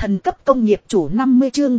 Thần cấp công nghiệp chủ 50 chương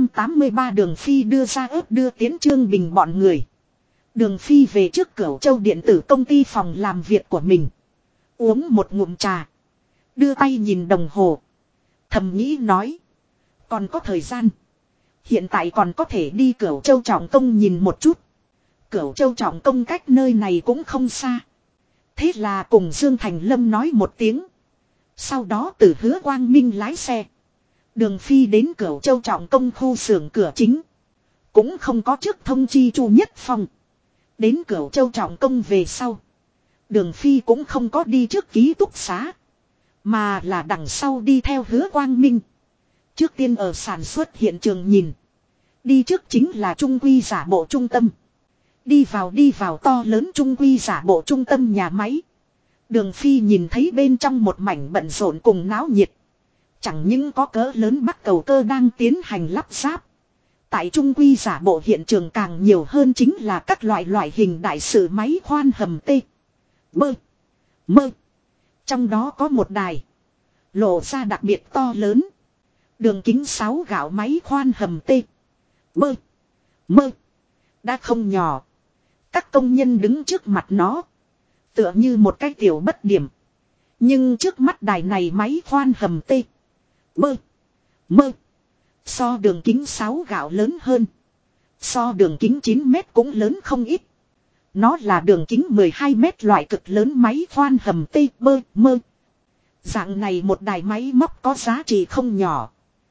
483 Đường Phi đưa ra ớt đưa tiến Trương Bình bọn người. Đường Phi về trước Cửu Châu điện tử công ty phòng làm việc của mình. Uống một ngụm trà. Đưa tay nhìn đồng hồ. Thầm nghĩ nói. Còn có thời gian. Hiện tại còn có thể đi Cửu Châu trọng công nhìn một chút. Cửu Châu trọng công cách nơi này cũng không xa. Thế là cùng Dương Thành Lâm nói một tiếng. Sau đó từ Hứa Quang Minh lái xe. Đường Phi đến Cửu Châu trọng công khu xưởng cửa chính. Cũng không có trước thông chi Chu Nhất Phong. Đến Cửu Châu trọng công về sau. Đường Phi cũng không có đi trước ký túc xá. Mà là đằng sau đi theo Hứa Quang Minh. Trước tiên ở sản xuất hiện trường nhìn. Đi trước chính là Trung Quy giả bộ trung tâm. Đi vào to lớn Trung Quy giả bộ trung tâm nhà máy. Đường Phi nhìn thấy bên trong một mảnh bận rộn cùng náo nhiệt. Chẳng những có cỡ lớn Bắc Cầu Cơ đang tiến hành lắp ráp. Tại Trung Quy giả bộ hiện trường càng nhiều hơn chính là các loại hình đại sự máy khoan hầm T. Bơ. Mơ. Trong đó có một đài. Lộ ra đặc biệt to lớn. Đường kính 6 gạo máy khoan hầm T. Bơ. Mơ. Đã không nhỏ. Các công nhân đứng trước mặt nó. Tựa như một cái tiểu bất điểm. Nhưng trước mắt đài này máy khoan hầm T. Bơ. Mơ. So đường kính 6 gạo lớn hơn. So đường kính 9 mét cũng lớn không ít. Nó là đường kính 12 mét loại cực lớn máy khoan hầm T. Bơ. Mơ. Dạng này một đài máy móc có giá trị không nhỏ.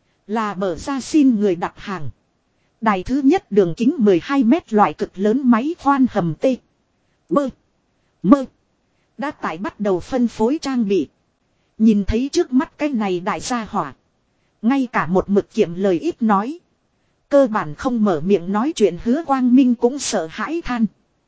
Là bờ ra xin người đặt hàng. Đài thứ nhất đường kính 12 mét loại cực lớn máy khoan hầm T. Bơ. Mơ. Đã tại bắt đầu phân phối trang bị. Nhìn thấy trước mắt cái này đại gia hỏa. Ngay cả một mực kiệm lời ít nói. Cơ bản không mở miệng nói chuyện Hứa Quang Minh cũng sợ hãi than.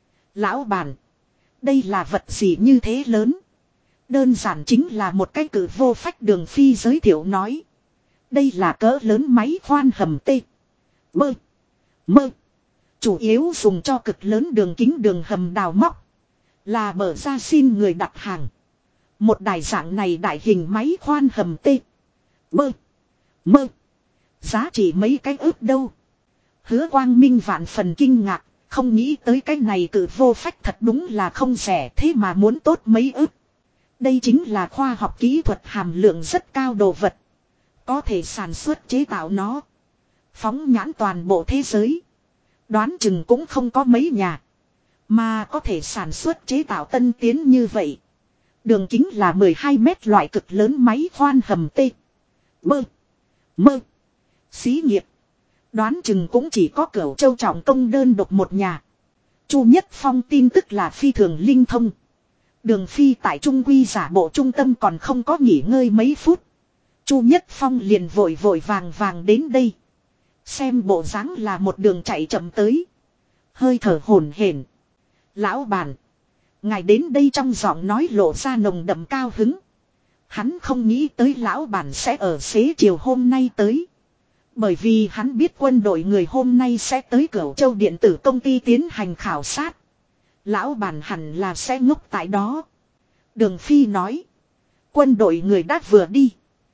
Lão bản. Đây là vật gì như thế lớn. Đơn giản chính là một cái cử vô phách. Đường Phi giới thiệu nói. Đây là cỡ lớn máy khoan hầm T. Bơ. Mơ. Chủ yếu dùng cho cực lớn đường kính đường hầm đào móc. Là bờ ra xin người đặt hàng. Một đài dạng này đại hình máy khoan hầm T. Bơ. Mơ. Giá trị mấy cái ức đâu. Hứa Quang Minh vạn phần kinh ngạc. Không nghĩ tới cái này cử vô phách thật đúng là không rẻ. Thế mà muốn tốt mấy ức. Đây chính là khoa học kỹ thuật hàm lượng rất cao đồ vật. Có thể sản xuất chế tạo nó. Phóng nhãn toàn bộ thế giới. Đoán chừng cũng không có mấy nhà. Mà có thể sản xuất chế tạo tân tiến như vậy. Đường kính là 12 mét loại cực lớn máy khoan hầm T. Bơ. Mơ. Xí nghiệp. Đoán chừng cũng chỉ có Cửu Châu trọng công đơn độc một nhà. Chu Nhất Phong tin tức là phi thường linh thông. Đường Phi tại Trung Quy giả bộ trung tâm còn không có nghỉ ngơi mấy phút. Chu Nhất Phong liền vội vàng đến đây. Xem bộ dáng là một đường chạy chậm tới. Hơi thở hổn hển. Lão bản. Ngài đến đây trong giọng nói lộ ra nồng đậm cao hứng. Hắn không nghĩ tới lão bản sẽ ở xế chiều hôm nay tới. Bởi vì hắn biết quân đội người hôm nay sẽ tới Cửu Châu điện tử công ty tiến hành khảo sát. Lão bản hẳn là sẽ ngốc tại đó. Đường Phi nói. Quân đội người đã vừa đi.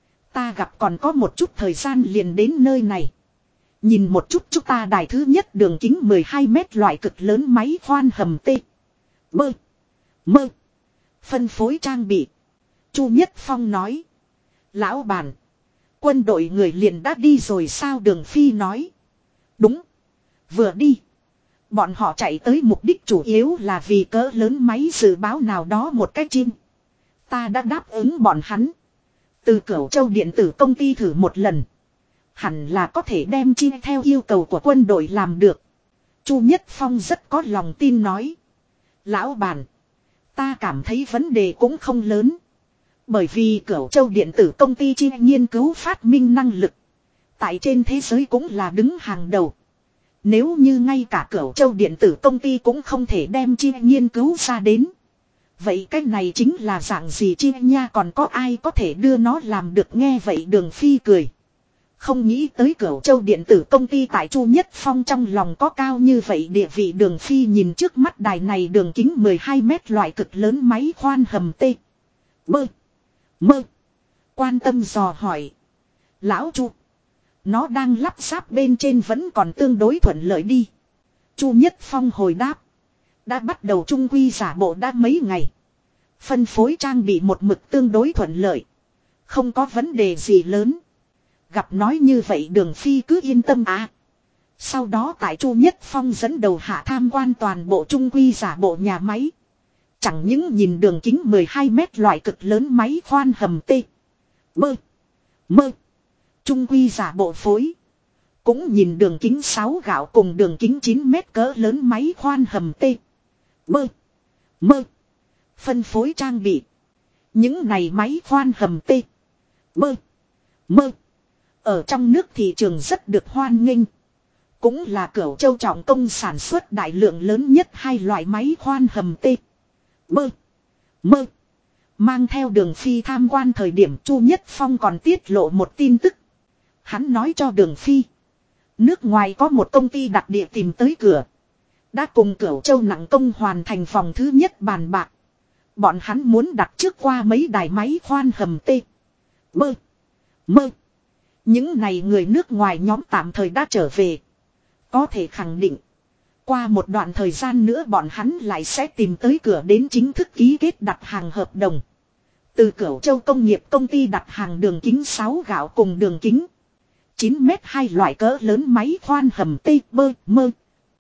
Ta gặp còn có một chút thời gian liền đến nơi này. Nhìn một chút chúng ta đài thứ nhất đường kính 12 mét loại cực lớn máy khoan hầm T. Bơ. Mơ. Phân phối trang bị. Chu Nhất Phong nói. Lão bản. Quân đội người liền đã đi rồi sao Đường Phi nói. Đúng. Vừa đi. Bọn họ chạy tới mục đích chủ yếu là vì cỡ lớn máy dự báo nào đó một cái chim. Ta đã đáp ứng bọn hắn. Từ Cửu Châu điện tử công ty thử một lần. Hẳn là có thể đem chi theo yêu cầu của quân đội làm được. Chu Nhất Phong rất có lòng tin nói. Lão bản. Ta cảm thấy vấn đề cũng không lớn. Bởi vì Cửu Châu điện tử công ty chi nghiên cứu phát minh năng lực. Tại trên thế giới cũng là đứng hàng đầu. Nếu như ngay cả Cửu Châu điện tử công ty cũng không thể đem chi nghiên cứu ra đến. Vậy cái này chính là dạng gì chi nha, còn có ai có thể đưa nó làm được? Nghe vậy Đường Phi cười. Không nghĩ tới Cửu Châu điện tử công ty tại Chu Nhất Phong trong lòng có cao như vậy địa vị. Đường Phi nhìn trước mắt đài này đường kính 12 mét loại cực lớn máy khoan hầm T. Bơ. Mơ. Quan tâm dò hỏi. Lão Chu. Nó đang lắp ráp bên trên vẫn còn tương đối thuận lợi đi. Chu Nhất Phong hồi đáp. Đã bắt đầu trung quy giả bộ đã mấy ngày. Phân phối trang bị một mực tương đối thuận lợi. Không có vấn đề gì lớn. Gặp nói như vậy Đường Phi cứ yên tâm à. Sau đó tại Chu Nhất Phong dẫn đầu hạ tham quan toàn bộ trung quy giả bộ nhà máy. Chẳng những nhìn đường kính 12 mét loại cực lớn máy khoan hầm T. Bơ. Mơ. Trung quy giả bộ phối. Cũng nhìn đường kính 6 gạo cùng đường kính 9 mét cỡ lớn máy khoan hầm T. Bơ. Mơ. Phân phối trang bị. Những này máy khoan hầm T. Bơ. Mơ. Ở trong nước thị trường rất được hoan nghênh. Cũng là Cửu Châu trọng công sản xuất đại lượng lớn nhất hai loại máy khoan hầm T. Bơ. Mơ. Mang theo Đường Phi tham quan thời điểm Chu Nhất Phong còn tiết lộ một tin tức. Hắn nói cho Đường Phi. Nước ngoài có một công ty đặc địa tìm tới cửa. Đã cùng Cửu Châu nặng công hoàn thành vòng thứ nhất bàn bạc. Bọn hắn muốn đặt trước qua mấy đài máy khoan hầm T. Bơ. Mơ. Những này người nước ngoài nhóm tạm thời đã trở về. Có thể khẳng định. Qua một đoạn thời gian nữa bọn hắn lại sẽ tìm tới cửa đến chính thức ký kết đặt hàng hợp đồng. Từ Cửu Châu công nghiệp công ty đặt hàng đường kính 6 gạo cùng đường kính 9 mét hai loại cỡ lớn máy khoan hầm T. Bơ. Mơ.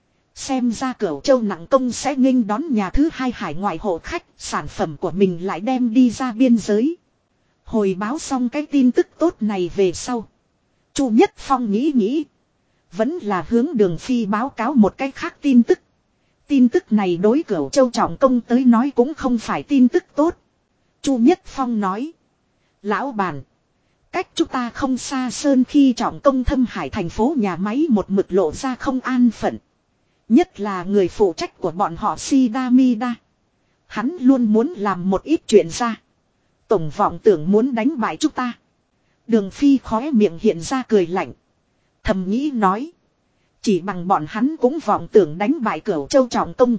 Xem ra Cửu Châu nặng công sẽ nghênh đón nhà thứ hai hải ngoại hộ khách. Sản phẩm của mình lại đem đi ra biên giới. Hồi báo xong cái tin tức tốt này về sau. Chu Nhất Phong nghĩ. Vẫn là hướng Đường Phi báo cáo một cái khác tin tức. Tin tức này đối Cửu Châu trọng công tới nói cũng không phải tin tức tốt. Chu Nhất Phong nói. Lão bản. Cách chúng ta không xa sơn khi trọng công Thâm Hải thành phố nhà máy một mực lộ ra không an phận. Nhất là người phụ trách của bọn họ Shidamida. Hắn luôn muốn làm một ít chuyện ra. Tổng vọng tưởng muốn đánh bại chúng ta. Đường Phi khóe miệng hiện ra cười lạnh. Thầm nghĩ nói. Chỉ bằng bọn hắn cũng vọng tưởng đánh bại Cửu Châu trọng công.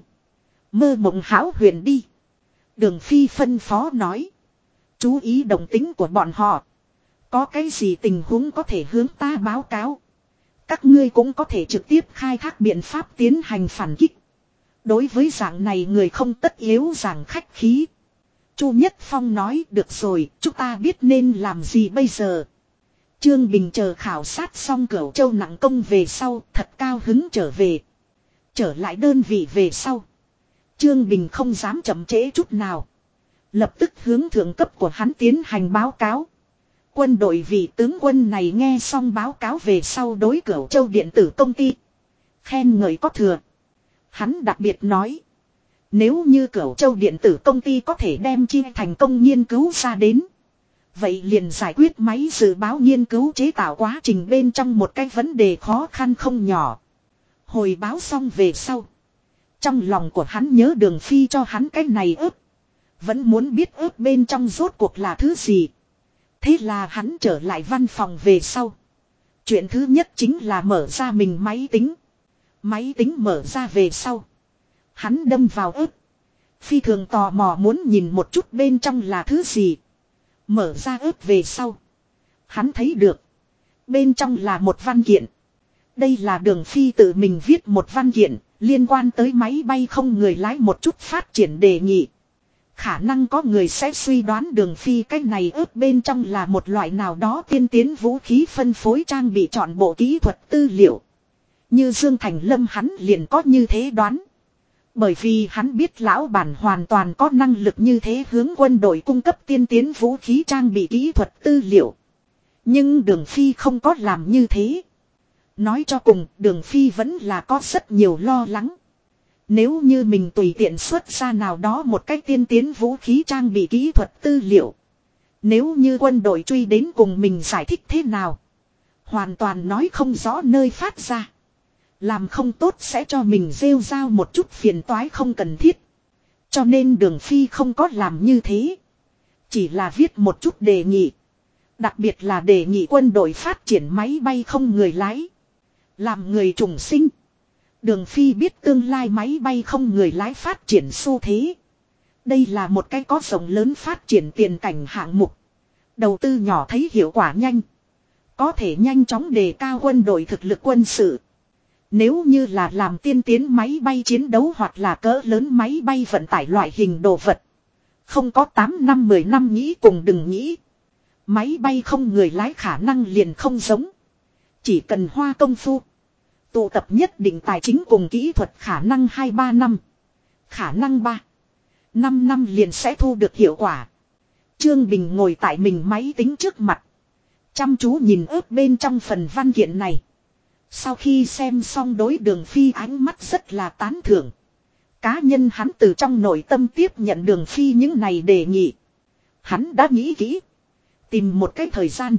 Mơ mộng hão huyền đi. Đường Phi phân phó nói. Chú ý đồng tính của bọn họ. Có cái gì tình huống có thể hướng ta báo cáo. Các ngươi cũng có thể trực tiếp khai thác biện pháp tiến hành phản kích. Đối với dạng này người không tất yếu giảng khách khí. Chu Nhất Phong nói được rồi, chúng ta biết nên làm gì bây giờ. Trương Bình chờ khảo sát xong Cửu Châu nặng công về sau, thật cao hứng trở về. Trở lại đơn vị về sau. Trương Bình không dám chậm trễ chút nào. Lập tức hướng thượng cấp của hắn tiến hành báo cáo. Quân đội vị tướng quân này nghe xong báo cáo về sau đối Cửu Châu điện tử công ty. Khen ngợi có thừa. Hắn đặc biệt nói. Nếu như Cửu Châu điện tử công ty có thể đem chi thành công nghiên cứu ra đến. Vậy liền giải quyết máy dự báo nghiên cứu chế tạo quá trình bên trong một cái vấn đề khó khăn không nhỏ. Hồi báo xong về sau. Trong lòng của hắn nhớ Đường Phi cho hắn cái này ướp. Vẫn muốn biết ướp bên trong rốt cuộc là thứ gì. Thế là hắn trở lại văn phòng về sau. Chuyện thứ nhất chính là mở ra mình máy tính. Máy tính mở ra về sau. Hắn đâm vào ướp. Phi thường tò mò muốn nhìn một chút bên trong là thứ gì. Mở ra ướp về sau. Hắn thấy được. Bên trong là một văn kiện. Đây là Đường Phi tự mình viết một văn kiện. Liên quan tới máy bay không người lái một chút phát triển đề nghị. Khả năng có người sẽ suy đoán Đường Phi cái này ướp bên trong là một loại nào đó tiên tiến vũ khí phân phối trang bị chọn bộ kỹ thuật tư liệu. Như Dương Thành Lâm hắn liền có như thế đoán. Bởi vì hắn biết lão bản hoàn toàn có năng lực như thế hướng quân đội cung cấp tiên tiến vũ khí trang bị kỹ thuật tư liệu. Nhưng Đường Phi không có làm như thế. Nói cho cùng, Đường Phi vẫn là có rất nhiều lo lắng. Nếu như mình tùy tiện xuất ra nào đó một cách tiên tiến vũ khí trang bị kỹ thuật tư liệu. Nếu như quân đội truy đến cùng mình giải thích thế nào. Hoàn toàn nói không rõ nơi phát ra. Làm không tốt sẽ cho mình rêu rao một chút phiền toái không cần thiết. Cho nên Đường Phi không có làm như thế. Chỉ là viết một chút đề nghị. Đặc biệt là đề nghị quân đội phát triển máy bay không người lái. Làm người trùng sinh. Đường Phi biết tương lai máy bay không người lái phát triển xu thế. Đây là một cái có rộng lớn phát triển tiền cảnh hạng mục. Đầu tư nhỏ thấy hiệu quả nhanh. có thể nhanh chóng đề cao quân đội thực lực quân sự. Nếu như là làm tiên tiến máy bay chiến đấu hoặc là cỡ lớn máy bay vận tải loại hình đồ vật. Không có 8 năm 10 năm nghĩ cùng đừng nghĩ. Máy bay không người lái khả năng liền không giống. Chỉ cần hoa công phu. Tụ tập nhất định tài chính cùng kỹ thuật khả năng 2-3 năm. Khả năng 3-5 năm liền sẽ thu được hiệu quả. Trương Bình ngồi tại mình máy tính trước mặt. Chăm chú nhìn ướp bên trong phần văn kiện này. Sau khi xem xong đối Đường Phi ánh mắt rất là tán thưởng. Cá nhân hắn từ trong nội tâm tiếp nhận Đường Phi những này đề nghị. Hắn đã nghĩ kỹ. Tìm một cái thời gian.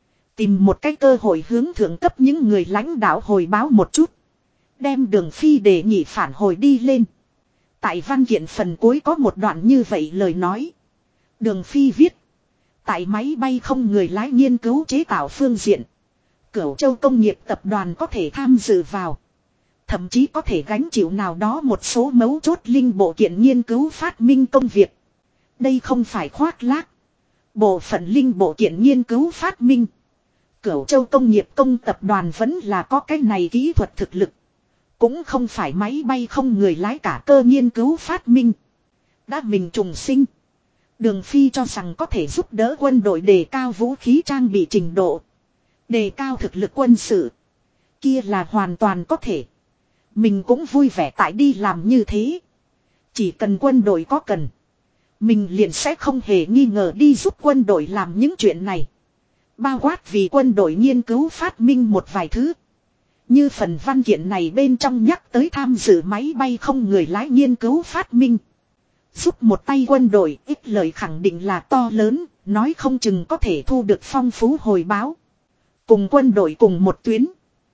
Tìm một cái cơ hội hướng thượng cấp những người lãnh đạo hồi báo một chút. Đem Đường Phi đề nghị phản hồi đi lên. Tại văn kiện phần cuối có một đoạn như vậy lời nói. Đường Phi viết. Tại máy bay không người lái nghiên cứu chế tạo phương diện. Cửu Châu Công nghiệp tập đoàn có thể tham dự vào. Thậm chí có thể gánh chịu nào đó một số mấu chốt linh bộ kiện nghiên cứu phát minh công việc. Đây không phải khoác lác. Bộ phận linh bộ kiện nghiên cứu phát minh. Cửu Châu Công nghiệp công tập đoàn vẫn là có cái này kỹ thuật thực lực. Cũng không phải máy bay không người lái cả cơ nghiên cứu phát minh. Đã mình trùng sinh. Đường Phi cho rằng có thể giúp đỡ quân đội đề cao vũ khí trang bị trình độ. Đề cao thực lực quân sự. Kia là hoàn toàn có thể. Mình cũng vui vẻ tại đi làm như thế. Chỉ cần quân đội có cần. Mình liền sẽ không hề nghi ngờ đi giúp quân đội làm những chuyện này. Bao quát vì quân đội nghiên cứu phát minh một vài thứ. Như phần văn kiện này bên trong nhắc tới tham dự máy bay không người lái nghiên cứu phát minh. Giúp một tay quân đội ít lời khẳng định là to lớn, nói không chừng có thể thu được phong phú hồi báo. Cùng quân đội cùng một tuyến.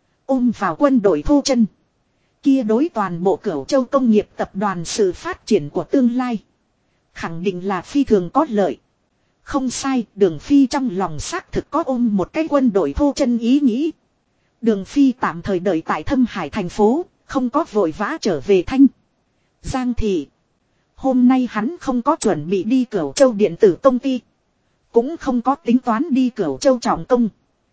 Ôm vào quân đội thô chân. Kia đối toàn bộ Cửu Châu Công nghiệp tập đoàn sự phát triển của tương lai. Khẳng định là phi thường có lợi. Không sai, Đường Phi trong lòng xác thực có ôm một cái quân đội thô chân ý nghĩ. Đường Phi tạm thời đợi tại Thâm Hải thành phố, không có vội vã trở về Thanh Giang thị. Hôm nay hắn không có chuẩn bị đi Cửu Châu điện tử công ty. Cũng không có tính toán đi Cửu Châu trọng công.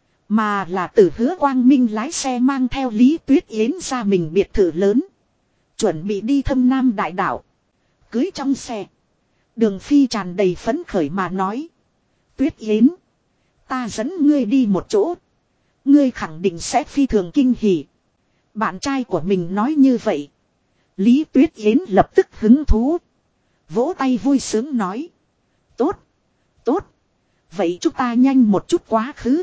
Mà là từ Hứa Quang Minh lái xe mang theo Lý Tuyết Yến ra mình biệt thự lớn. Chuẩn bị đi Thâm Nam Đại Đảo. Cưới trong xe. Đường Phi tràn đầy phấn khởi mà nói. Tuyết Yến. Ta dẫn ngươi đi một chỗ. Ngươi khẳng định sẽ phi thường kinh hỉ. Bạn trai của mình nói như vậy. Lý Tuyết Yến lập tức hứng thú. Vỗ tay vui sướng nói. Tốt. Tốt. Vậy chúng ta nhanh một chút quá khứ.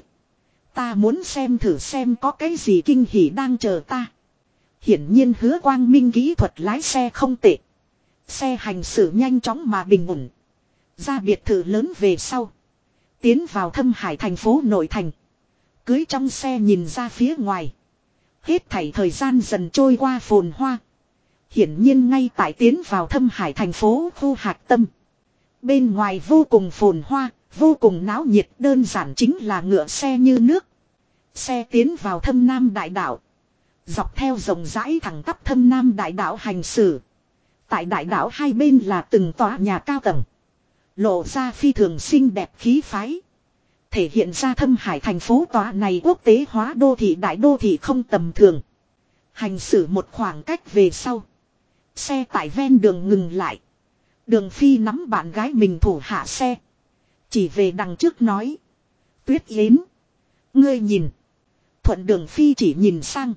Ta muốn xem thử xem có cái gì kinh hỉ đang chờ ta. Hiển nhiên Hứa Quang Minh kỹ thuật lái xe không tệ. Xe hành xử nhanh chóng mà bình ổn. Ra biệt thự lớn về sau. Tiến vào Thâm Hải thành phố nội thành. Cưới trong xe nhìn ra phía ngoài. Hết thảy thời gian dần trôi qua phồn hoa. Hiển nhiên ngay tại tiến vào Thâm Hải thành phố khu hạc tâm. Bên ngoài vô cùng phồn hoa, vô cùng náo nhiệt, đơn giản chính là ngựa xe như nước. Xe tiến vào Thâm Nam Đại Đảo. Dọc theo rộng rãi thẳng tắp Thâm Nam Đại Đảo hành xử. Tại đại đảo hai bên là từng tòa nhà cao tầng. Lộ ra phi thường xinh đẹp khí phái. Thể hiện ra Thâm Hải thành phố tòa này quốc tế hóa đô thị đại đô thị không tầm thường. Hành xử một khoảng cách về sau. Xe tại ven đường ngừng lại. Đường Phi nắm bạn gái mình thủ hạ xe. Chỉ về đằng trước nói. Tuyết Yến. Ngươi nhìn. Thuận Đường Phi chỉ nhìn sang.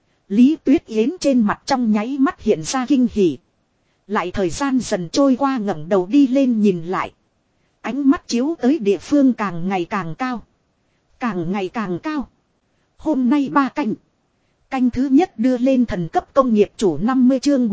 Lý Tuyết Yến trên mặt trong nháy mắt hiện ra kinh hỉ. Lại thời gian dần trôi qua ngẩng đầu đi lên nhìn lại. Ánh mắt chiếu tới địa phương càng ngày càng cao. Càng ngày càng cao. Hôm nay 3 canh. Canh thứ nhất đưa lên thần cấp công nghiệp chủ 50 chương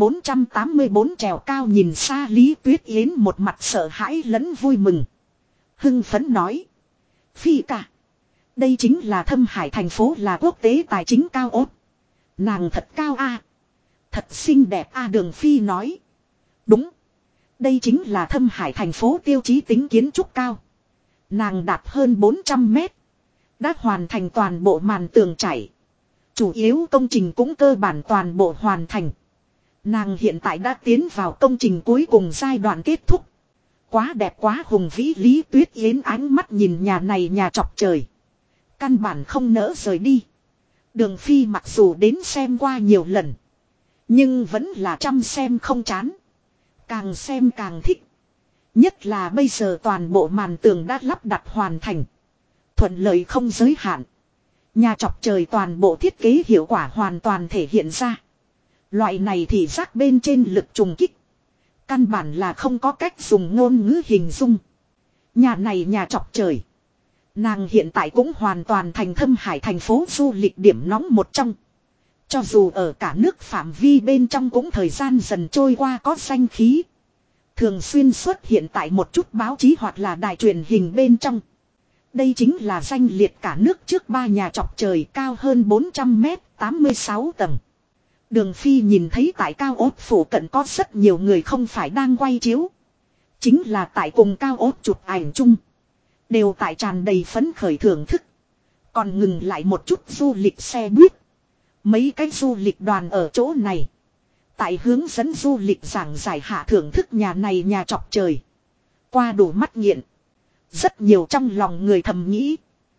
484 trèo cao nhìn xa Lý Tuyết Yến một mặt sợ hãi lẫn vui mừng. Hưng phấn nói. Phi cả. Đây chính là Thâm Hải thành phố là quốc tế tài chính cao ốt. Nàng thật cao a, thật xinh đẹp a. Đường Phi nói. Đúng. Đây chính là Thâm Hải thành phố tiêu chí tính kiến trúc cao. Nàng đạt hơn 400 mét. Đã hoàn thành toàn bộ màn tường chảy. Chủ yếu công trình cũng cơ bản toàn bộ hoàn thành. Nàng hiện tại đã tiến vào công trình cuối cùng giai đoạn kết thúc. Quá đẹp quá hùng vĩ. Lý Tuyết Yến ánh mắt nhìn nhà này nhà chọc trời. Căn bản không nỡ rời đi. Đường Phi mặc dù đến xem qua nhiều lần. Nhưng vẫn là chăm xem không chán. Càng xem càng thích. Nhất là bây giờ toàn bộ màn tường đã lắp đặt hoàn thành. Thuận lợi không giới hạn. Nhà chọc trời toàn bộ thiết kế hiệu quả hoàn toàn thể hiện ra. Loại này thì rác bên trên lực trùng kích. Căn bản là không có cách dùng ngôn ngữ hình dung. Nhà này nhà chọc trời. Nàng hiện tại cũng hoàn toàn thành Thâm Hải thành phố du lịch điểm nóng một trong. Cho dù ở cả nước phạm vi bên trong cũng thời gian dần trôi qua có danh khí. Thường xuyên xuất hiện tại một chút báo chí hoặc là đài truyền hình bên trong. Đây chính là danh liệt cả nước trước 3 nhà chọc trời cao hơn 400 mét, 86 tầng. Đường Phi nhìn thấy tại cao ốt phủ cận có rất nhiều người không phải đang quay chiếu. Chính là tại cùng cao ốt chụp ảnh chung. Đều tại tràn đầy phấn khởi thưởng thức. Còn ngừng lại một chút du lịch xe buýt. Mấy cái du lịch đoàn ở chỗ này. Tại hướng dẫn du lịch giảng giải hạ thưởng thức nhà này nhà chọc trời. Qua đủ mắt nghiện. Rất nhiều trong lòng người thầm nghĩ.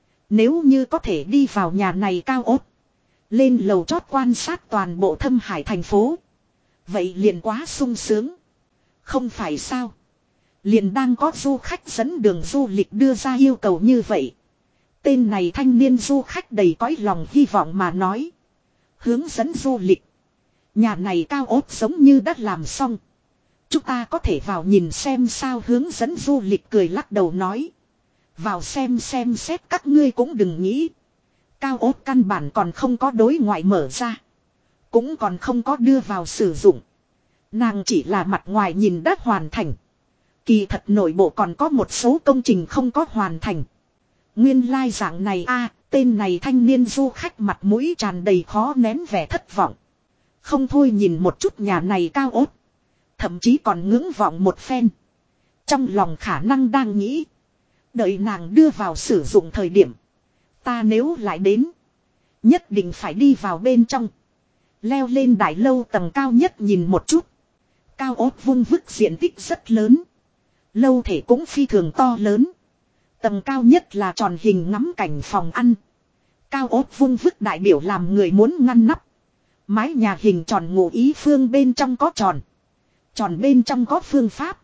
Nếu như có thể đi vào nhà này cao ốt. Lên lầu chót quan sát toàn bộ Thâm Hải thành phố. Vậy liền quá sung sướng. Không phải sao. Liền đang có du khách dẫn đường du lịch đưa ra yêu cầu như vậy. Tên này thanh niên du khách đầy cõi lòng hy vọng mà nói. Hướng dẫn du lịch. Nhà này cao ốt giống như đã làm xong. Chúng ta có thể vào nhìn xem sao, hướng dẫn du lịch cười lắc đầu nói. Vào xem xét các ngươi cũng đừng nghĩ. Cao ốt căn bản còn không có đối ngoại mở ra. Cũng còn không có đưa vào sử dụng. Nàng chỉ là mặt ngoài nhìn đã hoàn thành. Kỳ thật nội bộ còn có một số công trình không có hoàn thành. Nguyên lai dạng này tên này thanh niên du khách mặt mũi tràn đầy khó nén vẻ thất vọng. Không thôi nhìn một chút nhà này cao ốt. Thậm chí còn ngưỡng vọng một phen. Trong lòng khả năng đang nghĩ. Đợi nàng đưa vào sử dụng thời điểm. Ta nếu lại đến. Nhất định phải đi vào bên trong. Leo lên đại lâu tầng cao nhất nhìn một chút. Cao ốt vung vức diện tích rất lớn. Lâu thể cũng phi thường to lớn. Tầng cao nhất là tròn hình ngắm cảnh phòng ăn. Cao ốt vung vức đại biểu làm người muốn ngăn nắp. Mái nhà hình tròn ngụ ý phương bên trong có tròn. Tròn bên trong có phương pháp.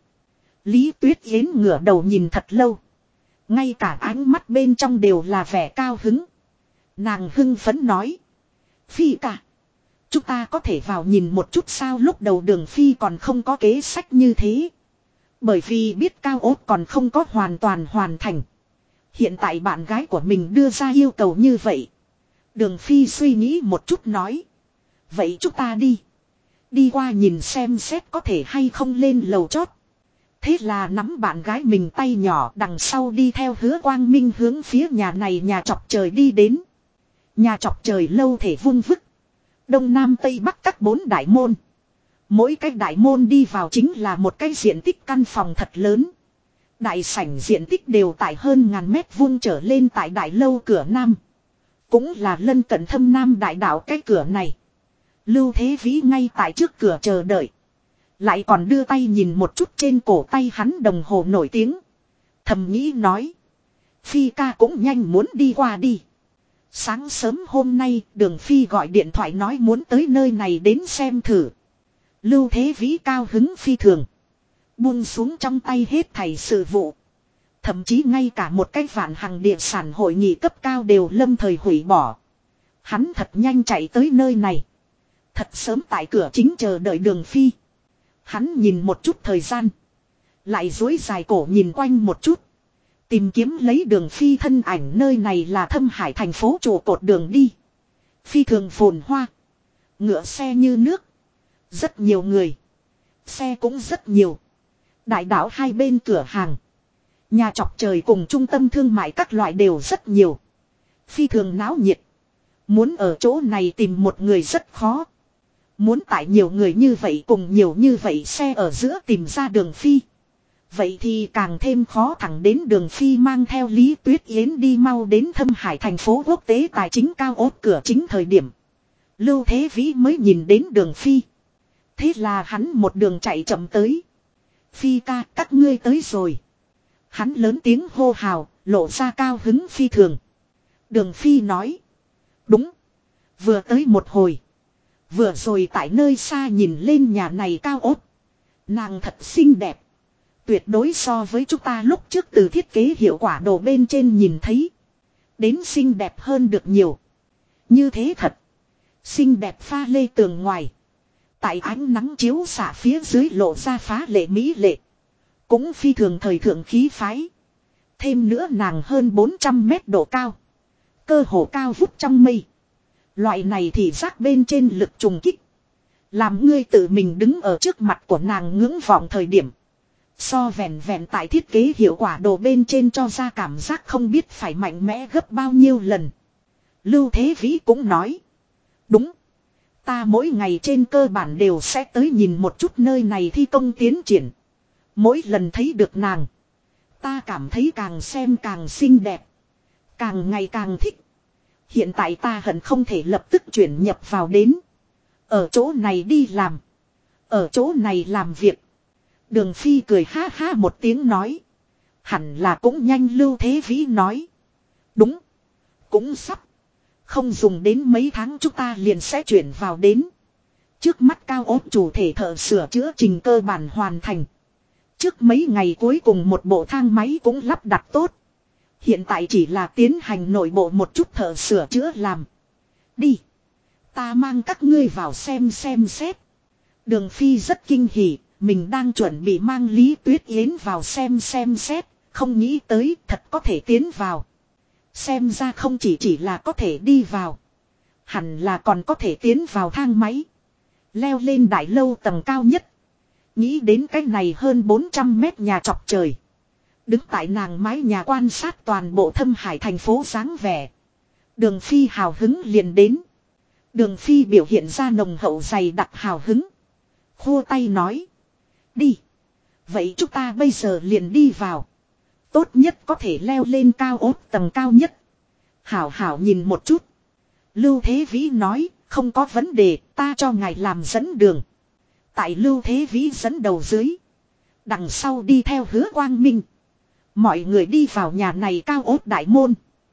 Lý Tuyết Yến ngửa đầu nhìn thật lâu. Ngay cả ánh mắt bên trong đều là vẻ cao hứng. Nàng hưng phấn nói. Phi cả. Chúng ta có thể vào nhìn một chút sao, lúc đầu Đường Phi còn không có kế sách như thế. Bởi vì biết cao ốt còn không có hoàn toàn hoàn thành. Hiện tại bạn gái của mình đưa ra yêu cầu như vậy. Đường Phi suy nghĩ một chút nói. Vậy chúng ta đi. Đi qua nhìn xem xét có thể hay không lên lầu chót. Thế là nắm bạn gái mình tay nhỏ đằng sau đi theo Hứa Quang Minh hướng phía nhà này nhà chọc trời đi đến. Nhà chọc trời lâu thể vung vức. Đông Nam Tây Bắc các 4 đại môn. Mỗi cái đại môn đi vào chính là một cái diện tích căn phòng thật lớn. Đại sảnh diện tích đều tại hơn 1000 mét vuông trở lên tại đại lâu cửa Nam. Cũng là lân cận Thâm Nam đại đạo cái cửa này. Lưu Thế Vĩ ngay tại trước cửa chờ đợi. Lại còn đưa tay nhìn một chút trên cổ tay hắn đồng hồ nổi tiếng. Thầm nghĩ nói. Phi ca cũng nhanh muốn đi qua đi. Sáng sớm hôm nay Đường Phi gọi điện thoại nói muốn tới nơi này đến xem thử. Lưu Thế Vĩ cao hứng phi thường. Buông xuống trong tay hết thảy sự vụ. Thậm chí ngay cả một cái vạn hằng địa sản hội nghị cấp cao đều lâm thời hủy bỏ. Hắn thật nhanh chạy tới nơi này. Thật sớm tại cửa chính chờ đợi Đường Phi. Hắn nhìn một chút thời gian. Lại duỗi dài cổ nhìn quanh một chút. Tìm kiếm lấy Đường Phi thân ảnh, nơi này là Thâm Hải thành phố trụ cột đường đi. Phi thường phồn hoa. Ngựa xe như nước. Rất nhiều người. Xe cũng rất nhiều. Đại đảo hai bên cửa hàng. Nhà chọc trời cùng trung tâm thương mại các loại đều rất nhiều. Phi thường náo nhiệt. Muốn ở chỗ này tìm một người rất khó. Muốn tại nhiều người như vậy cùng nhiều như vậy xe ở giữa tìm ra Đường Phi. Vậy thì càng thêm khó, thẳng đến Đường Phi mang theo Lý Tuyết Yến đi mau đến Thâm Hải thành phố quốc tế tài chính cao ốt cửa chính thời điểm. Lưu Thế Vĩ mới nhìn đến Đường Phi. Thế là hắn một đường chạy chậm tới. Phi ca, các ngươi tới rồi. Hắn lớn tiếng hô hào, lộ ra cao hứng phi thường. Đường Phi nói. Đúng. Vừa tới một hồi. Vừa rồi tại nơi xa nhìn lên nhà này cao ốt. Nàng thật xinh đẹp. Tuyệt đối so với chúng ta lúc trước từ thiết kế hiệu quả đồ bên trên nhìn thấy. Đến xinh đẹp hơn được nhiều. Như thế thật. Xinh đẹp pha lê tường ngoài. Tại ánh nắng chiếu xạ phía dưới lộ ra phá lệ mỹ lệ. Cũng phi thường thời thượng khí phái. Thêm nữa nàng hơn 400 mét độ cao. Cơ hồ cao vút trong mây. Loại này thì giác bên trên lực trùng kích. Làm ngươi tự mình đứng ở trước mặt của nàng ngưỡng vọng thời điểm. So vẹn vẹn tại thiết kế hiệu quả đồ bên trên cho ra cảm giác không biết phải mạnh mẽ gấp bao nhiêu lần. Lưu Thế Vĩ cũng nói. Đúng. Ta mỗi ngày trên cơ bản đều sẽ tới nhìn một chút nơi này thi công tiến triển. Mỗi lần thấy được nàng. Ta cảm thấy càng xem càng xinh đẹp. Càng ngày càng thích. Hiện tại ta hận không thể lập tức chuyển nhập vào đến. Ở chỗ này đi làm. Ở chỗ này làm việc. Đường Phi cười ha ha một tiếng nói. Hẳn là cũng nhanh. Lưu Thế Vĩ nói. Đúng. Cũng sắp. Không dùng đến mấy tháng chúng ta liền sẽ chuyển vào đến. Trước mắt cao ốt chủ thể thợ sửa chữa trình cơ bản hoàn thành. Trước mấy ngày cuối cùng một bộ thang máy cũng lắp đặt tốt. Hiện tại chỉ là tiến hành nội bộ một chút thợ sửa chữa làm. Đi. Ta mang các ngươi vào xem xét. Đường Phi rất kinh hỉ. Mình đang chuẩn bị mang Lý Tuyết Yến vào xem xét. Không nghĩ tới thật có thể tiến vào. Xem ra không chỉ là có thể đi vào. Hẳn là còn có thể tiến vào thang máy. Leo lên đại lâu tầng cao nhất. Nghĩ đến cái này hơn 400 mét nhà chọc trời. Đứng tại nàng mái nhà quan sát toàn bộ Thâm Hải thành phố dáng vẻ. Đường Phi hào hứng liền đến. Đường Phi biểu hiện ra nồng hậu dày đặc hào hứng. Khua tay nói. Đi. Vậy chúng ta bây giờ liền đi vào. Tốt nhất có thể leo lên cao ốt tầng cao nhất. Hảo hảo nhìn một chút. Lưu Thế Vĩ nói. Không có vấn đề, ta cho ngài làm dẫn đường. Tại Lưu Thế Vĩ dẫn đầu dưới. Đằng sau đi theo Hứa Quang Minh. Mọi người đi vào nhà này cao ốt đại môn.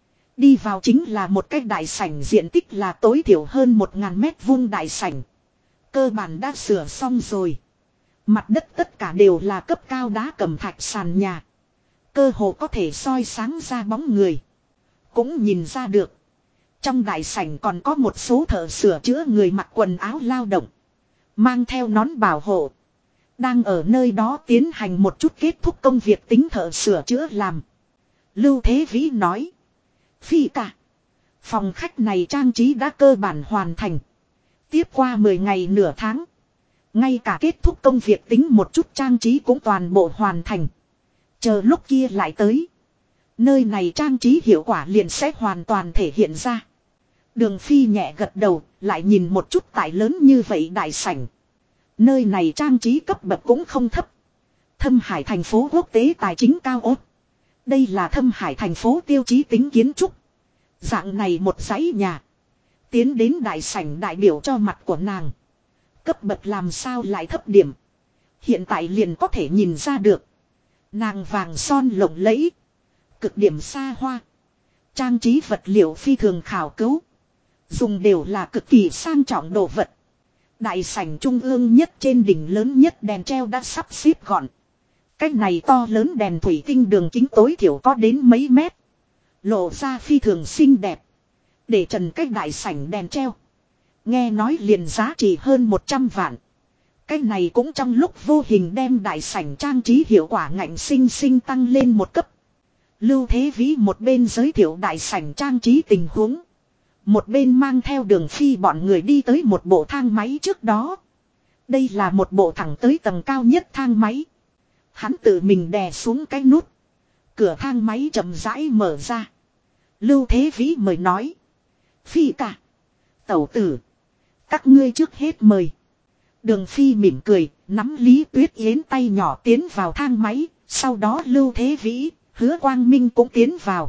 Đi vào chính là một cái đại sảnh diện tích là tối thiểu hơn 1000 mét vuông đại sảnh. Cơ bản đã sửa xong rồi. Mặt đất tất cả đều là cấp cao đá cẩm thạch sàn nhà. Cơ hồ có thể soi sáng ra bóng người. Cũng nhìn ra được. Trong đại sảnh còn có một số thợ sửa chữa người mặc quần áo lao động. Mang theo nón bảo hộ. Đang ở nơi đó tiến hành một chút kết thúc công việc tính thợ sửa chữa làm. Lưu Thế Vĩ nói. Phi cả. Phòng khách này trang trí đã cơ bản hoàn thành. Tiếp qua 10 ngày nửa tháng. Ngay cả kết thúc công việc tính một chút trang trí cũng toàn bộ hoàn thành. Chờ lúc kia lại tới. Nơi này trang trí hiệu quả liền sẽ hoàn toàn thể hiện ra. Đường Phi nhẹ gật đầu, lại nhìn một chút tại lớn như vậy đại sảnh. Nơi này trang trí cấp bậc cũng không thấp. Thâm Hải thành phố quốc tế tài chính cao ốt. Đây là Thâm Hải thành phố tiêu chí tính kiến trúc. Dạng này một dãy nhà. Tiến đến đại sảnh đại biểu cho mặt của nàng. Cấp bậc làm sao lại thấp điểm. Hiện tại liền có thể nhìn ra được. Nàng vàng son lộng lẫy. Cực điểm xa hoa. Trang trí vật liệu phi thường khảo cứu. Dùng đều là cực kỳ sang trọng đồ vật. Đại sảnh trung ương nhất trên đỉnh lớn nhất đèn treo đã sắp xếp gọn. Cái này to lớn đèn thủy tinh đường kính tối thiểu có đến mấy mét. Lộ ra phi thường xinh đẹp. Để trần cách đại sảnh đèn treo. Nghe nói liền giá trị hơn 100 vạn. Cái này cũng trong lúc vô hình đem đại sảnh trang trí hiệu quả ngạnh sinh sinh tăng lên một cấp. Lưu Thế Vĩ một bên giới thiệu đại sảnh trang trí tình huống. Một bên mang theo Đường Phi bọn người đi tới một bộ thang máy trước đó. Đây là một bộ thẳng tới tầng cao nhất thang máy. Hắn tự mình đè xuống cái nút. Cửa thang máy chậm rãi mở ra. Lưu Thế Vĩ mời nói. Phi cả. Tẩu tử. Các ngươi trước hết mời. Đường Phi mỉm cười, nắm Lý Tuyết Yến tay nhỏ tiến vào thang máy. Sau đó Lưu Thế Vĩ, Hứa Quang Minh cũng tiến vào.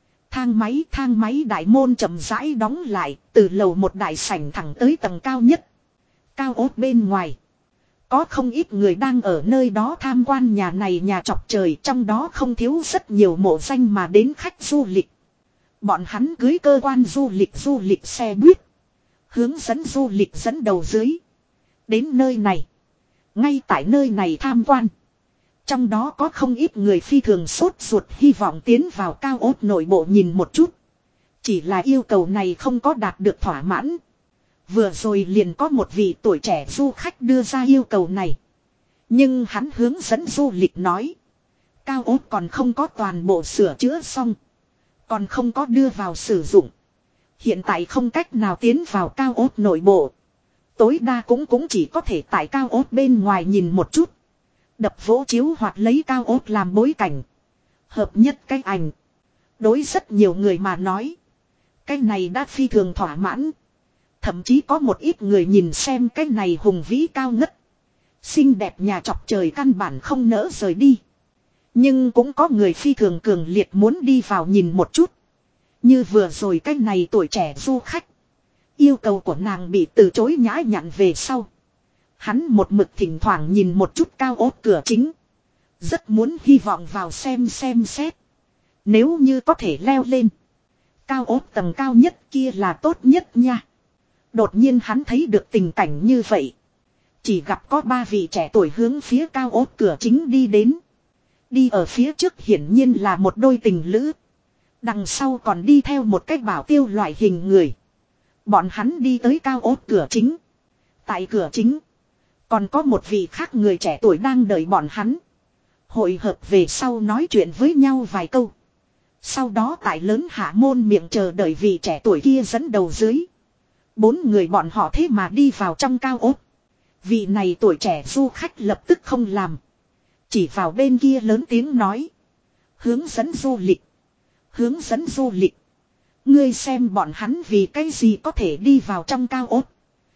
Thang máy đại môn chậm rãi đóng lại, từ lầu một đại sảnh thẳng tới tầng cao nhất. Cao ốt bên ngoài. Có không ít người đang ở nơi đó tham quan nhà này nhà chọc trời, trong đó không thiếu rất nhiều mộ danh mà đến khách du lịch. Bọn hắn cưới cơ quan du lịch xe buýt. Hướng dẫn du lịch dẫn đầu dưới. Đến nơi này. Ngay tại nơi này tham quan. Trong đó có không ít người phi thường sốt ruột hy vọng tiến vào cao ốt nội bộ nhìn một chút. Chỉ là yêu cầu này không có đạt được thỏa mãn. Vừa rồi liền có một vị tuổi trẻ du khách đưa ra yêu cầu này. Nhưng hắn hướng dẫn du lịch nói. Cao ốt còn không có toàn bộ sửa chữa xong. Còn không có đưa vào sử dụng. Hiện tại không cách nào tiến vào cao ốt nội bộ. Tối đa cũng chỉ có thể tại cao ốt bên ngoài nhìn một chút. Đập vỗ chiếu hoặc lấy cao ốt làm bối cảnh. Hợp nhất cái ảnh. Đối rất nhiều người mà nói. Cái này đã phi thường thỏa mãn. Thậm chí có một ít người nhìn xem cái này hùng vĩ cao ngất. Xinh đẹp nhà chọc trời căn bản không nỡ rời đi. Nhưng cũng có người phi thường cường liệt muốn đi vào nhìn một chút. Như vừa rồi cái này tuổi trẻ du khách. Yêu cầu của nàng bị từ chối nhã nhặn về sau. Hắn một mực thỉnh thoảng nhìn một chút cao ốt cửa chính. Rất muốn hy vọng vào xem xét. Nếu như có thể leo lên. Cao ốt tầng cao nhất kia là tốt nhất nha. Đột nhiên hắn thấy được tình cảnh như vậy. Chỉ gặp có 3 vị trẻ tuổi hướng phía cao ốt cửa chính đi đến. Đi ở phía trước hiển nhiên là một đôi tình lữ. Đằng sau còn đi theo một cái bảo tiêu loại hình người. Bọn hắn đi tới cao ốt cửa chính. Tại cửa chính. Còn có một vị khác người trẻ tuổi đang đợi bọn hắn. Hội hợp về sau nói chuyện với nhau vài câu. Sau đó tại lớn hạ môn miệng chờ đợi vị trẻ tuổi kia dẫn đầu dưới. 4 người bọn họ thế mà đi vào trong cao ốt. Vị này tuổi trẻ du khách lập tức không làm. Chỉ vào bên kia lớn tiếng nói. Hướng dẫn du lịch. Hướng dẫn du lịch. Ngươi xem bọn hắn vì cái gì có thể đi vào trong cao ốt.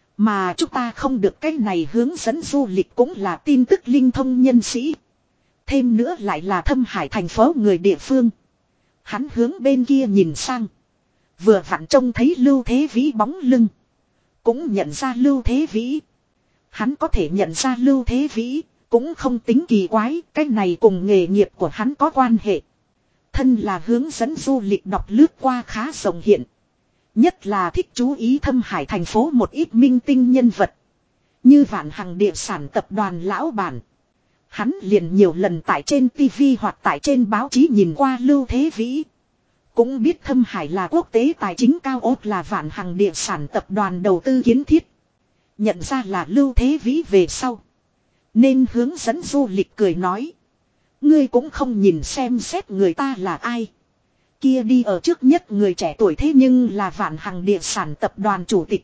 Mà chúng ta không được cái này hướng dẫn du lịch cũng là tin tức linh thông nhân sĩ. Thêm nữa lại là Thâm Hải thành phố người địa phương. Hắn hướng bên kia nhìn sang. Vừa vặn trông thấy Lưu Thế Vĩ bóng lưng. Cũng nhận ra Lưu Thế Vĩ. Hắn có thể nhận ra Lưu Thế Vĩ. Cũng không tính kỳ quái. Cái này cùng nghề nghiệp của hắn có quan hệ. Thân là hướng dẫn du lịch đọc lướt qua khá rộng hiện. Nhất là thích chú ý Thâm Hải thành phố một ít minh tinh nhân vật. Như Vạn Hằng địa sản tập đoàn lão bản. Hắn liền nhiều lần tại trên TV hoặc tại trên báo chí nhìn qua Lưu Thế Vĩ. Cũng biết Thâm Hải là quốc tế tài chính cao ốt là Vạn Hằng địa sản tập đoàn đầu tư kiến thiết. Nhận ra là Lưu Thế Vĩ về sau. Nên hướng dẫn du lịch cười nói. Ngươi cũng không nhìn xem xét người ta là ai. Kia đi ở trước nhất người trẻ tuổi thế nhưng là Vạn Hằng địa sản tập đoàn chủ tịch.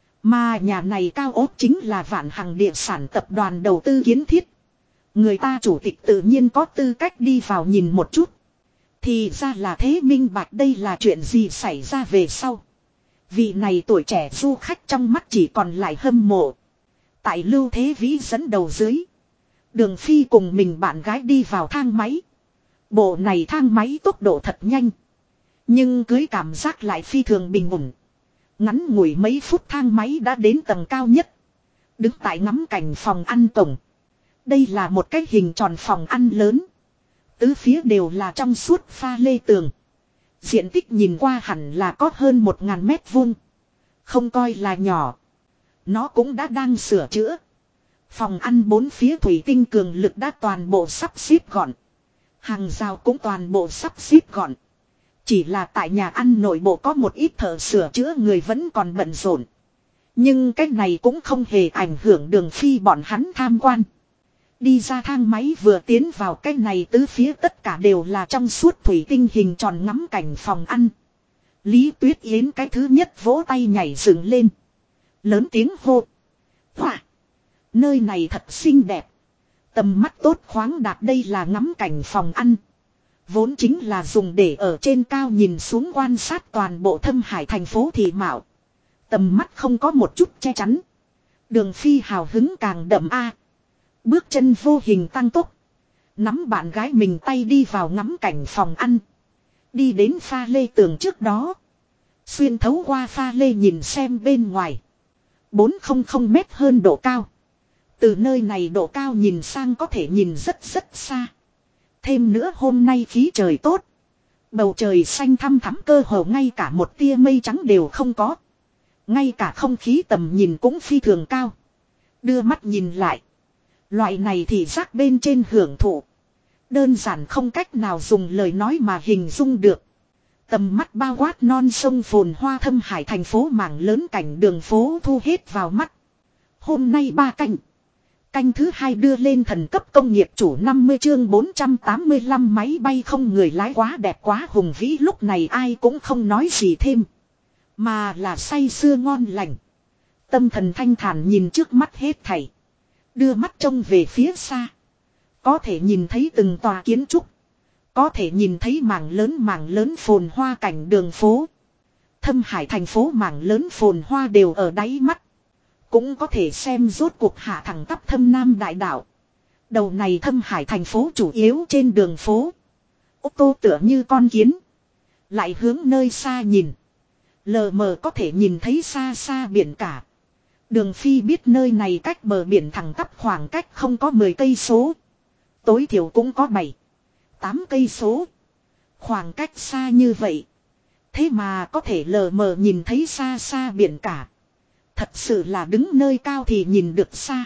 Mà nhà này cao ốt chính là Vạn Hằng địa sản tập đoàn đầu tư kiến thiết. Người ta chủ tịch tự nhiên có tư cách đi vào nhìn một chút. Thì ra là thế, minh bạch đây là chuyện gì xảy ra về sau. Vị này tuổi trẻ du khách trong mắt chỉ còn lại hâm mộ. Tại Lưu Thế Vĩ dẫn đầu dưới. Đường Phi cùng mình bạn gái đi vào thang máy. Bộ này thang máy tốc độ thật nhanh. Nhưng cưới cảm giác lại phi thường bình ổn. Ngắn ngủi mấy phút thang máy đã đến tầng cao nhất. Đứng tại ngắm cảnh phòng ăn cổng. Đây là một cái hình tròn phòng ăn lớn. Tứ phía đều là trong suốt pha lê tường. Diện tích nhìn qua hẳn là có hơn 1000 mét vuông. Không coi là nhỏ. Nó cũng đã đang sửa chữa. Phòng ăn 4 phía thủy tinh cường lực đã toàn bộ sắp xếp gọn. Hàng rào cũng toàn bộ sắp xếp gọn. Chỉ là tại nhà ăn nội bộ có một ít thợ sửa chữa người vẫn còn bận rộn. Nhưng cái này cũng không hề ảnh hưởng Đường Phi bọn hắn tham quan. Đi ra thang máy vừa tiến vào cái này tứ phía tất cả đều là trong suốt thủy tinh hình tròn ngắm cảnh phòng ăn. Lý Tuyết Yến cái thứ nhất vỗ tay nhảy dựng lên. Lớn tiếng hô. Hoa! Nơi này thật xinh đẹp. Tầm mắt tốt khoáng đạt, đây là ngắm cảnh phòng ăn. Vốn chính là dùng để ở trên cao nhìn xuống quan sát toàn bộ Thâm Hải thành phố thị mạo. Tầm mắt không có một chút che chắn. Đường Phi hào hứng càng đậm a. Bước chân vô hình tăng tốc. Nắm bạn gái mình tay đi vào ngắm cảnh phòng ăn. Đi đến pha lê tường trước đó. Xuyên thấu qua pha lê nhìn xem bên ngoài. 400 mét hơn độ cao. Từ nơi này độ cao nhìn sang có thể nhìn rất xa. Thêm nữa hôm nay khí trời tốt. Bầu trời xanh thăm thắm cơ hồ ngay cả một tia mây trắng đều không có. Ngay cả không khí tầm nhìn cũng phi thường cao. Đưa mắt nhìn lại. Loại này thì giác bên trên hưởng thụ. Đơn giản không cách nào dùng lời nói mà hình dung được. Tầm mắt bao quát non sông phồn hoa thâm hải thành phố mảng lớn cảnh đường phố thu hết vào mắt. Hôm nay 3 canh. Canh thứ 2 đưa lên thần cấp công nghiệp chủ 50 chương 485 máy bay không người lái quá đẹp quá hùng vĩ lúc này ai cũng không nói gì thêm. Mà là say sưa ngon lành. Tâm thần thanh thản nhìn trước mắt hết thảy. Đưa mắt trông về phía xa. Có thể nhìn thấy từng tòa kiến trúc. Có thể nhìn thấy mảng lớn phồn hoa cảnh đường phố. Thâm hải thành phố mảng lớn phồn hoa đều ở đáy mắt. Cũng có thể xem rốt cuộc hạ thẳng tắp thâm nam đại đảo. Đầu này thâm hải thành phố chủ yếu trên đường phố. Ô tô tựa như con kiến. Lại hướng nơi xa nhìn. Lờ mờ có thể nhìn thấy xa xa biển cả. Đường Phi biết nơi này cách bờ biển thẳng tắp khoảng cách không có 10 cây số. Tối thiểu cũng có 7-8 cây số. Khoảng cách xa như vậy. Thế mà có thể lờ mờ nhìn thấy xa xa biển cả. Thật sự là đứng nơi cao thì nhìn được xa.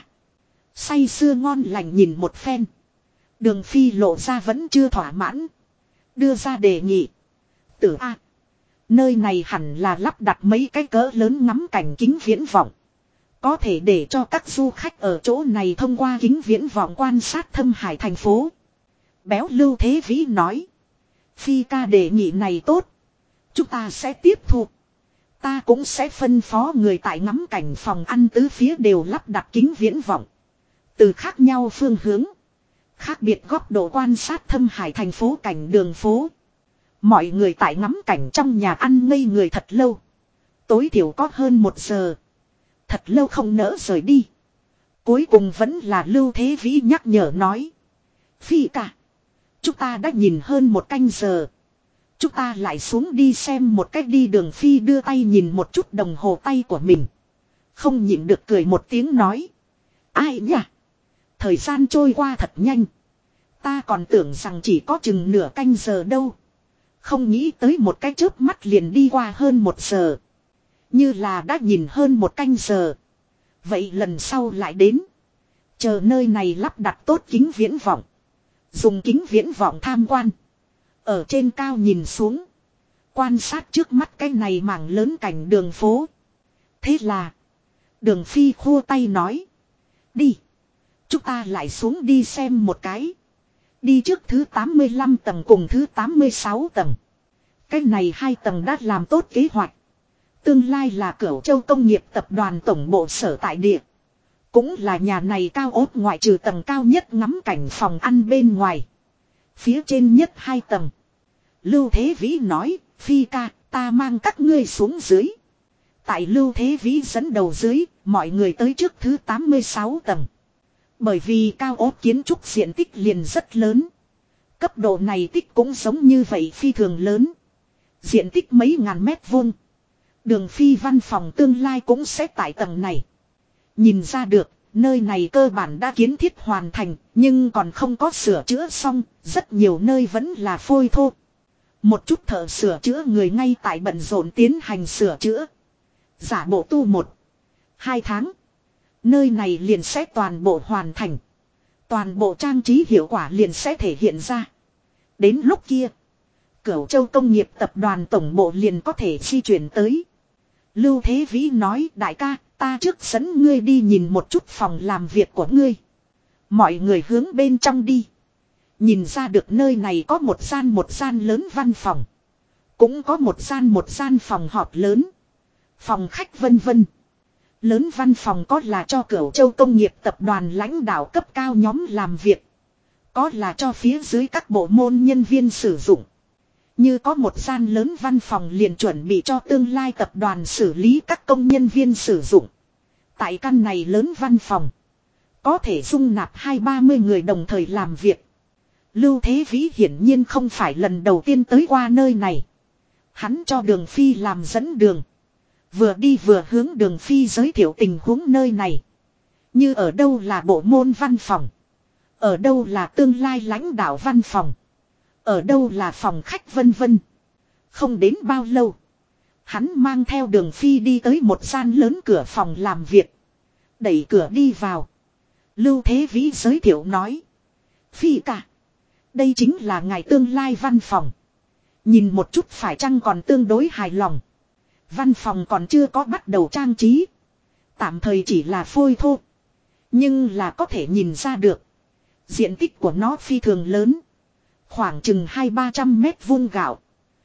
Say sưa ngon lành nhìn một phen. Đường Phi lộ ra vẫn chưa thỏa mãn. Đưa ra đề nghị. Tử A. Nơi này hẳn là lắp đặt mấy cái cỡ lớn ngắm cảnh kính viễn vọng. Có thể để cho các du khách ở chỗ này thông qua kính viễn vọng quan sát thâm hải thành phố. Béo Lưu Thế Vĩ nói. Phi ca đề nghị này tốt. Chúng ta sẽ tiếp thu. Ta cũng sẽ phân phó người tại ngắm cảnh phòng ăn tứ phía đều lắp đặt kính viễn vọng. Từ khác nhau phương hướng. Khác biệt góc độ quan sát thâm hải thành phố cảnh đường phố. Mọi người tại ngắm cảnh trong nhà ăn ngây người thật lâu. Tối thiểu có hơn 1 giờ. Thật lâu không nỡ rời đi. Cuối cùng vẫn là Lưu Thế Vĩ nhắc nhở nói. Phi ca. Chúng ta đã nhìn hơn 1 canh giờ. Chúng ta lại xuống đi xem một cách đi. Đường Phi đưa tay nhìn một chút đồng hồ tay của mình. Không nhịn được cười một tiếng nói. Ai nhỉ? Thời gian trôi qua thật nhanh. Ta còn tưởng rằng chỉ có chừng nửa canh giờ đâu. Không nghĩ tới một cái chớp mắt liền đi qua hơn 1 giờ. Như là đã nhìn hơn 1 canh giờ. Vậy lần sau lại đến. Chờ nơi này lắp đặt tốt kính viễn vọng. Dùng kính viễn vọng tham quan. Ở trên cao nhìn xuống. Quan sát trước mắt cái này mảng lớn cảnh đường phố. Thế là. Đường Phi khua tay nói. Đi. Chúng ta lại xuống đi xem một cái. Đi trước thứ 85 tầng cùng thứ 86 tầng. Cái này 2 tầng đã làm tốt kế hoạch. Tương lai là Cửu Châu Công nghiệp tập đoàn tổng bộ sở tại địa. Cũng là nhà này cao ốt ngoại trừ tầng cao nhất ngắm cảnh phòng ăn bên ngoài. Phía trên nhất 2 tầng. Lưu Thế Vĩ nói, Phi ca, ta mang các ngươi xuống dưới. Tại Lưu Thế Vĩ dẫn đầu dưới, mọi người tới trước thứ 86 tầng. Bởi vì cao ốt kiến trúc diện tích liền rất lớn. Cấp độ này tích cũng giống như vậy phi thường lớn. Diện tích mấy ngàn mét vuông. Đường Phi văn phòng tương lai cũng sẽ tại tầng này. Nhìn ra được, nơi này cơ bản đã kiến thiết hoàn thành, nhưng còn không có sửa chữa xong, rất nhiều nơi vẫn là phôi thô. Một chút thợ sửa chữa người ngay tại bận rộn tiến hành sửa chữa. Giả bộ tu 1-2 tháng. Nơi này liền sẽ toàn bộ hoàn thành. Toàn bộ trang trí hiệu quả liền sẽ thể hiện ra. Đến lúc kia, Cửu Châu Công nghiệp tập đoàn tổng bộ liền có thể di chuyển tới. Lưu Thế Vĩ nói, đại ca, ta trước dẫn ngươi đi nhìn một chút phòng làm việc của ngươi. Mọi người hướng bên trong đi. Nhìn ra được nơi này có một gian lớn văn phòng. Cũng có một gian phòng họp lớn. Phòng khách vân vân. Lớn văn phòng có là cho Cửu Châu Công nghiệp tập đoàn lãnh đạo cấp cao nhóm làm việc. Có là cho phía dưới các bộ môn nhân viên sử dụng. Như có một gian lớn văn phòng liền chuẩn bị cho tương lai tập đoàn xử lý các công nhân viên sử dụng. Tại căn này lớn văn phòng. Có thể dung nạp 20-30 người đồng thời làm việc. Lưu Thế Vĩ hiển nhiên không phải lần đầu tiên tới qua nơi này. Hắn cho Đường Phi làm dẫn đường. Vừa đi vừa hướng Đường Phi giới thiệu tình huống nơi này. Như ở đâu là bộ môn văn phòng. Ở đâu là tương lai lãnh đạo văn phòng. Ở đâu là phòng khách vân vân. Không đến bao lâu. Hắn mang theo Đường Phi đi tới một gian lớn cửa phòng làm việc. Đẩy cửa đi vào. Lưu Thế Vĩ giới thiệu nói. Phi ca. Đây chính là ngài tương lai văn phòng. Nhìn một chút phải chăng còn tương đối hài lòng. Văn phòng còn chưa có bắt đầu trang trí. Tạm thời chỉ là phôi thô. Nhưng là có thể nhìn ra được. Diện tích của nó phi thường lớn. Khoảng chừng 200-300 mét vuông gạo.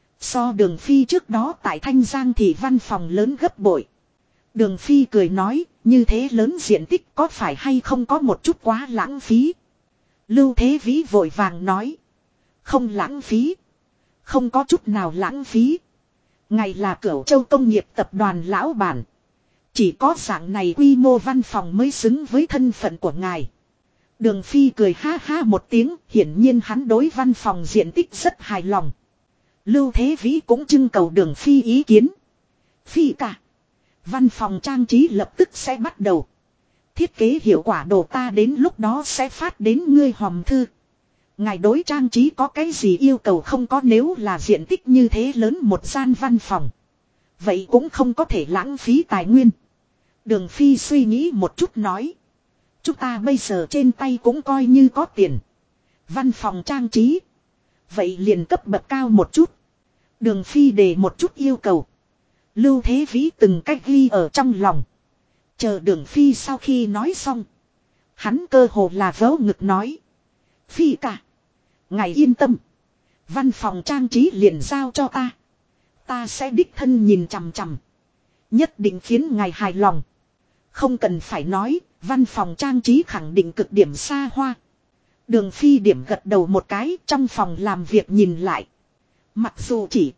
So Đường Phi trước đó tại Thanh Giang thì văn phòng lớn gấp bội. Đường Phi cười nói, như thế lớn diện tích có phải hay không có một chút quá lãng phí. Lưu Thế Vĩ vội vàng nói. Không lãng phí. Không có chút nào lãng phí. Ngài là Cửu Châu Công nghiệp tập đoàn lão bản. Chỉ có dạng này quy mô văn phòng mới xứng với thân phận của ngài. Đường Phi cười ha ha một tiếng, hiển nhiên hắn đối văn phòng diện tích rất hài lòng. Lưu Thế Vĩ cũng trưng cầu Đường Phi ý kiến. Phi cả. Văn phòng trang trí lập tức sẽ bắt đầu. Thiết kế hiệu quả đồ ta đến lúc đó sẽ phát đến ngươi hòm thư. Ngài đối trang trí có cái gì yêu cầu không có, nếu là diện tích như thế lớn một gian văn phòng. Vậy cũng không có thể lãng phí tài nguyên. Đường Phi suy nghĩ một chút nói. Chúng ta bây giờ trên tay cũng coi như có tiền. Văn phòng trang trí. Vậy liền cấp bậc cao một chút. Đường Phi đề một chút yêu cầu. Lưu Thế Vĩ từng cách ghi ở trong lòng. Chờ Đường Phi sau khi nói xong. Hắn cơ hồ là vớ ngực nói. Phi cả. Ngài yên tâm. Văn phòng trang trí liền giao cho ta. Ta sẽ đích thân nhìn chằm chằm. Nhất định khiến ngài hài lòng. Không cần phải nói, văn phòng trang trí khẳng định cực điểm xa hoa. Đường Phi điểm gật đầu một cái, trong phòng làm việc nhìn lại. Mặc dù chỉ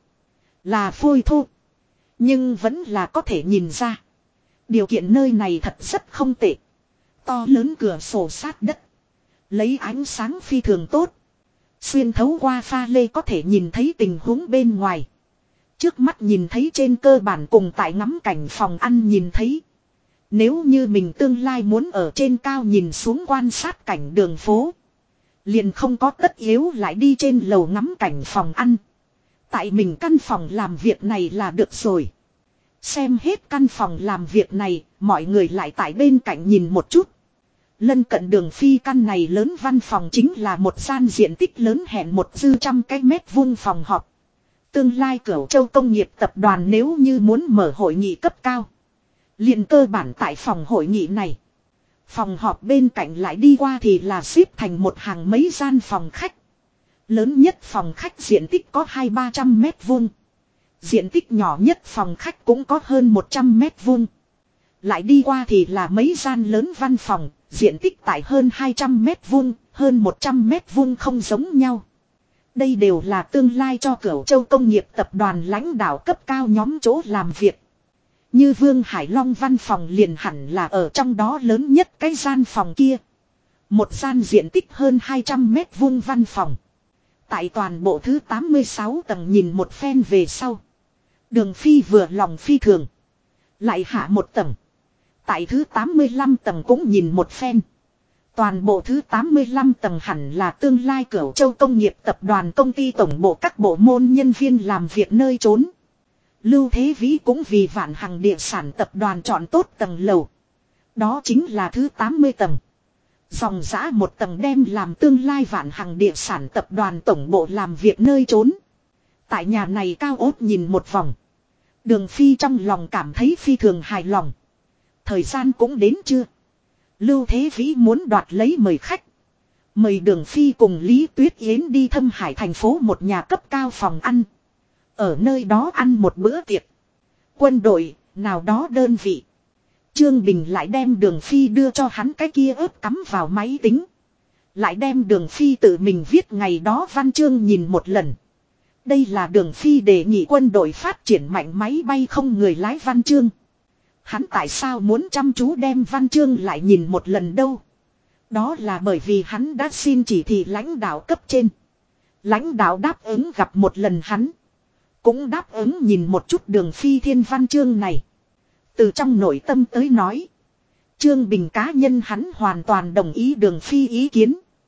là phôi thô, nhưng vẫn là có thể nhìn ra. Điều kiện nơi này thật rất không tệ. To lớn cửa sổ sát đất. Lấy ánh sáng phi thường tốt. Xuyên thấu qua pha lê có thể nhìn thấy tình huống bên ngoài. Trước mắt nhìn thấy trên cơ bản cùng tại ngắm cảnh phòng ăn nhìn thấy. Nếu như mình tương lai muốn ở trên cao nhìn xuống quan sát cảnh đường phố. Liền không có tất yếu lại đi trên lầu ngắm cảnh phòng ăn. Tại mình căn phòng làm việc này là được rồi. Xem hết căn phòng làm việc này, mọi người lại tại bên cạnh nhìn một chút. Lân cận Đường Phi căn này lớn văn phòng chính là một gian diện tích lớn hẹn 100 cái mét vuông phòng họp. Tương lai Cửu Châu Công nghiệp tập đoàn nếu như muốn mở hội nghị cấp cao. Liền cơ bản tại phòng hội nghị này. Phòng họp bên cạnh lại đi qua thì là xếp thành một hàng mấy gian phòng khách. Lớn nhất phòng khách diện tích có 200-300 mét vuông. Diện tích nhỏ nhất phòng khách cũng có hơn 100 mét vuông. Lại đi qua thì là mấy gian lớn văn phòng, diện tích tại hơn 200 mét vuông, hơn 100 mét vuông không giống nhau. Đây đều là tương lai cho Cửu Châu Công nghiệp tập đoàn lãnh đạo cấp cao nhóm chỗ làm việc. Như Vương Hải Long văn phòng liền hẳn là ở trong đó lớn nhất cái gian phòng kia. Một gian diện tích hơn 200 mét vuông văn phòng. Tại toàn bộ thứ 86 tầng nhìn một phen về sau. Đường Phi vừa lòng phi thường. Lại hạ một tầng. Tại thứ 85 tầng cũng nhìn một phen. Toàn bộ thứ 85 tầng hẳn là tương lai Cửu Châu Công nghiệp tập đoàn công ty tổng bộ các bộ môn nhân viên làm việc nơi trốn. Lưu Thế Vĩ cũng vì Vạn Hằng địa sản tập đoàn chọn tốt tầng lầu. Đó chính là thứ 80 tầng. Dòng dã một tầng đem làm tương lai Vạn Hằng địa sản tập đoàn tổng bộ làm việc nơi trốn. Tại nhà này cao ốt nhìn một vòng. Đường Phi trong lòng cảm thấy phi thường hài lòng. Thời gian cũng đến chưa? Lưu Thế Vĩ muốn đoạt lấy mời khách. Mời Đường Phi cùng Lý Tuyết Yến đi Thâm Hải thành phố một nhà cấp cao phòng ăn. Ở nơi đó ăn một bữa tiệc. Quân đội, nào đó đơn vị. Trương Bình lại đem Đường Phi đưa cho hắn cái kia ớt cắm vào máy tính. Lại đem Đường Phi tự mình viết ngày đó văn chương nhìn một lần. Đây là Đường Phi đề nghị quân đội phát triển mạnh máy bay không người lái văn chương. Hắn tại sao muốn chăm chú đem văn chương lại nhìn một lần đâu? Đó là bởi vì hắn đã xin chỉ thị lãnh đạo cấp trên. Lãnh đạo đáp ứng gặp một lần hắn. Cũng đáp ứng nhìn một chút Đường Phi thiên văn chương này. Từ trong nội tâm tới nói. Trương Bình cá nhân hắn hoàn toàn đồng ý Đường Phi ý kiến.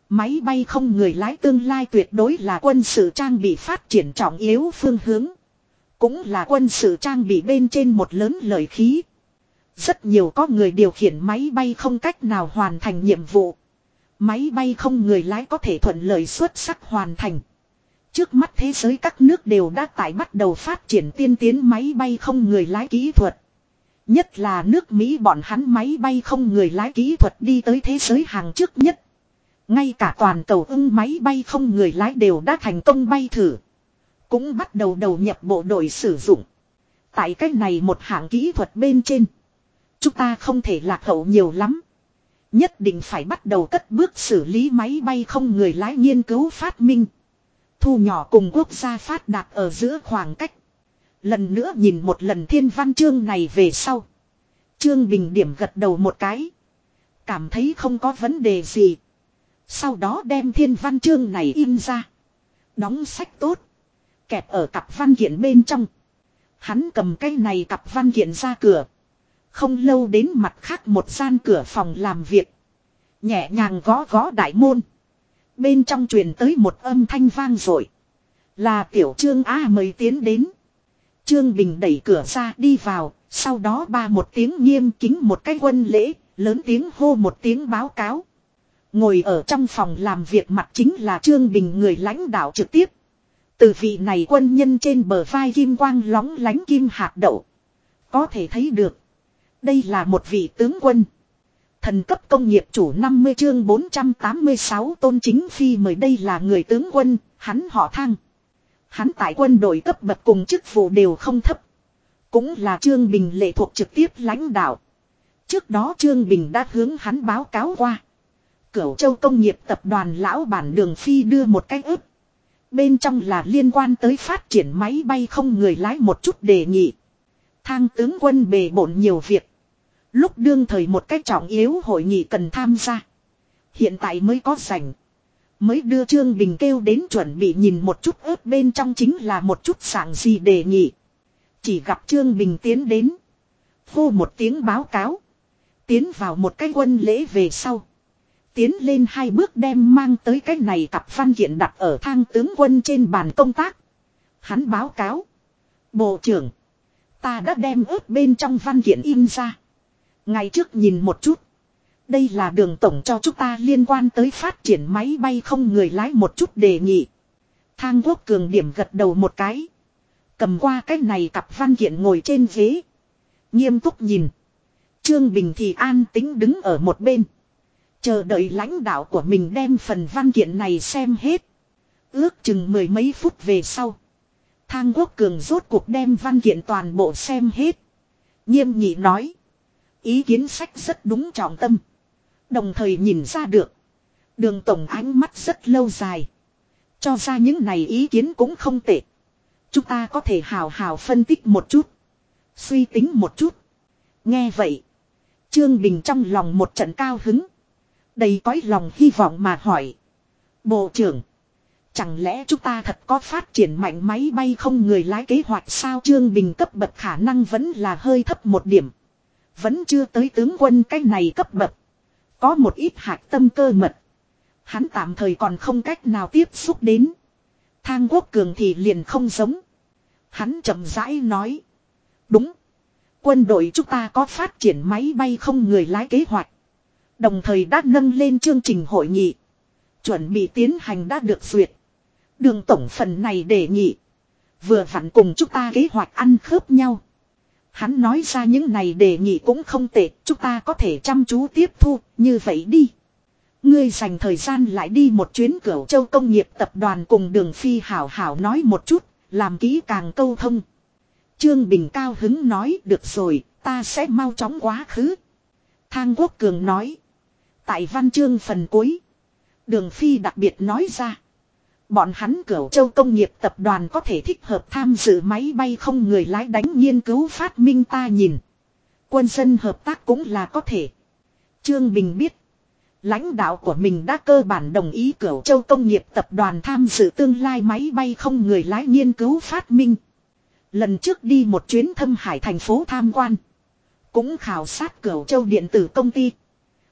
Máy bay không người lái tương lai tuyệt đối là quân sự trang bị phát triển trọng yếu phương hướng. Cũng là quân sự trang bị bên trên một lớn lợi khí. Rất nhiều có người điều khiển máy bay không cách nào hoàn thành nhiệm vụ. Máy bay không người lái có thể thuận lợi xuất sắc hoàn thành. Trước mắt thế giới các nước đều đã bắt đầu phát triển tiên tiến máy bay không người lái kỹ thuật. Nhất là nước Mỹ bọn hắn máy bay không người lái kỹ thuật đi tới thế giới hàng trước nhất. Ngay cả toàn cầu máy bay không người lái đều đã thành công bay thử. Cũng bắt đầu đầu nhập bộ đội sử dụng. Tại cách này một hạng kỹ thuật bên trên. Chúng ta không thể lạc hậu nhiều lắm. Nhất định phải bắt đầu cất bước xử lý máy bay không người lái nghiên cứu phát minh. Thu nhỏ cùng quốc gia phát đạt ở giữa khoảng cách. Lần nữa nhìn một lần thiên văn chương này về sau. Trương Bình điểm gật đầu một cái. Cảm thấy không có vấn đề gì. Sau đó đem thiên văn chương này in ra. Đóng sách tốt. Kẹp ở cặp văn kiện bên trong. Hắn cầm cái này cặp văn kiện ra cửa. Không lâu đến mặt khác một gian cửa phòng làm việc. Nhẹ nhàng gõ gõ đại môn. Bên trong truyền tới một âm thanh vang dội. Là tiểu Trương A mời tiến đến. Trương Bình đẩy cửa ra đi vào. Sau đó ba một tiếng nghiêm kính một cái quân lễ. Lớn tiếng hô một tiếng báo cáo. Ngồi ở trong phòng làm việc mặt chính là Trương Bình người lãnh đạo trực tiếp. Từ vị này quân nhân trên bờ vai kim quang lóng lánh kim hạt đậu. Có thể thấy được. Đây là một vị tướng quân. Thần cấp công nghiệp chủ 50 chương 486 Tôn Chính Phi mời đây là người tướng quân, hắn họ Thang. Hắn tại quân đội cấp bậc cùng chức vụ đều không thấp. Cũng là Trương Bình lệ thuộc trực tiếp lãnh đạo. Trước đó Trương Bình đã hướng hắn báo cáo qua. Cửu Châu công nghiệp tập đoàn lão bản Đường Phi đưa một cái ức. Bên trong là liên quan tới phát triển máy bay không người lái một chút đề nghị. Thang tướng quân bề bộn nhiều việc. Lúc đương thời một cách trọng yếu hội nghị cần tham gia. Hiện tại mới có rảnh. Mới đưa Trương Bình kêu đến chuẩn bị nhìn một chút ớt bên trong chính là một chút sảng gì đề nghị. Chỉ gặp Trương Bình tiến đến. Hô một tiếng báo cáo. Tiến vào một cái quân lễ về sau. Tiến lên hai bước đem mang tới cái này cặp văn kiện đặt ở Thang tướng quân trên bàn công tác. Hắn báo cáo. Bộ trưởng. Ta đã đem ớt bên trong văn kiện in ra. Ngày trước nhìn một chút. Đây là Đường tổng cho chúng ta liên quan tới phát triển máy bay không người lái một chút đề nghị. Thang Quốc Cường điểm gật đầu một cái. Cầm qua cái này cặp văn kiện ngồi trên ghế. Nghiêm túc nhìn. Trương Bình thì an tĩnh đứng ở một bên. Chờ đợi lãnh đạo của mình đem phần văn kiện này xem hết. Ước chừng mười mấy phút về sau. Thang Quốc Cường rốt cuộc đem văn kiện toàn bộ xem hết. Nghiêm nghị nói. Ý kiến sách rất đúng trọng tâm. Đồng thời nhìn ra được. Đường tổng ánh mắt rất lâu dài. Cho ra những này ý kiến cũng không tệ. Chúng ta có thể hào hào phân tích một chút. Suy tính một chút. Nghe vậy. Trương Bình trong lòng một trận cao hứng. Đầy cõi lòng hy vọng mà hỏi. Bộ trưởng. Chẳng lẽ chúng ta thật có phát triển mạnh máy bay không người lái kế hoạch sao? Trương Bình cấp bậc khả năng vẫn là hơi thấp một điểm. Vẫn chưa tới tướng quân cái này cấp bậc. Có một ít hạt tâm cơ mật. Hắn tạm thời còn không cách nào tiếp xúc đến. Thang Quốc Cường thì liền không giống. Hắn chậm rãi nói. Đúng. Quân đội chúng ta có phát triển máy bay không người lái kế hoạch. Đồng thời đã nâng lên chương trình hội nghị. Chuẩn bị tiến hành đã được duyệt. Đường tổng phần này đề nghị. Vừa vặn cùng chúng ta kế hoạch ăn khớp nhau. Hắn nói ra những này đề nghị cũng không tệ. Chúng ta có thể chăm chú tiếp thu. Như vậy đi. Ngươi dành thời gian lại đi một chuyến Cửu Châu công nghiệp tập đoàn cùng Đường Phi hảo hảo nói một chút. Làm kỹ càng câu thông. Trương Bình cao hứng nói được rồi. Ta sẽ mau chóng quá khứ. Thang Quốc Cường nói. Tại văn chương phần cuối. Đường Phi đặc biệt nói ra. Bọn hắn Cửu Châu công nghiệp tập đoàn có thể thích hợp tham dự máy bay không người lái đánh nghiên cứu phát minh ta nhìn. Quân dân hợp tác cũng là có thể. Trương Bình biết. Lãnh đạo của mình đã cơ bản đồng ý Cửu Châu công nghiệp tập đoàn tham dự tương lai máy bay không người lái nghiên cứu phát minh. Lần trước đi một chuyến Thâm Hải thành phố tham quan. Cũng khảo sát Cửu Châu điện tử công ty.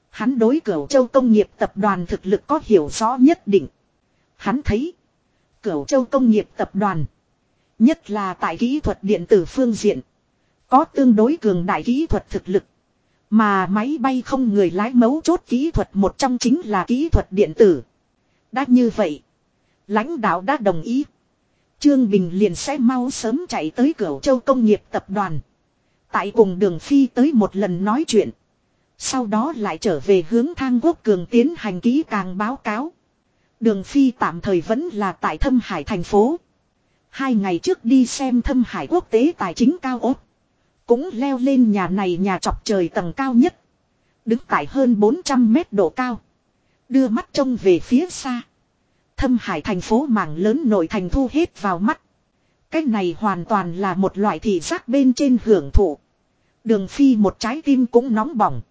Hắn đối Cửu Châu công nghiệp tập đoàn thực lực có hiểu rõ nhất định. Hắn thấy Cửu Châu công nghiệp tập đoàn, nhất là tại kỹ thuật điện tử phương diện, có tương đối cường đại kỹ thuật thực lực. Mà máy bay không người lái mấu chốt kỹ thuật một trong chính là kỹ thuật điện tử. Đã như vậy, lãnh đạo đã đồng ý. Trương Bình liền sẽ mau sớm chạy tới Cửu Châu công nghiệp tập đoàn. Tại cùng Đường Phi tới một lần nói chuyện. Sau đó lại trở về hướng Thang Quốc Cường tiến hành kỹ càng báo cáo. Đường Phi tạm thời vẫn là tại Thâm Hải thành phố. 2 ngày trước đi xem Thâm Hải quốc tế tài chính cao ốt. Cũng leo lên nhà này nhà chọc trời tầng cao nhất. Đứng tại hơn 400 mét độ cao. Đưa mắt trông về phía xa. Thâm Hải thành phố mảng lớn nội thành thu hết vào mắt. Cái này hoàn toàn là một loại thị giác bên trên hưởng thụ. Đường Phi một trái tim cũng nóng bỏng.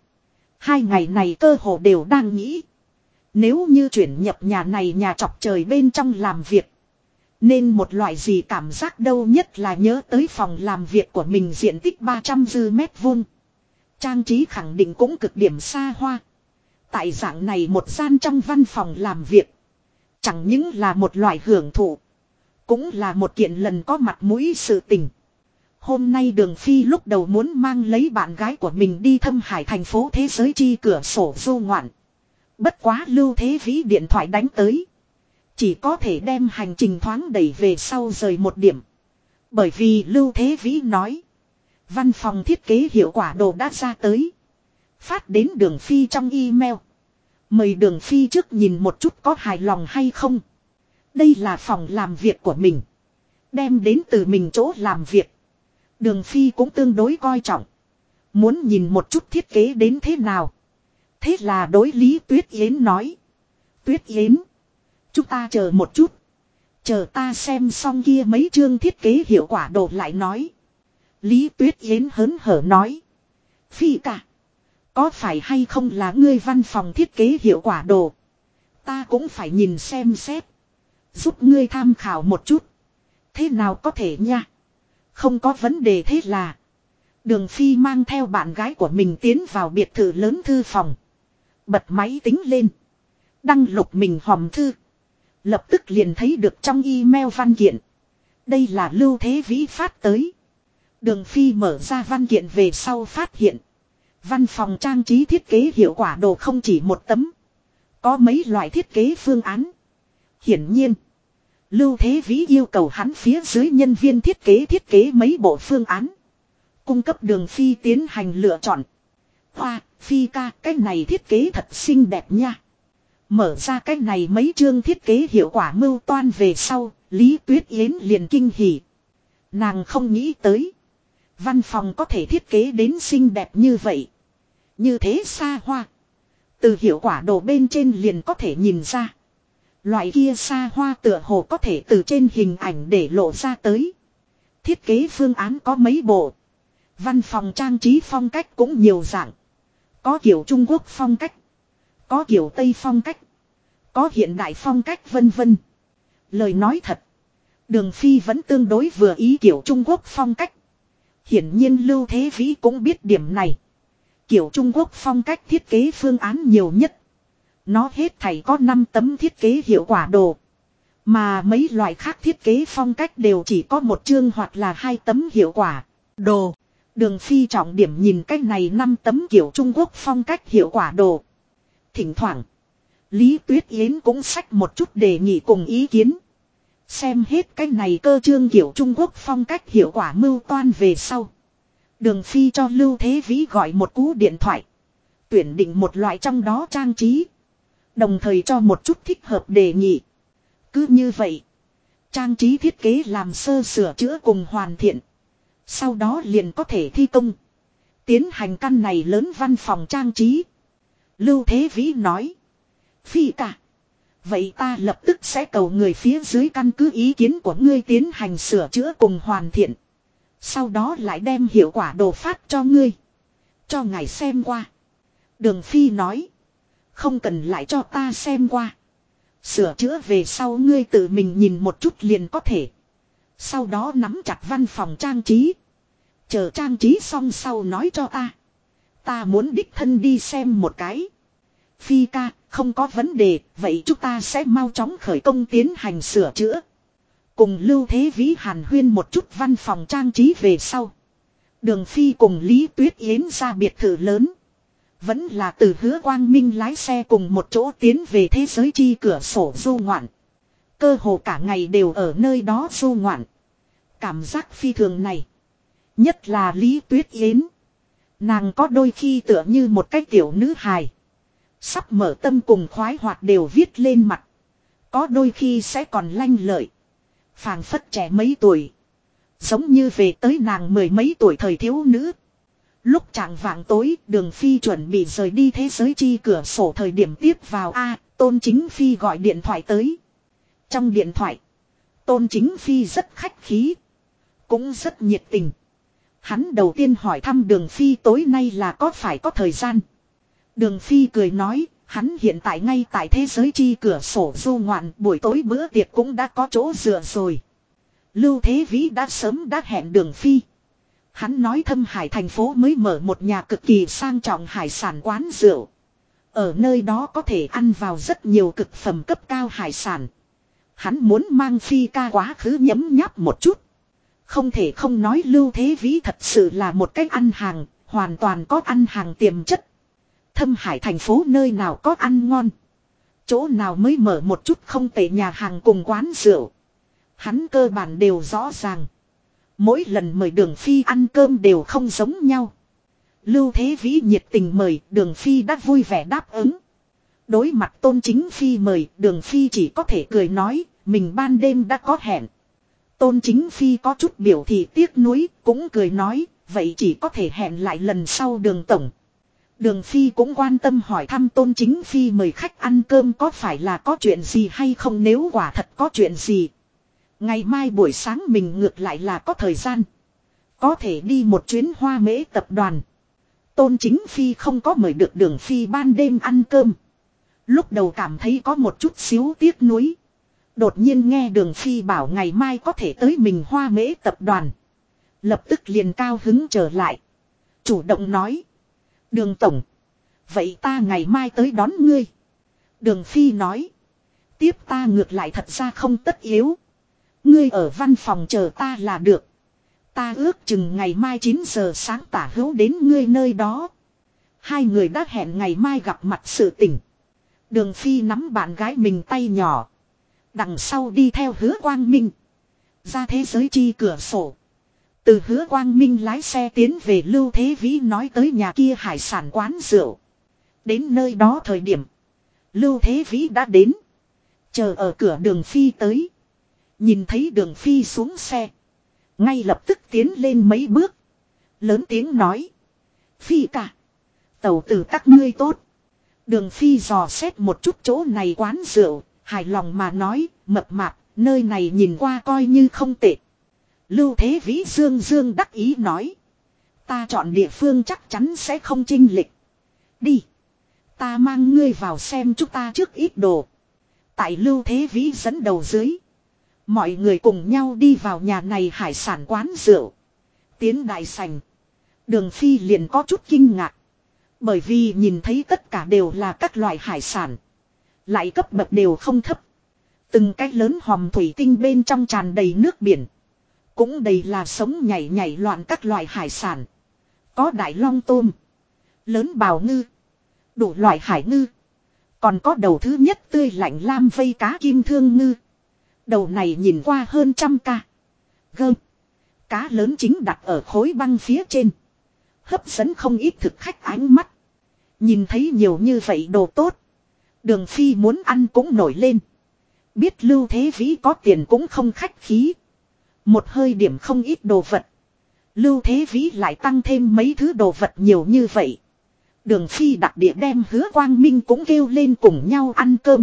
2 ngày này cơ hồ đều đang nghĩ. Nếu như chuyển nhập nhà này nhà chọc trời bên trong làm việc. Nên một loại gì cảm giác đâu, nhất là nhớ tới phòng làm việc của mình diện tích 300 dư mét vuông. Trang trí khẳng định cũng cực điểm xa hoa. Tại dạng này một gian trong văn phòng làm việc. Chẳng những là một loại hưởng thụ. Cũng là một kiện lần có mặt mũi sự tình. Hôm nay Đường Phi lúc đầu muốn mang lấy bạn gái của mình đi Thâm Hải thành phố thế giới chi cửa sổ du ngoạn. Bất quá Lưu Thế Vĩ điện thoại đánh tới. Chỉ có thể đem hành trình thoáng đẩy về sau rời một điểm. Bởi vì Lưu Thế Vĩ nói. Văn phòng thiết kế hiệu quả đồ đã ra tới. Phát đến Đường Phi trong email. Mời Đường Phi trước nhìn một chút có hài lòng hay không. Đây là phòng làm việc của mình. Đem đến từ mình chỗ làm việc. Đường Phi cũng tương đối coi trọng. Muốn nhìn một chút thiết kế đến thế nào. Thế là đối Lý Tuyết Yến nói. Tuyết Yến. Chúng ta chờ một chút. Chờ ta xem xong kia mấy chương thiết kế hiệu quả đồ lại nói. Lý Tuyết Yến hớn hở nói. Phi cả. Có phải hay không là ngươi văn phòng thiết kế hiệu quả đồ. Ta cũng phải nhìn xem xét. Giúp ngươi tham khảo một chút. Thế nào có thể nha. Không có vấn đề. Thế là Đường Phi mang theo bạn gái của mình tiến vào biệt thự lớn thư phòng. Bật máy tính lên. Đăng lục mình hòm thư. Lập tức liền thấy được trong email văn kiện. Đây là Lưu Thế Vĩ phát tới. Đường Phi mở ra văn kiện về sau phát hiện. Văn phòng trang trí thiết kế hiệu quả đồ không chỉ một tấm. Có mấy loại thiết kế phương án. Hiển nhiên. Lưu Thế Vĩ yêu cầu hắn phía dưới nhân viên thiết kế mấy bộ phương án. Cung cấp Đường Phi tiến hành lựa chọn. Hoa, Phi ca, cái này thiết kế thật xinh đẹp nha. Mở ra cái này mấy chương thiết kế hiệu quả mưu toan về sau, Lý Tuyết Yến liền kinh hỉ. Nàng không nghĩ tới. Văn phòng có thể thiết kế đến xinh đẹp như vậy. Như thế xa hoa. Từ hiệu quả đồ bên trên liền có thể nhìn ra. Loại kia xa hoa tựa hồ có thể từ trên hình ảnh để lộ ra tới. Thiết kế phương án có mấy bộ. Văn phòng trang trí phong cách cũng nhiều dạng. Có kiểu Trung Quốc phong cách. Có kiểu Tây phong cách. Có hiện đại phong cách vân vân. Lời nói thật. Đường Phi vẫn tương đối vừa ý kiểu Trung Quốc phong cách. Hiển nhiên Lưu Thế Vĩ cũng biết điểm này. Kiểu Trung Quốc phong cách thiết kế phương án nhiều nhất. Nó hết thảy có 5 tấm thiết kế hiệu quả đồ. Mà mấy loại khác thiết kế phong cách đều chỉ có 1 chương hoặc là 2 tấm hiệu quả đồ. Đường Phi trọng điểm nhìn cái này 5 tấm kiểu Trung Quốc phong cách hiệu quả đồ. Thỉnh thoảng, Lý Tuyết Yến cũng xách một chút đề nghị cùng ý kiến. Xem hết cái này cơ chương kiểu Trung Quốc phong cách hiệu quả mưu toan về sau. Đường Phi cho Lưu Thế Vĩ gọi một cú điện thoại. Tuyển định một loại trong đó trang trí. Đồng thời cho một chút thích hợp đề nghị. Cứ như vậy, trang trí thiết kế làm sơ sửa chữa cùng hoàn thiện. Sau đó liền có thể thi công. Tiến hành căn này lớn văn phòng trang trí. Lưu Thế Vĩ nói. Phi cả. Vậy ta lập tức sẽ cầu người phía dưới căn cứ ý kiến của ngươi tiến hành sửa chữa cùng hoàn thiện. Sau đó lại đem hiệu quả đồ phát cho ngươi. Cho ngài xem qua. Đường Phi nói. Không cần lại cho ta xem qua. Sửa chữa về sau ngươi tự mình nhìn một chút liền có thể. Sau đó nắm chặt văn phòng trang trí. Chờ trang trí xong sau nói cho ta. Ta muốn đích thân đi xem một cái. Phi ca, không có vấn đề, vậy chúng ta sẽ mau chóng khởi công tiến hành sửa chữa. Cùng Lưu Thế Vĩ hàn huyên một chút văn phòng trang trí về sau. Đường Phi cùng Lý Tuyết Yến ra biệt thự lớn. Vẫn là từ Hứa Quang Minh lái xe cùng một chỗ tiến về thế giới chi cửa sổ du ngoạn. Cơ hồ cả ngày đều ở nơi đó du ngoạn. Cảm giác phi thường này. Nhất là Lý Tuyết Yến. Nàng có đôi khi tựa như một cái tiểu nữ hài. Sắp mở tâm cùng khoái hoạt đều viết lên mặt. Có đôi khi sẽ còn lanh lợi. Phảng phất trẻ mấy tuổi. Giống như về tới nàng mười mấy tuổi thời thiếu nữ. Lúc chạng vạng tối, Đường Phi chuẩn bị rời đi thế giới chi cửa sổ thời điểm tiếp vào Tôn Chính Phi gọi điện thoại tới. Trong điện thoại, Tôn Chính Phi rất khách khí, cũng rất nhiệt tình. Hắn đầu tiên hỏi thăm Đường Phi tối nay là có phải có thời gian. Đường Phi cười nói, hắn hiện tại ngay tại thế giới chi cửa sổ du ngoạn, buổi tối bữa tiệc cũng đã có chỗ dựa rồi. Lưu Thế Vĩ đã sớm đã hẹn Đường Phi. Hắn nói Thâm Hải thành phố mới mở một nhà cực kỳ sang trọng hải sản quán rượu. Ở nơi đó có thể ăn vào rất nhiều cực phẩm cấp cao hải sản. Hắn muốn mang Phi ca quá khứ nhấm nháp một chút. Không thể không nói Lưu Thế Vĩ thật sự là một cách ăn hàng, hoàn toàn có ăn hàng tiềm chất. Thâm Hải thành phố nơi nào có ăn ngon. Chỗ nào mới mở một chút không tệ nhà hàng cùng quán rượu. Hắn cơ bản đều rõ ràng. Mỗi lần mời Đường Phi ăn cơm đều không giống nhau. Lưu Thế Vĩ nhiệt tình mời, Đường Phi đã vui vẻ đáp ứng. Đối mặt Tôn Chính Phi mời, Đường Phi chỉ có thể cười nói, mình ban đêm đã có hẹn. Tôn Chính Phi có chút biểu thị tiếc nuối, cũng cười nói, vậy chỉ có thể hẹn lại lần sau Đường tổng. Đường Phi cũng quan tâm hỏi thăm Tôn Chính Phi mời khách ăn cơm có phải là có chuyện gì hay không, nếu quả thật có chuyện gì. Ngày mai buổi sáng mình ngược lại là có thời gian. Có thể đi một chuyến Hoa Mễ tập đoàn. Tôn Chính Phi không có mời được Đường Phi ban đêm ăn cơm. Lúc đầu cảm thấy có một chút xíu tiếc nuối. Đột nhiên nghe Đường Phi bảo ngày mai có thể tới mình Hoa Mễ tập đoàn. Lập tức liền cao hứng trở lại. Chủ động nói. Đường tổng. Vậy ta ngày mai tới đón ngươi. Đường Phi nói. Tiếp ta ngược lại thật ra không tất yếu. Ngươi ở văn phòng chờ ta là được. Ta ước chừng ngày mai 9 giờ sáng tả hữu đến ngươi nơi đó. Hai người đã hẹn ngày mai gặp mặt sự tình. Đường Phi nắm bạn gái mình tay nhỏ. Đằng sau đi theo Hứa Quang Minh. Ra thế giới chi cửa sổ. Từ Hứa Quang Minh lái xe tiến về Lưu Thế Vĩ nói tới nhà kia hải sản quán rượu. Đến nơi đó thời điểm. Lưu Thế Vĩ đã đến. Chờ ở cửa Đường Phi tới. Nhìn thấy Đường Phi xuống xe. Ngay lập tức tiến lên mấy bước. Lớn tiếng nói. Phi ca. Tẩu tử các ngươi tốt. Đường Phi dò xét một chút chỗ này quán rượu. Hài lòng mà nói. Mập mạp. Nơi này nhìn qua coi như không tệ. Lưu Thế Vĩ dương dương đắc ý nói. Ta chọn địa phương chắc chắn sẽ không chênh lệch. Đi. Ta mang ngươi vào xem chúng ta trước ít đồ. Tại Lưu Thế Vĩ dẫn đầu dưới. Mọi người cùng nhau đi vào nhà này hải sản quán rượu. Tiến đại sảnh. Đường Phi liền có chút kinh ngạc. Bởi vì nhìn thấy tất cả đều là các loại hải sản. Lại cấp bậc đều không thấp. Từng cái lớn hòm thủy tinh bên trong tràn đầy nước biển. Cũng đầy là sống nhảy nhảy loạn các loại hải sản. Có đại long tôm. Lớn bào ngư. Đủ loại hải ngư. Còn có đầu thứ nhất tươi lạnh lam vây cá kim thương ngư. Đầu này nhìn qua hơn 100 ca. Gơm. Cá lớn chính đặt ở khối băng phía trên. Hấp dẫn không ít thực khách ánh mắt. Nhìn thấy nhiều như vậy đồ tốt. Đường Phi muốn ăn cũng nổi lên. Biết Lưu Thế Vĩ có tiền cũng không khách khí. Một hơi điểm không ít đồ vật. Lưu Thế Vĩ lại tăng thêm mấy thứ đồ vật nhiều như vậy. Đường Phi đặc địa đem Hứa Quang Minh cũng kêu lên cùng nhau ăn cơm.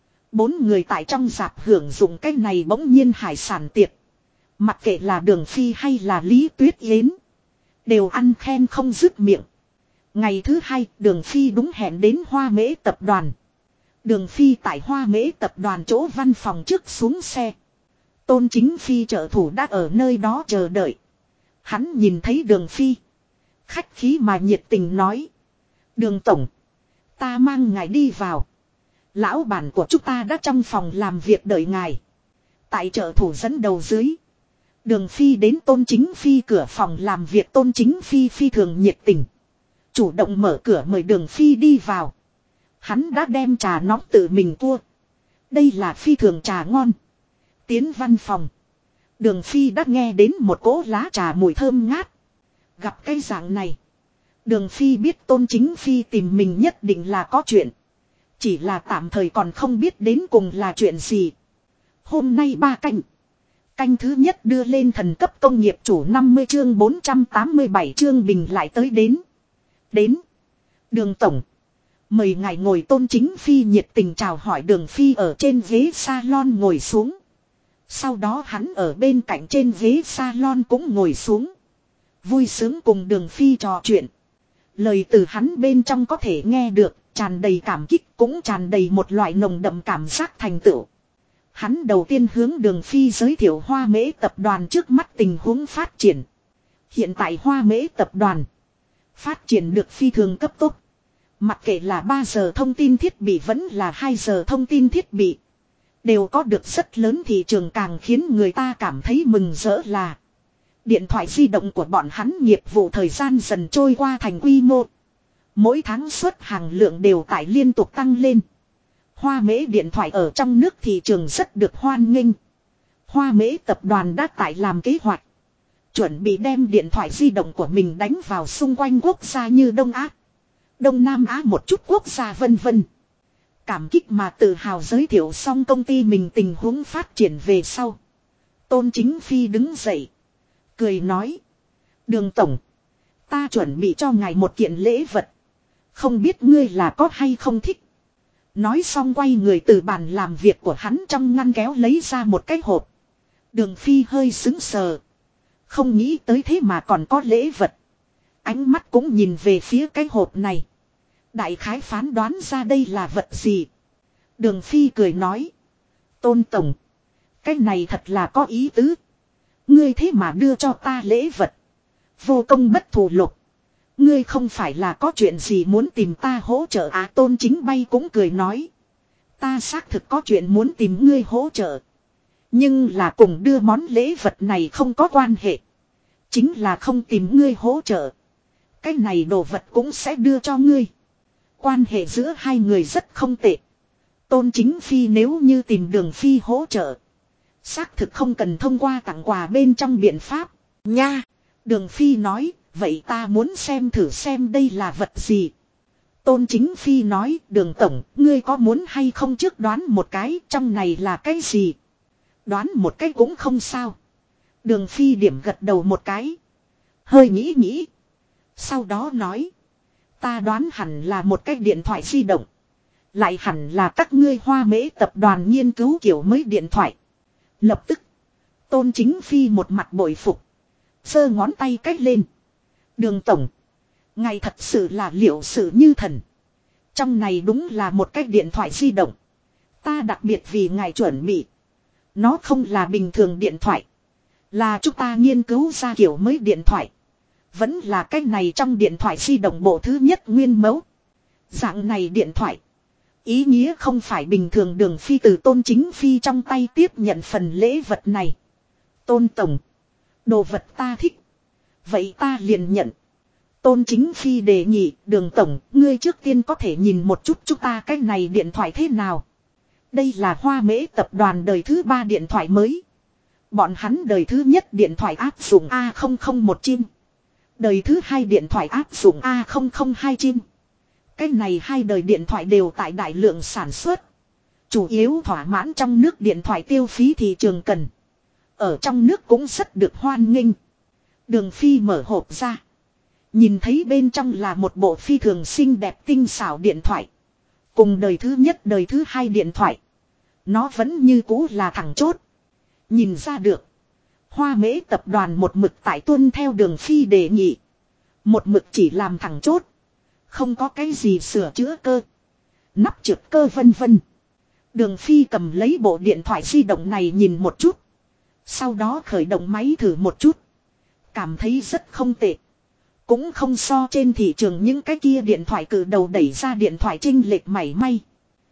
4 người tại trong dạp hưởng dụng cái này bỗng nhiên hải sản tiệc. Mặc kệ là Đường Phi hay là Lý Tuyết Yến. Đều ăn khen không dứt miệng. Ngày thứ hai Đường Phi đúng hẹn đến Hoa Mễ tập đoàn. Đường Phi tại Hoa Mễ tập đoàn chỗ văn phòng trước xuống xe. Tôn Chính Phi trợ thủ đã ở nơi đó chờ đợi. Hắn nhìn thấy Đường Phi. Khách khí mà nhiệt tình nói. Đường tổng. Ta mang ngài đi vào. Lão bản của chúng ta đã trong phòng làm việc đợi ngài. Tại trợ thủ dẫn đầu dưới. Đường Phi đến Tôn Chính Phi cửa phòng làm việc. Tôn Chính Phi phi thường nhiệt tình. Chủ động mở cửa mời Đường Phi đi vào. Hắn đã đem trà nóng tự mình tua. Đây là phi thường trà ngon. Tiến văn phòng. Đường Phi đã nghe đến một cỗ lá trà mùi thơm ngát. Gặp cái dạng này. Đường Phi biết Tôn Chính Phi tìm mình nhất định là có chuyện. Chỉ là tạm thời còn không biết đến cùng là chuyện gì. Hôm nay 3 canh. Canh thứ nhất đưa lên thần cấp công nghiệp chủ 50 chương 487 chương bình lại tới đến. Đến. Đường Tổng. Mời ngài ngồi. Tôn Chính Phi nhiệt tình chào hỏi Đường Phi ở trên ghế salon ngồi xuống. Sau đó hắn ở bên cạnh trên ghế salon cũng ngồi xuống. Vui sướng cùng Đường Phi trò chuyện. Lời từ hắn bên trong có thể nghe được, tràn đầy cảm kích cũng tràn đầy một loại nồng đậm cảm giác thành tựu. Hắn đầu tiên hướng Đường Phi giới thiệu Hoa Mễ tập đoàn trước mắt tình huống phát triển. Hiện tại Hoa Mễ tập đoàn phát triển được phi thường cấp tốc. Mặc kệ là 3 giờ thông tin thiết bị vẫn là 2 giờ thông tin thiết bị. Đều có được rất lớn thị trường, càng khiến người ta cảm thấy mừng rỡ là điện thoại di động của bọn hắn nghiệp vụ thời gian dần trôi qua thành quy mô. Mỗi tháng xuất hàng lượng đều tại liên tục tăng lên. Hoa Mễ điện thoại ở trong nước thị trường rất được hoan nghênh. Hoa Mễ tập đoàn đã tại làm kế hoạch. Chuẩn bị đem điện thoại di động của mình đánh vào xung quanh quốc gia như Đông Á, Đông Nam Á một chút quốc gia vân vân. Cảm kích mà tự hào giới thiệu xong công ty mình tình huống phát triển về sau. Tôn Chính Phi đứng dậy. Cười nói. Đường Tổng. Ta chuẩn bị cho ngài một kiện lễ vật. Không biết ngươi là có hay không thích. Nói xong quay người từ bàn làm việc của hắn trong ngăn kéo lấy ra một cái hộp. Đường Phi hơi sững sờ. Không nghĩ tới thế mà còn có lễ vật. Ánh mắt cũng nhìn về phía cái hộp này. Đại khái phán đoán ra đây là vật gì. Đường Phi cười nói. Tôn Tổng. Cái này thật là có ý tứ. Ngươi thế mà đưa cho ta lễ vật. Vô công bất thù lục. Ngươi không phải là có chuyện gì muốn tìm ta hỗ trợ à? Tôn Chính Bay cũng cười nói. Ta xác thực có chuyện muốn tìm ngươi hỗ trợ. Nhưng là cùng đưa món lễ vật này không có quan hệ. Chính là không tìm ngươi hỗ trợ. Cái này đồ vật cũng sẽ đưa cho ngươi. Quan hệ giữa hai người rất không tệ. Tôn Chính Phi nếu như tìm Đường Phi hỗ trợ. Xác thực không cần thông qua tặng quà bên trong biện pháp. Nha. Đường Phi nói. Vậy ta muốn xem thử xem đây là vật gì. Tôn Chính Phi nói. Đường Tổng. Ngươi có muốn hay không trước đoán một cái. Trong này là cái gì. Đoán một cái cũng không sao. Đường Phi điểm gật đầu một cái. Hơi nghĩ nghĩ. Sau đó nói. Ta đoán hẳn là một cái điện thoại di động. Lại hẳn là các ngươi Hoa Mễ tập đoàn nghiên cứu kiểu mới điện thoại. Lập tức. Tôn Chính Phi một mặt bội phục. Giơ ngón tay cách lên. Đường Tổng. Ngài thật sự là liệu sự như thần. Trong này đúng là một cái điện thoại di động. Ta đặc biệt vì ngài chuẩn bị. Nó không là bình thường điện thoại. Là chúng ta nghiên cứu ra kiểu mới điện thoại. Vẫn là cái này trong điện thoại di động bộ thứ nhất nguyên mẫu. Dạng này điện thoại. Ý nghĩa không phải bình thường. Đường Phi từ Tôn Chính Phi trong tay tiếp nhận phần lễ vật này. Tôn Tổng. Đồ vật ta thích. Vậy ta liền nhận. Tôn Chính Phi đề nghị. Đường Tổng. Ngươi trước tiên có thể nhìn một chút chúng ta cái này điện thoại thế nào. Đây là Hoa Mễ tập đoàn đời thứ 3 điện thoại mới. Bọn hắn đời thứ nhất điện thoại áp dụng A001 chim. Đời thứ 2 điện thoại áp dụng A002 chim. Cái này 2 đời điện thoại đều tại đại lượng sản xuất. Chủ yếu thỏa mãn trong nước điện thoại tiêu phí thị trường cần. Ở trong nước cũng rất được hoan nghênh. Đường Phi mở hộp ra. Nhìn thấy bên trong là một bộ phi thường xinh đẹp tinh xảo điện thoại. Cùng đời thứ nhất đời thứ 2 điện thoại. Nó vẫn như cũ là thẳng chốt. Nhìn ra được. Hoa Mễ tập đoàn một mực tại tuân theo Đường Phi đề nghị. Một mực chỉ làm thẳng chốt. Không có cái gì sửa chữa cơ. Nắp trượt cơ vân vân. Đường Phi cầm lấy bộ điện thoại di động này nhìn một chút. Sau đó khởi động máy thử một chút. Cảm thấy rất không tệ. Cũng không so trên thị trường những cái kia điện thoại cử đầu đẩy ra điện thoại chênh lệch mảy may.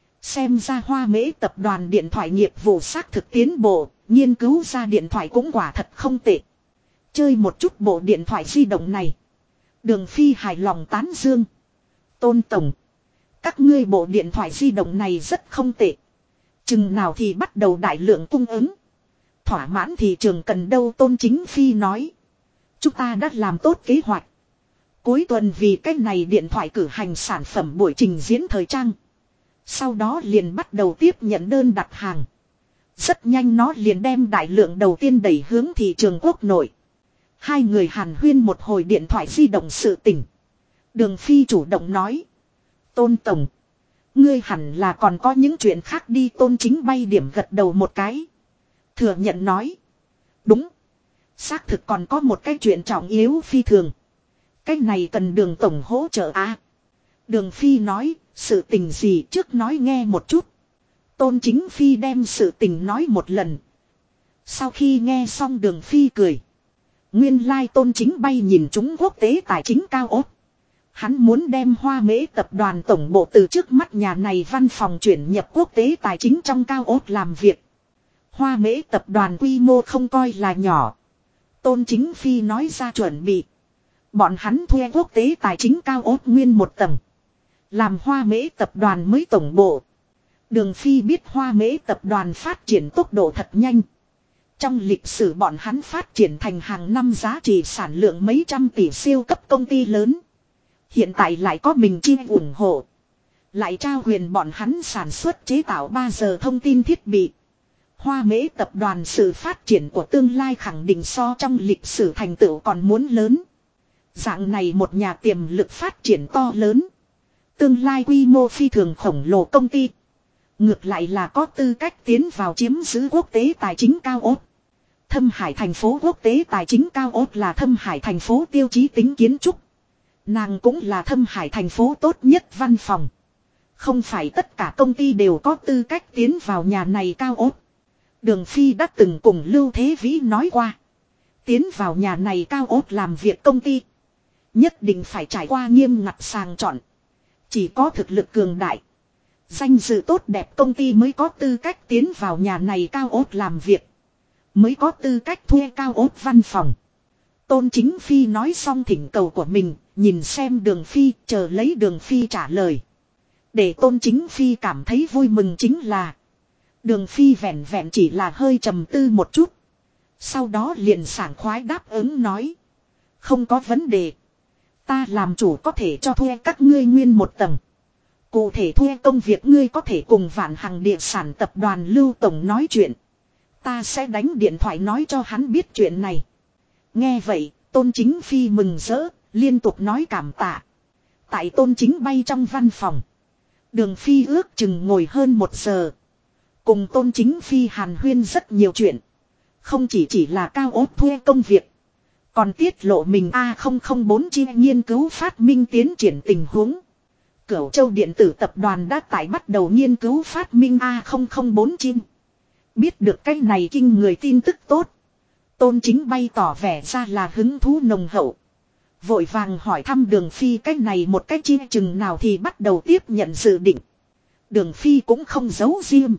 Xem ra Hoa Mễ tập đoàn điện thoại nghiệp vụ xác thực tiến bộ, nghiên cứu ra điện thoại cũng quả thật không tệ. Chơi một chút bộ điện thoại di động này. Đường Phi hài lòng tán dương. Tôn tổng, các ngươi bộ điện thoại di động này rất không tệ. Chừng nào thì bắt đầu đại lượng cung ứng. Thỏa mãn thị trường cần đâu, Tôn Chính Phi nói. Chúng ta đã làm tốt kế hoạch. Cuối tuần vì cách này điện thoại cử hành sản phẩm buổi trình diễn thời trang. Sau đó liền bắt đầu tiếp nhận đơn đặt hàng. Rất nhanh nó liền đem đại lượng đầu tiên đẩy hướng thị trường quốc nội. Hai người hàn huyên một hồi điện thoại di động sự tình. Đường Phi chủ động nói. Tôn tổng, ngươi hẳn là còn có những chuyện khác đi. Tôn Chính bay điểm gật đầu một cái. Thừa nhận nói. Đúng. Xác thực còn có một cái chuyện trọng yếu phi thường. Cái này cần Đường tổng hỗ trợ à. Đường Phi nói, sự tình gì trước nói nghe một chút. Tôn Chính Phi đem sự tình nói một lần. Sau khi nghe xong Đường Phi cười. Nguyên lai Tôn Chính bay nhìn chúng quốc tế tài chính cao ốt. Hắn muốn đem Hoa Mễ tập đoàn tổng bộ từ trước mắt nhà này văn phòng chuyển nhập quốc tế tài chính trong cao ốt làm việc. Hoa Mễ tập đoàn quy mô không coi là nhỏ. Tôn Chính Phi nói ra chuẩn bị. Bọn hắn thuê quốc tế tài chính cao ốt nguyên một tầng. Làm Hoa Mễ tập đoàn mới tổng bộ. Đường Phi biết Hoa Mễ tập đoàn phát triển tốc độ thật nhanh. Trong lịch sử bọn hắn phát triển thành hàng năm giá trị sản lượng mấy trăm tỷ siêu cấp công ty lớn. Hiện tại lại có mình chi ủng hộ. Lại trao quyền bọn hắn sản xuất chế tạo 3 giờ thông tin thiết bị. Hoa Mễ tập đoàn sự phát triển của tương lai khẳng định so trong lịch sử thành tựu còn muốn lớn. Dạng này một nhà tiềm lực phát triển to lớn. Tương lai quy mô phi thường khổng lồ công ty. Ngược lại là có tư cách tiến vào chiếm giữ quốc tế tài chính cao ốt. Thâm Hải thành phố quốc tế tài chính cao ốt là Thâm Hải thành phố tiêu chí tính kiến trúc. Nàng cũng là Thâm Hải thành phố tốt nhất văn phòng. Không phải tất cả công ty đều có tư cách tiến vào nhà này cao ốt. Đường Phi đã từng cùng Lưu Thế Vĩ nói qua. Tiến vào nhà này cao ốt làm việc công ty. Nhất định phải trải qua nghiêm ngặt sàng chọn. Chỉ có thực lực cường đại. Danh dự tốt đẹp công ty mới có tư cách tiến vào nhà này cao ốt làm việc. Mới có tư cách thuê cao ốt văn phòng. Tôn Chính Phi nói xong thỉnh cầu của mình. Nhìn xem Đường Phi chờ lấy Đường Phi trả lời. Để Tôn Chính Phi cảm thấy vui mừng chính là. Đường Phi vẹn vẹn chỉ là hơi trầm tư một chút. Sau đó liền sảng khoái đáp ứng nói. Không có vấn đề. Ta làm chủ có thể cho thuê các ngươi nguyên một tầng. Cụ thể thuê công việc ngươi có thể cùng Vạn Hằng địa sản tập đoàn Lưu Tổng nói chuyện. Ta sẽ đánh điện thoại nói cho hắn biết chuyện này. Nghe vậy, Tôn Chính Phi mừng rỡ, liên tục nói cảm tạ. Tại Tôn Chính bay trong văn phòng. Đường Phi ước chừng ngồi hơn 1 giờ. Cùng Tôn Chính Phi hàn huyên rất nhiều chuyện. Không chỉ là cao ốt thuê công việc. Còn tiết lộ mình A004 chi nghiên cứu phát minh tiến triển tình huống. Cửu Châu Điện tử tập đoàn đã tại bắt đầu nghiên cứu phát minh A004 chi. Biết được cái này kinh người tin tức tốt. Tôn Chính bay tỏ vẻ ra là hứng thú nồng hậu. Vội vàng hỏi thăm Đường Phi cái này một cách chi chừng nào thì bắt đầu tiếp nhận dự định. Đường Phi cũng không giấu riêng.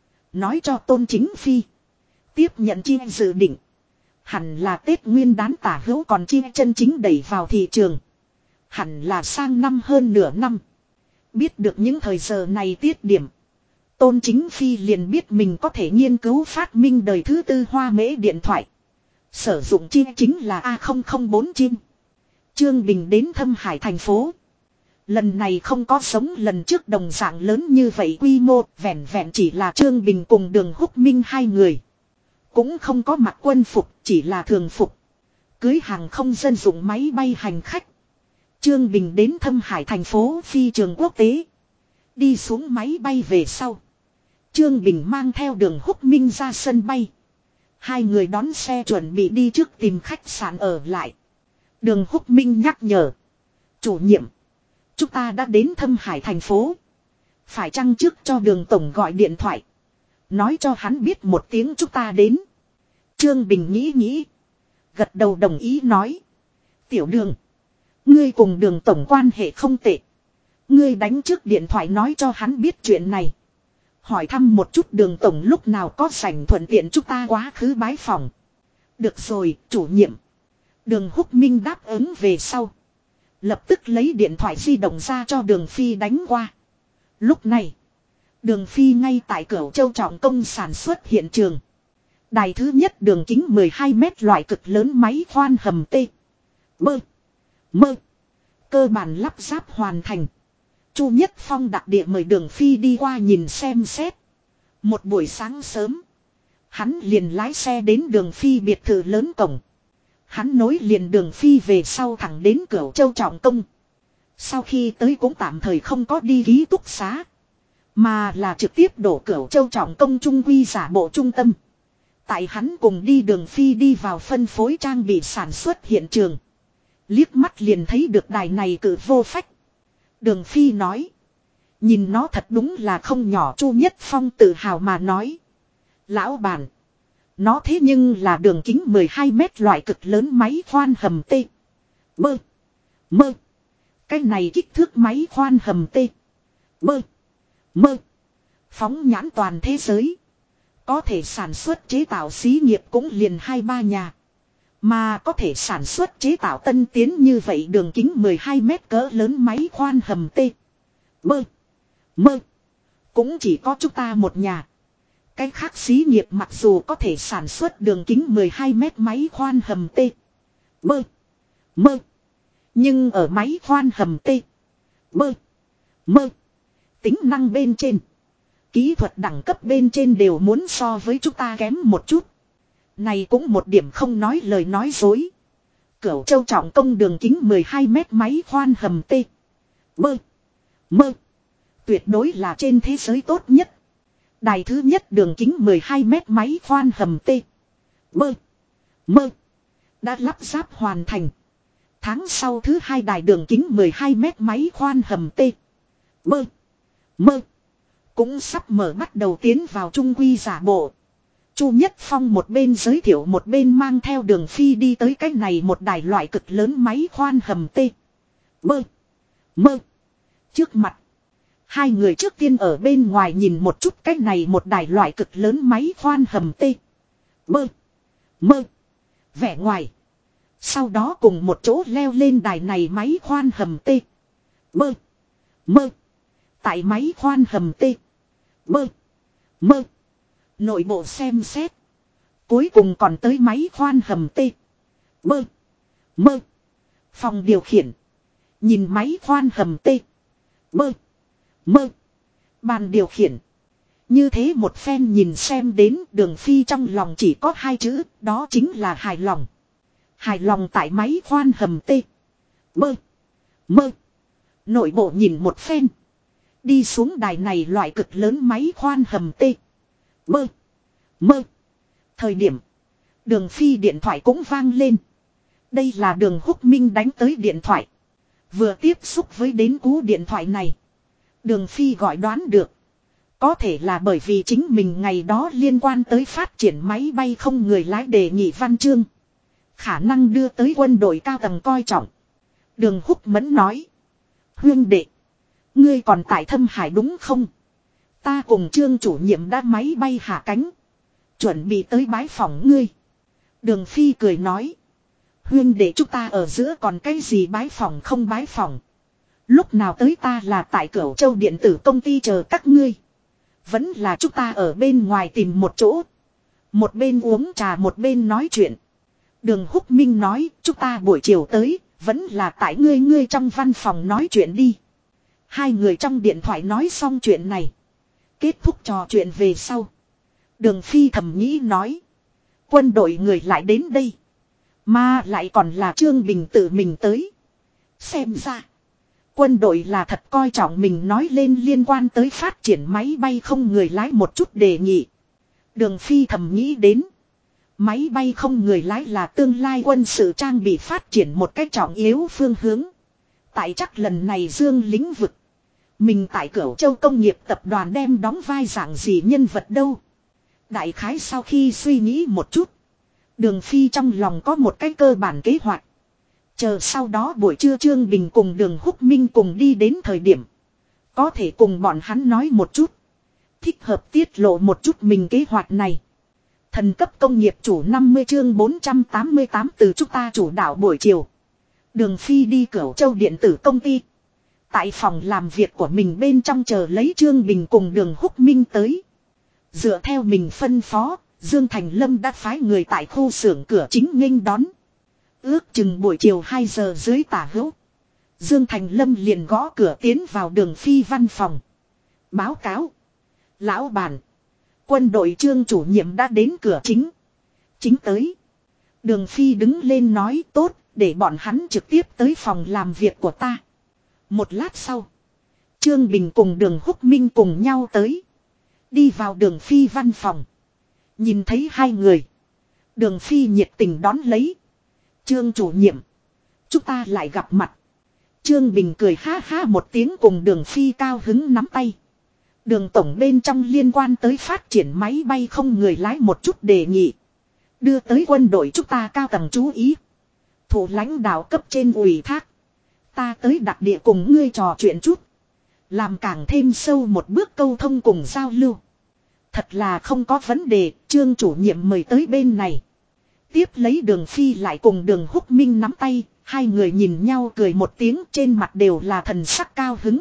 Nói cho Tôn Chính Phi. Tiếp nhận chi dự định. Hẳn là Tết Nguyên đán tả hữu còn chi chân chính đẩy vào thị trường. Hẳn là sang năm hơn nửa năm. Biết được những thời giờ này tiết điểm. Tôn Chính Phi liền biết mình có thể nghiên cứu phát minh đời thứ tư Hoa Mễ điện thoại. Sử dụng chi chính là A004 chi. Trương Bình đến Thâm Hải thành phố. Lần này không có giống lần trước đồng dạng lớn như vậy quy mô, vẹn vẹn chỉ là Trương Bình cùng Đường Húc Minh hai người. Cũng không có mặc quân phục, chỉ là thường phục. Cưới hàng không dân dụng máy bay hành khách. Trương Bình đến Thâm Hải thành phố phi trường quốc tế. Đi xuống máy bay về sau. Trương Bình mang theo Đường Húc Minh ra sân bay. Hai người đón xe chuẩn bị đi trước tìm khách sạn ở lại. Đường Húc Minh nhắc nhở. Chủ nhiệm. Chúng ta đã đến Thâm Hải thành phố. Phải chăng trước cho Đường Tổng gọi điện thoại. Nói cho hắn biết một tiếng chúng ta đến. Trương Bình nghĩ. Gật đầu đồng ý nói. Tiểu Đường. Ngươi cùng Đường tổng quan hệ không tệ. Ngươi đánh trước điện thoại nói cho hắn biết chuyện này. Hỏi thăm một chút Đường tổng lúc nào có rảnh thuận tiện chúng ta quá khứ bái phòng. Được rồi, chủ nhiệm. Đường Húc Minh đáp ứng về sau. Lập tức lấy điện thoại di động ra cho Đường Phi đánh qua. Lúc này, Đường Phi ngay tại Cửu Châu trọng công sản xuất hiện trường. Đài thứ nhất đường kính 12 mét loại cực lớn máy khoan hầm T. Bơ. Mơ. Cơ bản lắp ráp hoàn thành. Chu Nhất Phong đặc địa mời Đường Phi đi qua nhìn xem xét. Một buổi sáng sớm, hắn liền lái xe đến Đường Phi biệt thự lớn cổng. Hắn nối liền Đường Phi về sau thẳng đến Cửu Châu trọng công. Sau khi tới cũng tạm thời không có đi ký túc xá, mà là trực tiếp đổ Cửu Châu trọng công trung quy giả bộ trung tâm. Tại hắn cùng đi Đường Phi đi vào phân phối trang bị sản xuất hiện trường. Liếc mắt liền thấy được đài này cự vô phách. Đường Phi nói. Nhìn nó thật đúng là không nhỏ. Chu Nhất Phong tự hào mà nói. Lão bản. Nó thế nhưng là đường kính 12 mét loại cực lớn máy khoan hầm T. Bơ. Mơ. Cái này kích thước máy khoan hầm T. Bơ. Mơ. Phóng nhãn toàn thế giới. Có thể sản xuất chế tạo xí nghiệp cũng liền 2-3 nhà. Mà có thể sản xuất chế tạo tân tiến như vậy đường kính 12 mét cỡ lớn máy khoan hầm T. Bơ. Mơ. Cũng chỉ có chúng ta một nhà. Cái khác xí nghiệp mặc dù có thể sản xuất đường kính 12 mét máy khoan hầm T. Bơ. Mơ. Nhưng ở máy khoan hầm T. Bơ. Mơ. Tính năng bên trên. Kỹ thuật đẳng cấp bên trên đều muốn so với chúng ta kém một chút. Này cũng một điểm không nói lời nói dối. Cửu Châu trọng công đường kính 12 mét máy khoan hầm T. Bơ. Mơ. Tuyệt đối là trên thế giới tốt nhất. Đài thứ nhất đường kính 12 mét máy khoan hầm T. Bơ. Mơ. Đã lắp ráp hoàn thành. Tháng sau thứ hai đài đường kính 12 mét máy khoan hầm T. Bơ. Mơ. Cũng sắp mở bắt đầu tiến vào trung quy giả bộ. Chu Nhất Phong một bên giới thiệu một bên mang theo Đường Phi đi tới cái này một đài loại cực lớn máy khoan hầm T. Bơ. Mơ. Trước mặt. Hai người trước tiên ở bên ngoài nhìn một chút cái này một đài loại cực lớn máy khoan hầm T. Bơ. Mơ. Vẻ ngoài. Sau đó cùng một chỗ leo lên đài này máy khoan hầm T. Bơ. Mơ. Tại máy khoan hầm T. Bơ. Mơ. Nội bộ xem xét. Cuối cùng còn tới máy khoan hầm T. Bơ. Mơ. Phòng điều khiển. Nhìn máy khoan hầm T. Bơ. Mơ. Bàn điều khiển. Như thế một phen nhìn xem đến Đường Phi trong lòng chỉ có hai chữ. Đó chính là hài lòng. Hài lòng tại máy khoan hầm T. Bơ. Mơ. Nội bộ nhìn một phen. Đi xuống đài này loại cực lớn máy khoan hầm T. Bơ. Mơ. Thời điểm. Đường Phi điện thoại cũng vang lên. Đây là Đường Húc Minh đánh tới điện thoại. Vừa tiếp xúc với đến cú điện thoại này. Đường Phi gọi đoán được. Có thể là bởi vì chính mình ngày đó liên quan tới phát triển máy bay không người lái đề nghị văn chương. Khả năng đưa tới quân đội cao tầng coi trọng. Đường Húc Mẫn nói. Huyên đệ. Ngươi còn tại Thâm Hải đúng không? Ta cùng Trương chủ nhiệm đã máy bay hạ cánh. Chuẩn bị tới bái phỏng ngươi. Đường Phi cười nói. Huyên đệ chúng ta ở giữa còn cái gì bái phỏng không bái phỏng. Lúc nào tới ta là tại Cửu Châu điện tử công ty chờ các ngươi. Vẫn là chúng ta ở bên ngoài tìm một chỗ. Một bên uống trà một bên nói chuyện. Đường Húc Minh nói chúng ta buổi chiều tới. Vẫn là tại ngươi trong văn phòng nói chuyện đi. Hai người trong điện thoại nói xong chuyện này. Kết thúc trò chuyện về sau. Đường Phi thầm nghĩ nói. Quân đội người lại đến đây. Mà lại còn là Trương Bình tự mình tới. Xem ra. Quân đội là thật coi trọng mình nói lên liên quan tới phát triển máy bay không người lái một chút đề nghị. Đường Phi thầm nghĩ đến. Máy bay không người lái là tương lai quân sự trang bị phát triển một cách trọng yếu phương hướng. Tại chắc lần này dương lĩnh vực. Mình tại Cửu Châu công nghiệp tập đoàn đem đóng vai dạng gì nhân vật đâu. Đại khái sau khi suy nghĩ một chút. Đường Phi trong lòng có một cái cơ bản kế hoạch. Chờ sau đó buổi trưa Trương Bình cùng Đường Húc Minh cùng đi đến thời điểm. Có thể cùng bọn hắn nói một chút. Thích hợp tiết lộ một chút mình kế hoạch này. Thần cấp công nghiệp chủ 50 chương 488 từ chúng ta chủ đạo buổi chiều. Đường Phi đi Cửu Châu điện tử công ty. Tại phòng làm việc của mình bên trong chờ lấy Trương Bình cùng Đường Húc Minh tới. Dựa theo mình phân phó, Dương Thành Lâm đã phái người tại khu xưởng cửa chính nghênh đón. Ước chừng buổi chiều 2 giờ dưới tả hữu. Dương Thành Lâm liền gõ cửa tiến vào Đường Phi văn phòng. Báo cáo. Lão bản. Quân đội Trương chủ nhiệm đã đến cửa chính. Chính tới. Đường Phi đứng lên nói tốt, để bọn hắn trực tiếp tới phòng làm việc của ta. Một lát sau. Trương Bình cùng Đường Húc Minh cùng nhau tới. Đi vào Đường Phi văn phòng. Nhìn thấy hai người. Đường Phi nhiệt tình đón lấy. Trương chủ nhiệm. Chúng ta lại gặp mặt. Trương Bình cười ha ha một tiếng cùng Đường Phi cao hứng nắm tay. Đường tổng bên trong liên quan tới phát triển máy bay không người lái một chút đề nghị. Đưa tới quân đội chúng ta cao tầng chú ý. Thủ lãnh đạo cấp trên ủy thác. Ta tới đặc địa cùng ngươi trò chuyện chút. Làm càng thêm sâu một bước câu thông cùng giao lưu. Thật là không có vấn đề, Trương chủ nhiệm mời tới bên này. Tiếp lấy Đường Phi lại cùng Đường Húc Minh nắm tay, hai người nhìn nhau cười một tiếng, trên mặt đều là thần sắc cao hứng.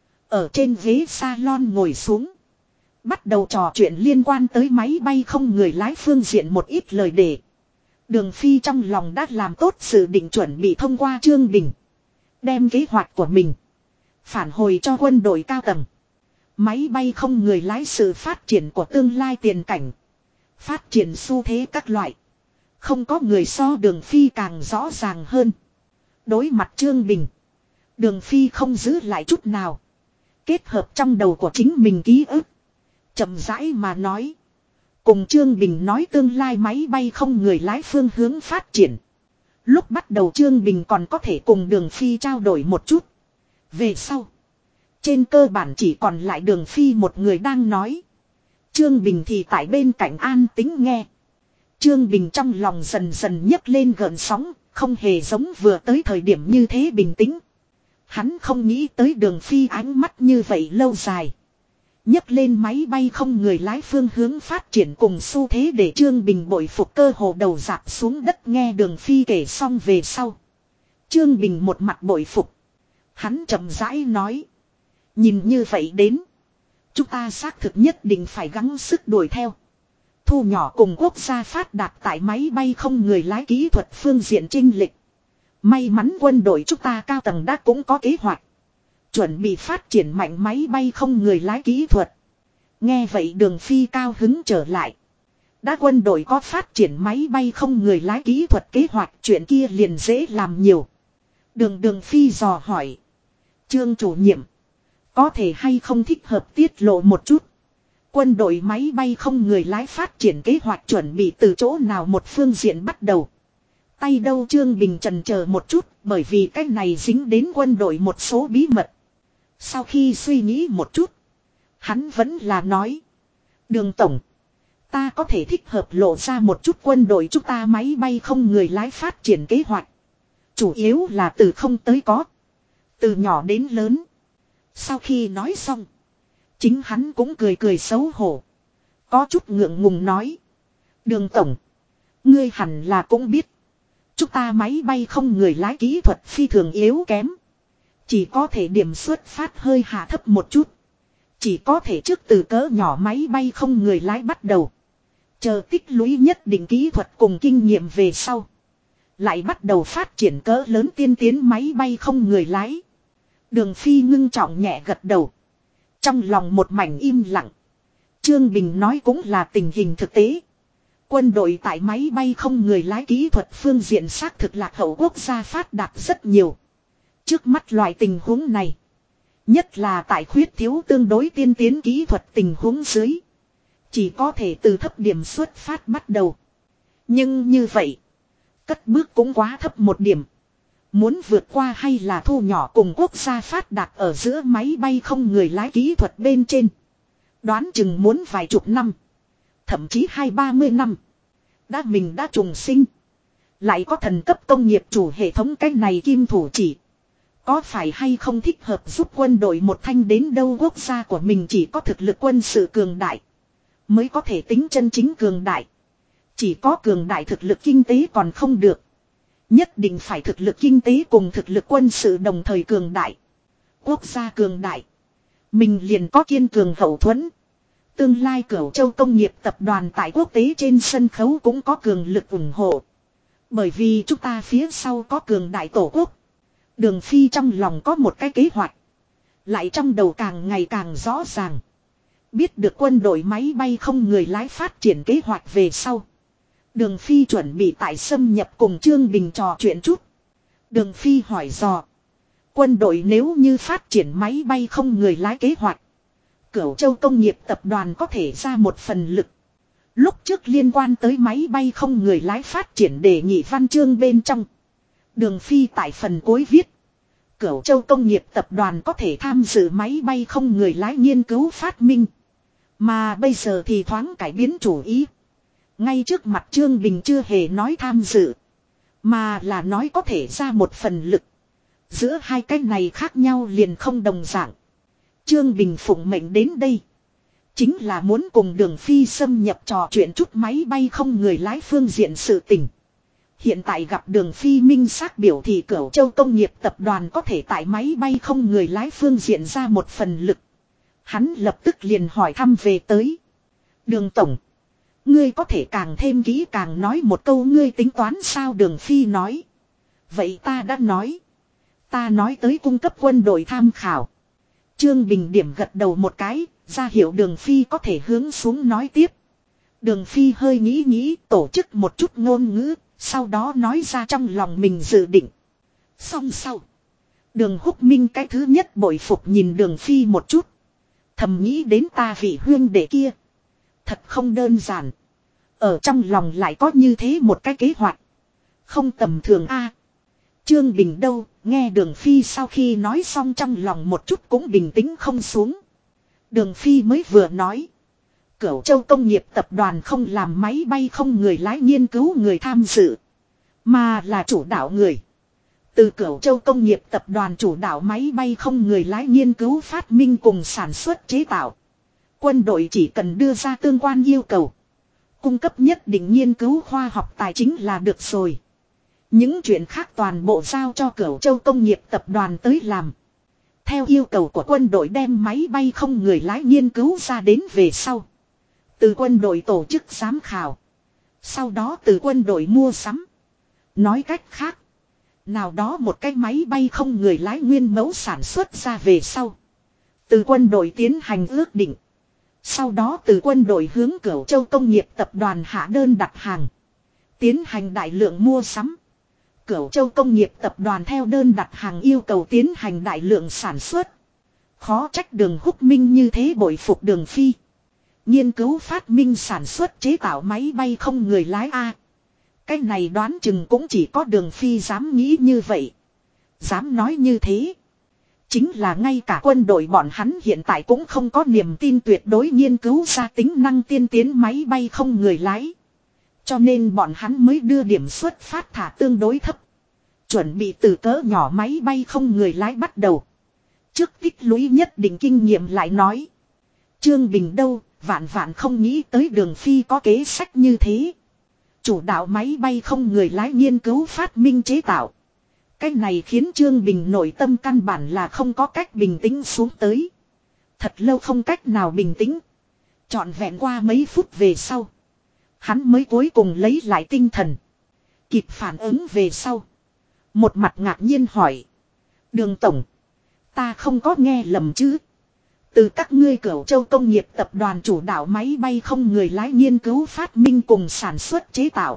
Ở trên ghế salon ngồi xuống. Bắt đầu trò chuyện liên quan tới máy bay không người lái phương diện một ít lời đề. Đường Phi trong lòng đã làm tốt sự định chuẩn bị thông qua Trương Bình. Đem kế hoạch của mình phản hồi cho quân đội cao tầng. Máy bay không người lái sự phát triển của tương lai tiền cảnh. Phát triển xu thế các loại. Không có người so Đường Phi càng rõ ràng hơn. Đối mặt Trương Bình. Đường Phi không giữ lại chút nào. Kết hợp trong đầu của chính mình ký ức. Chậm rãi mà nói. Cùng Trương Bình nói tương lai máy bay không người lái phương hướng phát triển. Lúc bắt đầu Trương Bình còn có thể cùng Đường Phi trao đổi một chút. Về sau. Trên cơ bản chỉ còn lại Đường Phi một người đang nói. Trương Bình thì tại bên cạnh an tĩnh nghe. Trương Bình trong lòng dần dần nhấc lên gợn sóng. Không hề giống vừa tới thời điểm như thế bình tĩnh. Hắn không nghĩ tới Đường Phi ánh mắt như vậy lâu dài. Nhấc lên máy bay không người lái phương hướng phát triển cùng xu thế để Trương Bình bội phục cơ hồ đầu dạp xuống đất nghe Đường Phi kể xong về sau. Trương Bình một mặt bội phục. Hắn chậm rãi nói. Nhìn như vậy đến. Chúng ta xác thực nhất định phải gắng sức đuổi theo. Thu nhỏ cùng quốc gia phát đạt tại máy bay không người lái kỹ thuật phương diện chênh lệch. May mắn quân đội chúng ta cao tầng đã cũng có kế hoạch. Chuẩn bị phát triển mạnh máy bay không người lái kỹ thuật. Nghe vậy Đường Phi cao hứng trở lại. Đã quân đội có phát triển máy bay không người lái kỹ thuật kế hoạch chuyện kia liền dễ làm nhiều. Đường Phi dò hỏi. Trương chủ nhiệm. Có thể hay không thích hợp tiết lộ một chút. Quân đội máy bay không người lái phát triển kế hoạch chuẩn bị từ chỗ nào một phương diện bắt đầu. Tay đâu Trương Bình chần chờ một chút bởi vì cách này dính đến quân đội một số bí mật. Sau khi suy nghĩ một chút. Hắn vẫn là nói. Đường tổng. Ta có thể thích hợp lộ ra một chút quân đội chúng ta máy bay không người lái phát triển kế hoạch. Chủ yếu là từ không tới có. Từ nhỏ đến lớn. Sau khi nói xong. Chính hắn cũng cười cười xấu hổ. Có chút ngượng ngùng nói. Đường tổng. Ngươi hẳn là cũng biết. Chúng ta máy bay không người lái kỹ thuật phi thường yếu kém. Chỉ có thể điểm xuất phát hơi hạ thấp một chút. Chỉ có thể trước từ cỡ nhỏ máy bay không người lái bắt đầu. Chờ tích lũy nhất định kỹ thuật cùng kinh nghiệm về sau. Lại bắt đầu phát triển cỡ lớn tiên tiến máy bay không người lái. Đường Phi ngưng trọng nhẹ gật đầu. Trong lòng một mảnh im lặng. Trương Bình nói cũng là tình hình thực tế. Quân đội tại máy bay không người lái kỹ thuật phương diện xác thực lạc hậu quốc gia phát đạt rất nhiều. Trước mắt loại tình huống này. Nhất là tại khuyết thiếu tương đối tiên tiến kỹ thuật tình huống dưới. Chỉ có thể từ thấp điểm xuất phát bắt đầu. Nhưng như vậy. Cất bước cũng quá thấp một điểm. Muốn vượt qua hay là thu nhỏ cùng quốc gia phát đạt ở giữa máy bay không người lái kỹ thuật bên trên. Đoán chừng muốn vài chục năm. Thậm chí 20-30 năm. Mình đã trùng sinh. Lại có thần cấp công nghiệp chủ hệ thống cái này kim thủ chỉ. Có phải hay không thích hợp giúp quân đội một thanh đến đâu quốc gia của mình chỉ có thực lực quân sự cường đại. Mới có thể tính chân chính cường đại. Chỉ có cường đại thực lực kinh tế còn không được. Nhất định phải thực lực kinh tế cùng thực lực quân sự đồng thời cường đại. Quốc gia cường đại. Mình liền có kiên cường hậu thuẫn. Tương lai Cửu Châu công nghiệp tập đoàn tại quốc tế trên sân khấu cũng có cường lực ủng hộ. Bởi vì chúng ta phía sau có cường đại tổ quốc. Đường Phi trong lòng có một cái kế hoạch. Lại trong đầu càng ngày càng rõ ràng. Biết được quân đội máy bay không người lái phát triển kế hoạch về sau. Đường Phi chuẩn bị tại xâm nhập cùng Trương Bình trò chuyện chút. Đường Phi hỏi dò. Quân đội nếu như phát triển máy bay không người lái kế hoạch. Cửu Châu công nghiệp tập đoàn có thể ra một phần lực. Lúc trước liên quan tới máy bay không người lái phát triển đề nghị văn chương bên trong. Đường Phi tại phần cuối viết. Cửu Châu công nghiệp tập đoàn có thể tham dự máy bay không người lái nghiên cứu phát minh. Mà bây giờ thì thoáng cải biến chủ ý. Ngay trước mặt Trương Bình chưa hề nói tham dự. Mà là nói có thể ra một phần lực. Giữa hai cái này khác nhau liền không đồng dạng. Trương Bình phụng mệnh đến đây. Chính là muốn cùng Đường Phi xâm nhập trò chuyện chút máy bay không người lái phương diện sự tình. Hiện tại gặp Đường Phi minh xác biểu thì Cửu Châu công nghiệp tập đoàn có thể tại máy bay không người lái phương diện ra một phần lực. Hắn lập tức liền hỏi thăm về tới. Đường Tổng. Ngươi có thể càng thêm kỹ càng nói một câu ngươi tính toán sao Đường Phi nói. Vậy ta đã nói. Ta nói tới cung cấp quân đội tham khảo. Trương Bình điểm gật đầu một cái, ra hiệu Đường Phi có thể hướng xuống nói tiếp. Đường Phi hơi nghĩ tổ chức một chút ngôn ngữ, sau đó nói ra trong lòng mình dự định. Xong sau. Đường Húc Minh cái thứ nhất bội phục nhìn Đường Phi một chút. Thầm nghĩ đến ta vị huyên đệ kia. Thật không đơn giản. Ở trong lòng lại có như thế một cái kế hoạch. Không tầm thường a. Trương Bình đâu, nghe Đường Phi sau khi nói xong trong lòng một chút cũng bình tĩnh không xuống. Đường Phi mới vừa nói. Cửu Châu công nghiệp tập đoàn không làm máy bay không người lái nghiên cứu người tham dự. Mà là chủ đạo người. Từ Cửu Châu công nghiệp tập đoàn chủ đạo máy bay không người lái nghiên cứu phát minh cùng sản xuất chế tạo. Quân đội chỉ cần đưa ra tương quan yêu cầu. Cung cấp nhất định nghiên cứu khoa học tài chính là được rồi. Những chuyện khác toàn bộ giao cho Cửu Châu công nghiệp tập đoàn tới làm. Theo yêu cầu của quân đội đem máy bay không người lái nghiên cứu ra đến về sau. Từ quân đội tổ chức giám khảo. Sau đó từ quân đội mua sắm. Nói cách khác. Nào đó một cái máy bay không người lái nguyên mẫu sản xuất ra về sau. Từ quân đội tiến hành ước định. Sau đó từ quân đội hướng Cửu Châu công nghiệp tập đoàn hạ đơn đặt hàng. Tiến hành đại lượng mua sắm. Cửu Châu công nghiệp tập đoàn theo đơn đặt hàng yêu cầu tiến hành đại lượng sản xuất. Khó trách Đường Húc Minh như thế bội phục Đường Phi. Nghiên cứu phát minh sản xuất chế tạo máy bay không người lái A. Cái này đoán chừng cũng chỉ có Đường Phi dám nghĩ như vậy. Dám nói như thế. Chính là ngay cả quân đội bọn hắn hiện tại cũng không có niềm tin tuyệt đối nghiên cứu ra tính năng tiên tiến máy bay không người lái. Cho nên bọn hắn mới đưa điểm xuất phát thả tương đối thấp. Chuẩn bị từ cỡ nhỏ máy bay không người lái bắt đầu. Trước tích lũy nhất định kinh nghiệm lại nói. Trương Bình đâu, vạn vạn không nghĩ tới Đường Phi có kế sách như thế. Chủ đạo máy bay không người lái nghiên cứu phát minh chế tạo. Cái này khiến Trương Bình nội tâm căn bản là không có cách bình tĩnh xuống tới. Thật lâu không cách nào bình tĩnh. Trọn vẹn qua mấy phút về sau. Hắn mới cuối cùng lấy lại tinh thần. Kịp phản ứng về sau. Một mặt ngạc nhiên hỏi. Đường Tổng. Ta không có nghe lầm chứ. Từ các ngươi Cửu Châu công nghiệp tập đoàn chủ đạo máy bay không người lái nghiên cứu phát minh cùng sản xuất chế tạo.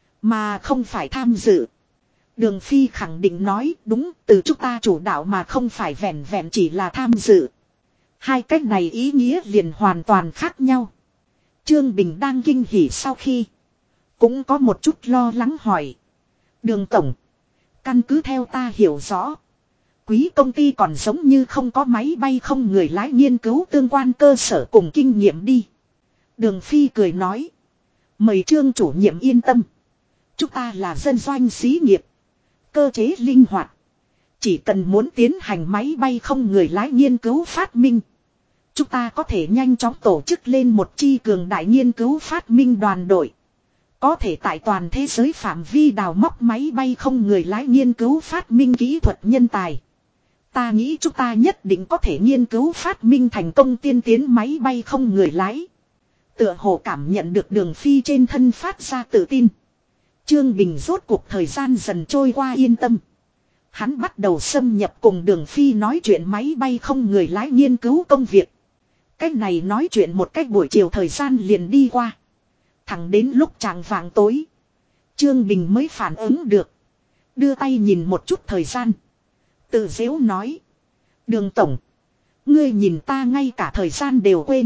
Mà không phải tham dự. Đường Phi khẳng định nói đúng từ chúng ta chủ đạo mà không phải vẹn vẹn chỉ là tham dự. Hai cách này ý nghĩa liền hoàn toàn khác nhau. Trương Bình đang kinh hỉ sau khi. Cũng có một chút lo lắng hỏi. Đường Tổng. Căn cứ theo ta hiểu rõ. Quý công ty còn giống như không có máy bay không người lái nghiên cứu tương quan cơ sở cùng kinh nghiệm đi. Đường Phi cười nói. Mời Trương chủ nhiệm yên tâm. Chúng ta là dân doanh xí nghiệp. Cơ chế linh hoạt. Chỉ cần muốn tiến hành máy bay không người lái nghiên cứu phát minh. Chúng ta có thể nhanh chóng tổ chức lên một chi cường đại nghiên cứu phát minh đoàn đội. Có thể tại toàn thế giới phạm vi đào móc máy bay không người lái nghiên cứu phát minh kỹ thuật nhân tài. Ta nghĩ chúng ta nhất định có thể nghiên cứu phát minh thành công tiên tiến máy bay không người lái. Tựa hồ cảm nhận được Đường Phi trên thân phát ra tự tin. Trương Bình rốt cuộc thời gian dần trôi qua yên tâm. Hắn bắt đầu xâm nhập cùng Đường Phi nói chuyện máy bay không người lái nghiên cứu công việc. Cách này nói chuyện một cách buổi chiều thời gian liền đi qua. Thẳng đến lúc chạng vạng tối. Trương Bình mới phản ứng được. Đưa tay nhìn một chút thời gian. Tự giễu nói. Đường tổng. Ngươi nhìn ta ngay cả thời gian đều quên.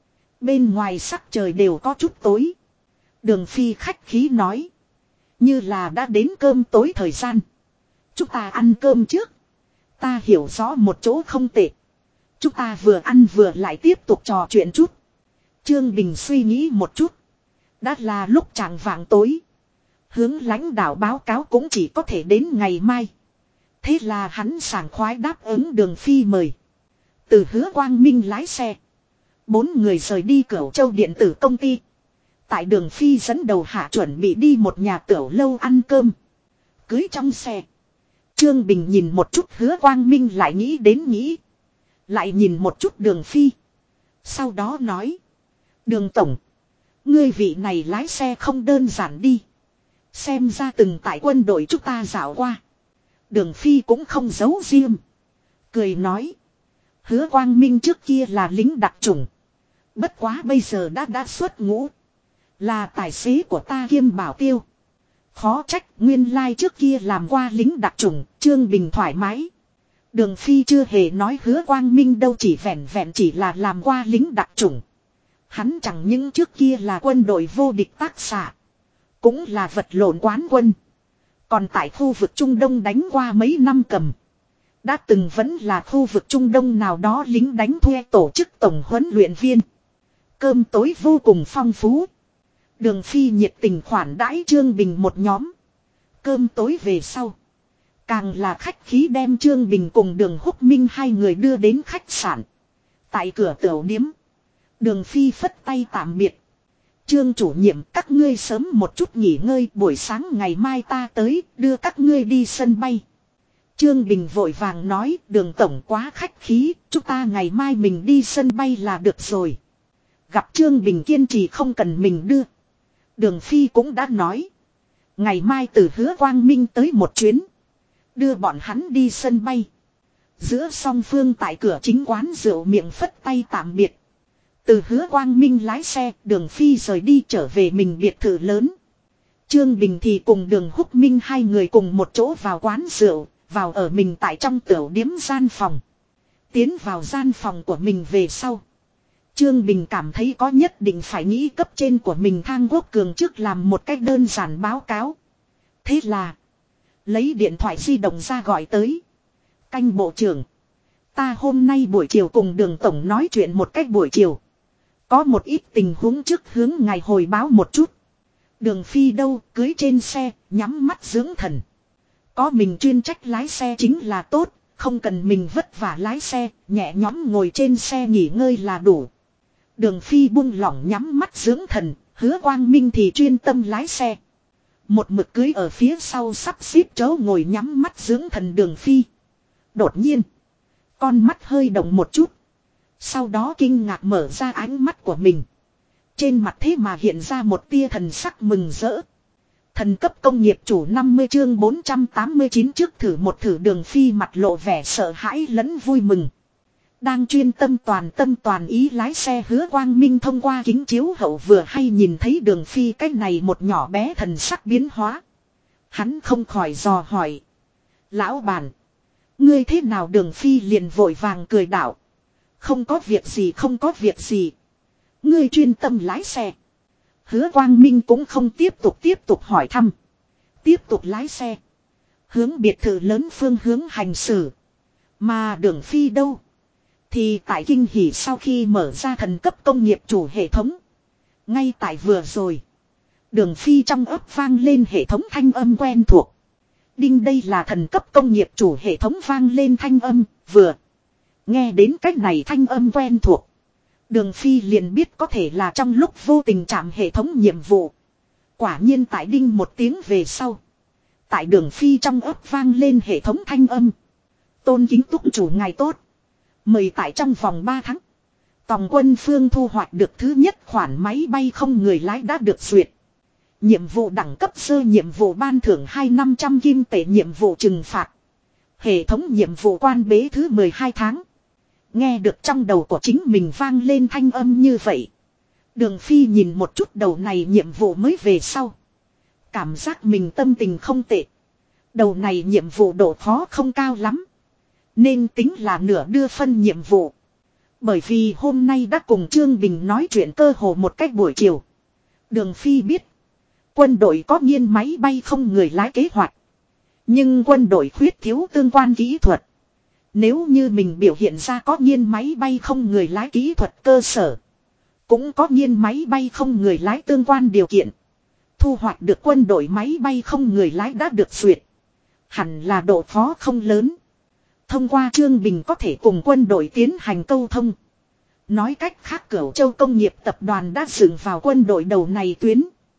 Bên ngoài sắc trời đều có chút tối. Đường Phi khách khí nói. Như là đã đến cơm tối thời gian. Chúng ta ăn cơm trước. Ta hiểu rõ một chỗ không tệ. Chúng ta vừa ăn vừa lại tiếp tục trò chuyện chút. Trương Bình suy nghĩ một chút. Đã là lúc chạng vạng tối. Hướng lãnh đạo báo cáo cũng chỉ có thể đến ngày mai. Thế là hắn sảng khoái đáp ứng Đường Phi mời. Từ Hứa Quang Minh lái xe. 4 người rời đi Cửu Châu điện tử công ty. Tại Đường Phi dẫn đầu hạ chuẩn bị đi một nhà tiểu lâu ăn cơm. Cưới trong xe. Trương Bình nhìn một chút Hứa Quang Minh lại nghĩ. Lại nhìn một chút Đường Phi. Sau đó nói. Đường tổng. Ngươi vị này lái xe không đơn giản đi. Xem ra từng tại quân đội chúng ta dạo qua. Đường Phi cũng không giấu riêng. Cười nói. Hứa Quang Minh trước kia là lính đặc chủng. Bất quá bây giờ đã xuất ngũ. Là tài xế của ta kiêm bảo tiêu. Khó trách nguyên lai trước kia làm qua lính đặc chủng. Trương Bình thoải mái. Đường Phi chưa hề nói Hứa Quang Minh đâu, chỉ vẹn chỉ là làm qua lính đặc chủng. Hắn chẳng những trước kia là quân đội vô địch tác xạ. Cũng là vật lộn quán quân. Còn tại khu vực Trung Đông đánh qua mấy năm cầm. Đã từng vẫn là khu vực Trung Đông nào đó lính đánh thuê tổ chức tổng huấn luyện viên. Cơm tối vô cùng phong phú. Đường Phi nhiệt tình khoản đãi Trương Bình một nhóm. Cơm tối về sau. Càng là khách khí đem Trương Bình cùng Đường Húc Minh hai người đưa đến khách sạn. Tại cửa tiểu điếm. Đường Phi phất tay tạm biệt. Trương chủ nhiệm, các ngươi sớm một chút nghỉ ngơi, buổi sáng ngày mai ta tới đưa các ngươi đi sân bay. Trương Bình vội vàng nói, Đường tổng quá khách khí, chúng ta ngày mai mình đi sân bay là được rồi. Gặp Trương Bình kiên trì không cần mình đưa. Đường Phi cũng đã nói. Ngày mai từ Hứa Quang Minh tới một chuyến. Đưa bọn hắn đi sân bay. Giữa song phương tại cửa chính quán rượu miệng phất tay tạm biệt. Từ Hứa Quang Minh lái xe, Đường Phi rời đi trở về mình biệt thự lớn. Trương Bình thì cùng Đường Húc Minh hai người cùng một chỗ vào quán rượu, vào ở mình tại trong tiểu điếm gian phòng. Tiến vào gian phòng của mình về sau. Trương Bình cảm thấy có nhất định phải nghĩ cấp trên của mình Thang Quốc Cường trước làm một cách đơn giản báo cáo. Thế là, lấy điện thoại di động ra gọi tới. Canh bộ trưởng. Ta hôm nay buổi chiều cùng Đường tổng nói chuyện một cách buổi chiều. Có một ít tình huống trước hướng ngài hồi báo một chút. Đường Phi đâu, cưới trên xe, nhắm mắt dưỡng thần. Có mình chuyên trách lái xe chính là tốt, không cần mình vất vả lái xe, nhẹ nhõm ngồi trên xe nghỉ ngơi là đủ. Đường Phi buông lỏng nhắm mắt dưỡng thần, Hứa Quang Minh thì chuyên tâm lái xe. Một mực cưới ở phía sau sắp xếp chỗ ngồi nhắm mắt dưỡng thần Đường Phi. Đột nhiên, con mắt hơi động một chút. Sau đó kinh ngạc mở ra ánh mắt của mình. Trên mặt thế mà hiện ra một tia thần sắc mừng rỡ. Thần cấp công nghiệp chủ 50 chương 489 trước thử một thử Đường Phi mặt lộ vẻ sợ hãi lẫn vui mừng. Đang chuyên tâm toàn ý lái xe Hứa Quang Minh thông qua kính chiếu hậu vừa hay nhìn thấy Đường Phi cái này một nhỏ bé thần sắc biến hóa. Hắn không khỏi dò hỏi. Lão bản. Ngươi thế nào Đường Phi liền vội vàng cười đạo. Không có việc gì. Ngươi chuyên tâm lái xe. Hứa Quang Minh cũng không tiếp tục hỏi thăm. Tiếp tục lái xe. Hướng biệt thự lớn phương hướng hành xử. Mà Đường Phi đâu? Thì tại kinh hỉ sau khi mở ra thần cấp công nghiệp chủ hệ thống. Ngay tại vừa rồi. Đường Phi trong ấp vang lên hệ thống thanh âm quen thuộc. Đinh, đây là thần cấp công nghiệp chủ hệ thống vang lên thanh âm, vừa. Nghe đến cách này thanh âm quen thuộc. Đường Phi liền biết có thể là trong lúc vô tình chạm hệ thống nhiệm vụ. Quả nhiên tại đinh một tiếng về sau. Tại Đường Phi trong ấp vang lên hệ thống thanh âm. Tôn kính túc chủ ngài tốt. Mời tại trong vòng 3 tháng. Tòng quân phương thu hoạch được thứ nhất khoản máy bay không người lái đã được duyệt. Nhiệm vụ đẳng cấp sơ, nhiệm vụ ban thưởng 2.500 kim tệ, nhiệm vụ trừng phạt. Hệ thống nhiệm vụ quan bế thứ 12 tháng. Nghe được trong đầu của chính mình vang lên thanh âm như vậy. Đường Phi nhìn một chút đầu này nhiệm vụ mới về sau. Cảm giác mình tâm tình không tệ. Đầu này nhiệm vụ độ khó không cao lắm. Nên tính là nửa đưa phân nhiệm vụ. Bởi vì hôm nay đã cùng Trương Bình nói chuyện cơ hồ một cách buổi chiều. Đường Phi biết. Quân đội có nghiên máy bay không người lái kế hoạch. Nhưng quân đội khuyết thiếu tương quan kỹ thuật. Nếu như mình biểu hiện ra có nghiên máy bay không người lái kỹ thuật cơ sở. Cũng có nghiên máy bay không người lái tương quan điều kiện. Thu hoạch được quân đội máy bay không người lái đã được duyệt. Hẳn là độ khó không lớn. Thông qua Trương Bình có thể cùng quân đội tiến hành câu thông. Nói cách khác, Cửu Châu công nghiệp tập đoàn đã dựng vào quân đội đầu này tuyến.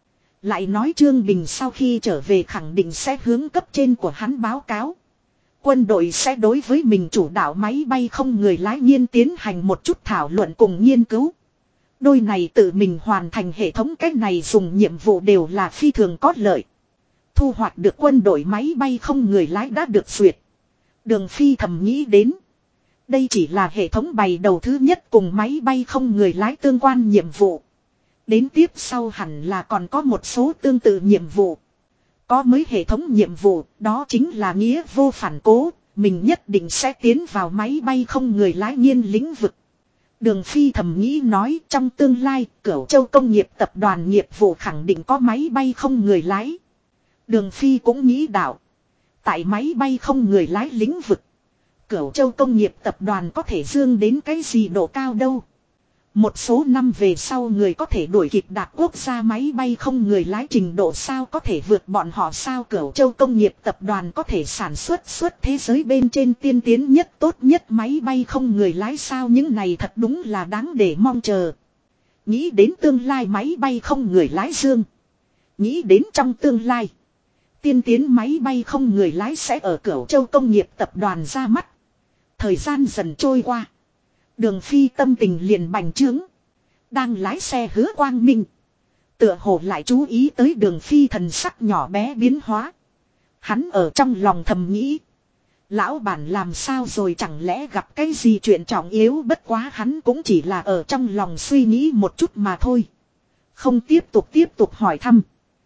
Lại nói Trương Bình sau khi trở về khẳng định sẽ hướng cấp trên của hắn báo cáo. Quân đội sẽ đối với mình chủ đạo máy bay không người lái nghiên tiến hành một chút thảo luận cùng nghiên cứu. Đôi này tự mình hoàn thành hệ thống cách này dùng nhiệm vụ đều là phi thường có lợi. Thu hoạch được quân đội máy bay không người lái đã được duyệt. Đường Phi thầm nghĩ đến. Đây chỉ là hệ thống bày đầu thứ nhất cùng máy bay không người lái tương quan nhiệm vụ. Đến tiếp sau hẳn là còn có một số tương tự nhiệm vụ. Có mới hệ thống nhiệm vụ, đó chính là nghĩa vô phản cố, mình nhất định sẽ tiến vào máy bay không người lái nghiên lĩnh vực. Đường Phi thầm nghĩ nói, trong tương lai, Cửu Châu công nghiệp tập đoàn nghiệp vụ khẳng định có máy bay không người lái. Đường Phi cũng nghĩ đạo. Tại máy bay không người lái lĩnh vực, Cửu Châu công nghiệp tập đoàn có thể dương đến cái gì độ cao đâu. Một số năm về sau người có thể đuổi kịp đạt quốc gia máy bay không người lái trình độ sao có thể vượt bọn họ sao. Cửu Châu công nghiệp tập đoàn có thể sản xuất thế giới bên trên tiên tiến nhất tốt nhất máy bay không người lái sao. Những này thật đúng là đáng để mong chờ. Nghĩ đến tương lai máy bay không người lái dương. Nghĩ đến trong tương lai tiên tiến máy bay không người lái sẽ ở Cửu Châu công nghiệp tập đoàn ra mắt. Thời gian dần trôi qua. Đường Phi tâm tình liền bành trướng. Đang lái xe Hứa Quang Minh. Tựa hồ lại chú ý tới Đường Phi thần sắc nhỏ bé biến hóa. Hắn ở trong lòng thầm nghĩ. Lão bản làm sao rồi, chẳng lẽ gặp cái gì chuyện trọng yếu. Bất quá hắn cũng chỉ là ở trong lòng suy nghĩ một chút mà thôi. Không tiếp tục hỏi thăm.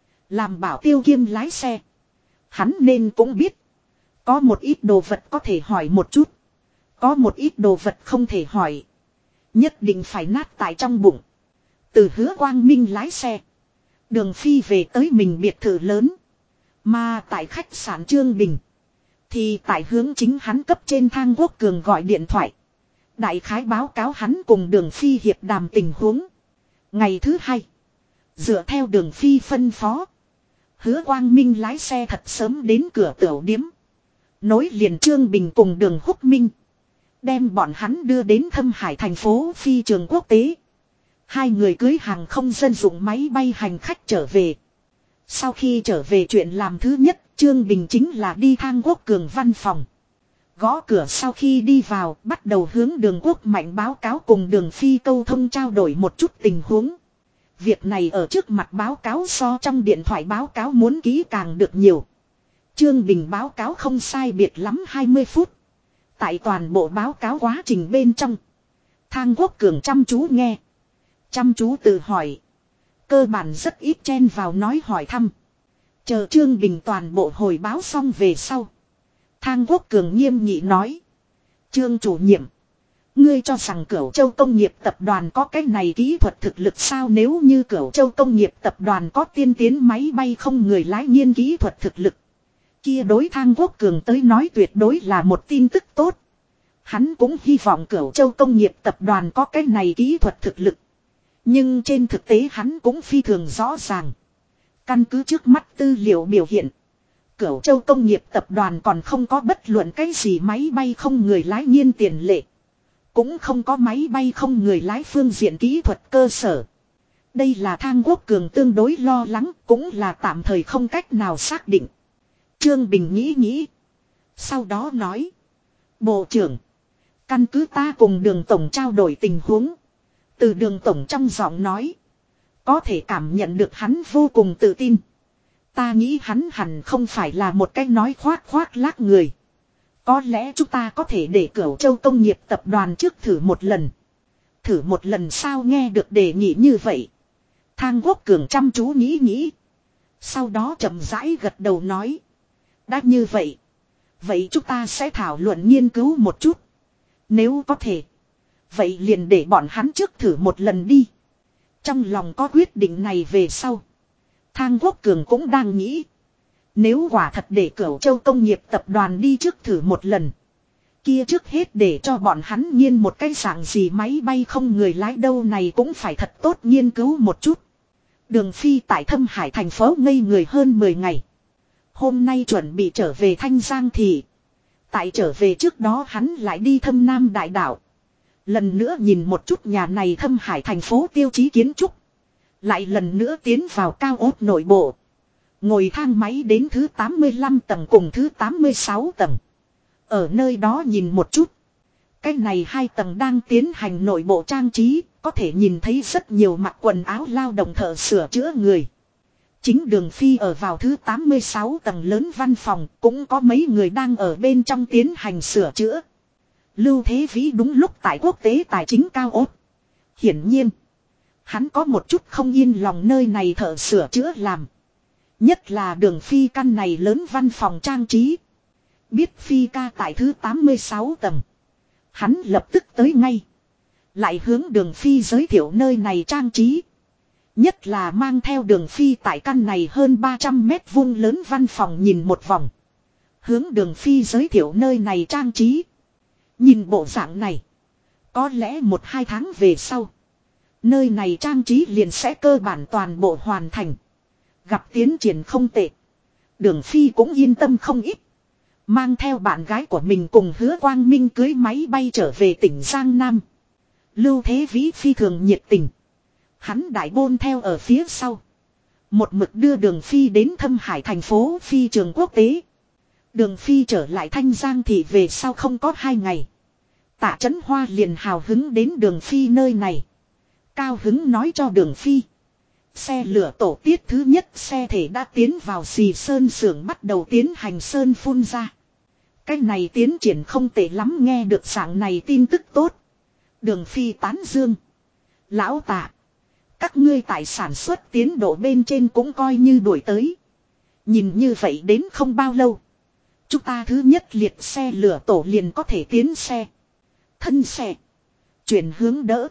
Làm bảo tiêu kiêm lái xe. Hắn nên cũng biết. Có một ít đồ vật có thể hỏi một chút. Có một ít đồ vật không thể hỏi. Nhất định phải nát tại trong bụng. Từ Hứa Quang Minh lái xe. Đường Phi về tới mình biệt thự lớn. Mà tại khách sạn Trương Bình. Thì tại hướng chính hắn cấp trên Thang Quốc Cường gọi điện thoại. Đại khái báo cáo hắn cùng Đường Phi hiệp đàm tình huống. Ngày thứ hai. Dựa theo Đường Phi phân phó. Hứa Quang Minh lái xe thật sớm đến cửa tiểu điếm. Nối liền Trương Bình cùng Đường Húc Minh. Đem bọn hắn đưa đến Thâm Hải thành phố phi trường quốc tế. Hai người cưới hàng không dân dụng máy bay hành khách trở về. Sau khi trở về chuyện làm thứ nhất, Trương Bình chính là đi Thang Quốc Cường văn phòng. Gõ cửa sau khi đi vào, bắt đầu hướng Đường Quốc Mạnh báo cáo cùng Đường Phi câu thông trao đổi một chút tình huống. Việc này ở trước mặt báo cáo so trong điện thoại báo cáo muốn kỹ càng được nhiều. Trương Bình báo cáo không sai biệt lắm 20 phút. Tại toàn bộ báo cáo quá trình bên trong. Thang Quốc Cường chăm chú nghe. Chăm chú tự hỏi. Cơ bản rất ít chen vào nói hỏi thăm. Chờ Trương Bình toàn bộ hồi báo xong về sau. Thang Quốc Cường nghiêm nghị nói. Trương chủ nhiệm. Ngươi cho rằng Cửu Châu công nghiệp tập đoàn có cái này kỹ thuật thực lực sao? Nếu như Cửu Châu công nghiệp tập đoàn có tiên tiến máy bay không người lái nghiên kỹ thuật thực lực. Kia đối Thang Quốc Cường tới nói tuyệt đối là một tin tức tốt. Hắn cũng hy vọng Cửu Châu công nghiệp tập đoàn có cái này kỹ thuật thực lực. Nhưng trên thực tế hắn cũng phi thường rõ ràng. Căn cứ trước mắt tư liệu biểu hiện. Cửu Châu Công nghiệp tập đoàn còn không có bất luận cái gì máy bay không người lái nhiên tiền lệ. Cũng không có máy bay không người lái phương diện kỹ thuật cơ sở. Đây là Thang Quốc Cường tương đối lo lắng, cũng là tạm thời không cách nào xác định. Trương Bình nghĩ. Sau đó nói. Bộ trưởng. Căn cứ ta cùng Đường Tổng trao đổi tình huống. Từ Đường Tổng trong giọng nói. Có thể cảm nhận được hắn vô cùng tự tin. Ta nghĩ hắn hẳn không phải là một cái nói khoác lác người. Có lẽ chúng ta có thể để Cửu Châu Công nghiệp tập đoàn trước thử một lần. Thử một lần sao nghe được đề nghị như vậy. Thang Quốc Cường chăm chú nghĩ. Sau đó chậm rãi gật đầu nói. Đã như vậy. Vậy chúng ta sẽ thảo luận nghiên cứu một chút. Nếu có thể. Vậy liền để bọn hắn trước thử một lần đi. Trong lòng có quyết định này về sau. Thang Quốc Cường cũng đang nghĩ. Nếu quả thật để Cửu Châu Công nghiệp tập đoàn đi trước thử một lần. Kia trước hết để cho bọn hắn nghiên một cái dạng gì máy bay không người lái đâu này cũng phải thật tốt nghiên cứu một chút. Đường Phi tại Thâm Hải thành phố ngây người hơn 10 ngày. Hôm nay chuẩn bị trở về Thanh Giang thì. Tại trở về trước đó hắn lại đi Thâm Nam Đại Đảo. Lần nữa nhìn một chút nhà này Thâm Hải thành phố tiêu chí kiến trúc. Lại lần nữa tiến vào cao ốt nội bộ. Ngồi thang máy đến thứ 85 tầng cùng thứ 86 tầng. Ở nơi đó nhìn một chút. Cái này 2 tầng đang tiến hành nội bộ trang trí. Có thể nhìn thấy rất nhiều mặc quần áo lao động thợ sửa chữa người. Chính Đường Phi ở vào thứ 86 tầng lớn văn phòng. Cũng có mấy người đang ở bên trong tiến hành sửa chữa. Lưu Thế Vĩ đúng lúc tại quốc tế tài chính cao ốt. Hiển nhiên. Hắn có một chút không yên lòng nơi này thợ sửa chữa làm. Nhất là Đường Phi căn này lớn văn phòng trang trí. Biết Phi ca tại thứ 86 tầng. Hắn lập tức tới ngay. Lại hướng Đường Phi giới thiệu nơi này trang trí. Nhất là mang theo Đường Phi tại căn này hơn 300 mét vuông lớn văn phòng nhìn một vòng. Hướng Đường Phi giới thiệu nơi này trang trí. Nhìn bộ dạng này. Có lẽ 1-2 tháng về sau. Nơi này trang trí liền sẽ cơ bản toàn bộ hoàn thành. Gặp tiến triển không tệ. Đường Phi cũng yên tâm không ít. Mang theo bạn gái của mình cùng Hứa Quang Minh cưới máy bay trở về tỉnh Giang Nam. Lưu Thế Vĩ phi thường nhiệt tình. Hắn đại bôn theo ở phía sau. Một mực đưa Đường Phi đến Thâm Hải thành phố phi trường quốc tế. Đường Phi trở lại Thanh Giang thì về sau không có 2 ngày. Tạ Chấn Hoa liền hào hứng đến Đường Phi nơi này. Cao hứng nói cho Đường Phi. Xe lửa tổ tiết thứ nhất xe thể đã tiến vào xì sơn xưởng bắt đầu tiến hành sơn phun ra. Cái này tiến triển không tệ lắm nghe được dạng này tin tức tốt. Đường Phi tán dương. Lão Tạ. Các ngươi tại sản xuất tiến độ bên trên cũng coi như đuổi tới. Nhìn như vậy đến không bao lâu. Chúng ta thứ nhất liệt xe lửa tổ liền có thể tiến xe. Thân xe. Chuyển hướng đỡ.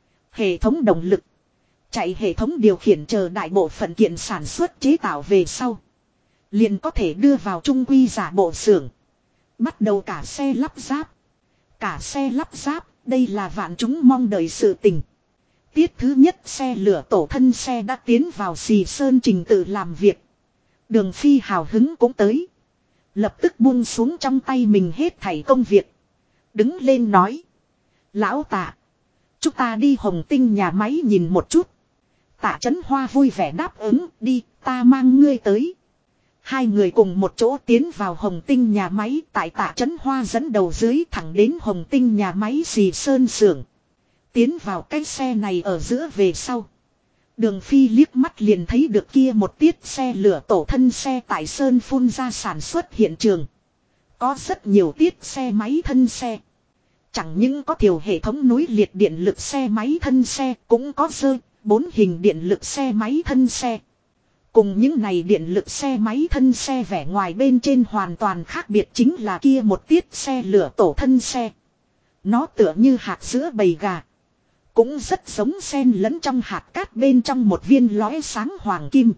Hệ thống động lực. Chạy hệ thống điều khiển chờ đại bộ phận kiện sản xuất chế tạo về sau. Liền có thể đưa vào trung quy giả bộ xưởng. Bắt đầu cả xe lắp ráp. Cả xe lắp ráp, đây là vạn chúng mong đợi sự tình. Tiết thứ nhất xe lửa tổ thân xe đã tiến vào xì sơn trình tự làm việc. Đường Phi hào hứng cũng tới. Lập tức buông xuống trong tay mình hết thảy công việc. Đứng lên nói. Lão Tạ. Chúng ta đi Hồng Tinh nhà máy nhìn một chút. Tạ Chấn Hoa vui vẻ đáp ứng, đi, ta mang ngươi tới. Hai người cùng một chỗ tiến vào Hồng Tinh nhà máy, tại Tạ Chấn Hoa dẫn đầu dưới thẳng đến Hồng Tinh nhà máy xì sơn xưởng. Tiến vào cái xe này ở giữa về sau. Đường Phi liếc mắt liền thấy được kia một tiết xe lửa tổ thân xe tại sơn phun ra sản xuất hiện trường. Có rất nhiều tiết xe máy thân xe. Chẳng những có thiểu hệ thống núi liệt điện lực xe máy thân xe, cũng có dơ, 4 hình điện lực xe máy thân xe. Cùng những này điện lực xe máy thân xe vẻ ngoài bên trên hoàn toàn khác biệt chính là kia một tiết xe lửa tổ thân xe. Nó tựa như hạt sữa bầy gà. Cũng rất giống xen lẫn trong hạt cát bên trong một viên lóe sáng hoàng kim.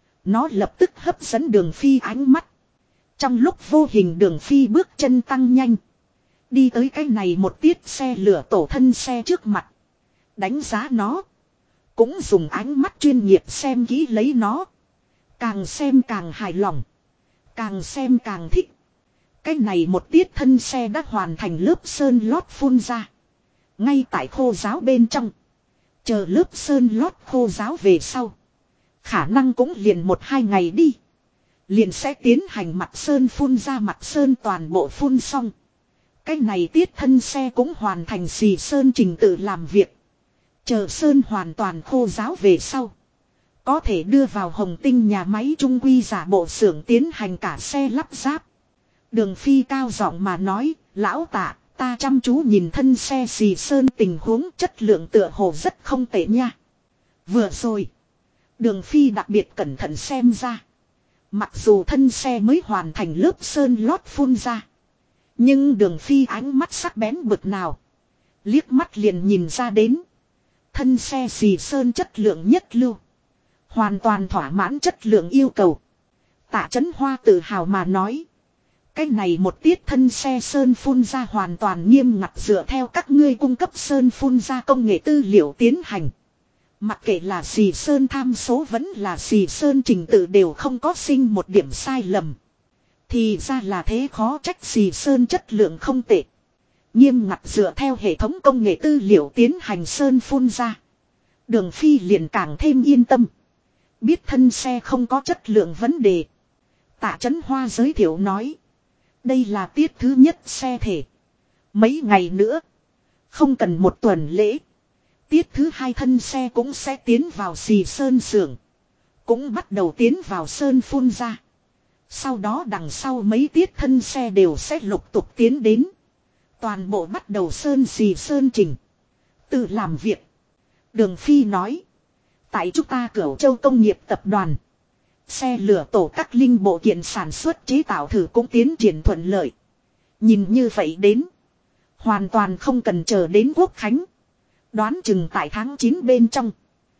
Nó lập tức hấp dẫn Đường Phi ánh mắt. Trong lúc vô hình Đường Phi bước chân tăng nhanh. Đi tới cái này một tiết xe lửa tổ thân xe trước mặt. Đánh giá nó. Cũng dùng ánh mắt chuyên nghiệp xem kỹ lấy nó. Càng xem càng hài lòng. Càng xem càng thích. Cái này một tiết thân xe đã hoàn thành lớp sơn lót phun ra. Ngay tại khô giáo bên trong. Chờ lớp sơn lót khô giáo về sau. Khả năng cũng liền 1-2 ngày đi. Liền sẽ tiến hành mặt sơn phun ra, mặt sơn toàn bộ phun xong. Cái này tiết thân xe cũng hoàn thành xì sơn trình tự làm việc. Chờ sơn hoàn toàn khô giáo về sau. Có thể đưa vào Hồng Tinh nhà máy trung quy giả bộ xưởng tiến hành cả xe lắp ráp. Đường Phi cao giọng mà nói, lão tạ, ta chăm chú nhìn thân xe xì sơn tình huống, chất lượng tựa hồ rất không tệ nha. Vừa rồi, Đường Phi đặc biệt cẩn thận xem ra. Mặc dù thân xe mới hoàn thành lớp sơn lót phun ra. Nhưng Đường Phi ánh mắt sắc bén bực nào. Liếc mắt liền nhìn ra đến. Thân xe xì sơn chất lượng nhất lưu. Hoàn toàn thỏa mãn chất lượng yêu cầu. Tạ Chấn Hoa tự hào mà nói. Cái này một tiết thân xe sơn phun ra hoàn toàn nghiêm ngặt dựa theo các ngươi cung cấp sơn phun ra công nghệ tư liệu tiến hành. Mặc kệ là xì sơn tham số vẫn là xì sơn trình tự đều không có sinh một điểm sai lầm. Thì ra là thế, khó trách xì sơn chất lượng không tệ. Nghiêm ngặt dựa theo hệ thống công nghệ tư liệu tiến hành sơn phun ra. Đường Phi liền càng thêm yên tâm. Biết thân xe không có chất lượng vấn đề. Tạ Chấn Hoa giới thiệu nói. Đây là tiết thứ nhất xe thể. Mấy ngày nữa. Không cần 1 tuần lễ. Tiết thứ 2 thân xe cũng sẽ tiến vào xì sơn xưởng. Cũng bắt đầu tiến vào sơn phun ra. Sau đó đằng sau mấy tiết thân xe đều sẽ lục tục tiến đến. Toàn bộ bắt đầu sơn xì sơn chỉnh. Tự làm việc. Đường Phi nói. Tại chúng ta Cửu Châu Công nghiệp tập đoàn. Xe lửa tổ các linh bộ kiện sản xuất chế tạo thử cũng tiến triển thuận lợi. Nhìn như vậy đến. Hoàn toàn không cần chờ đến Quốc Khánh. Đoán chừng tại tháng 9 bên trong.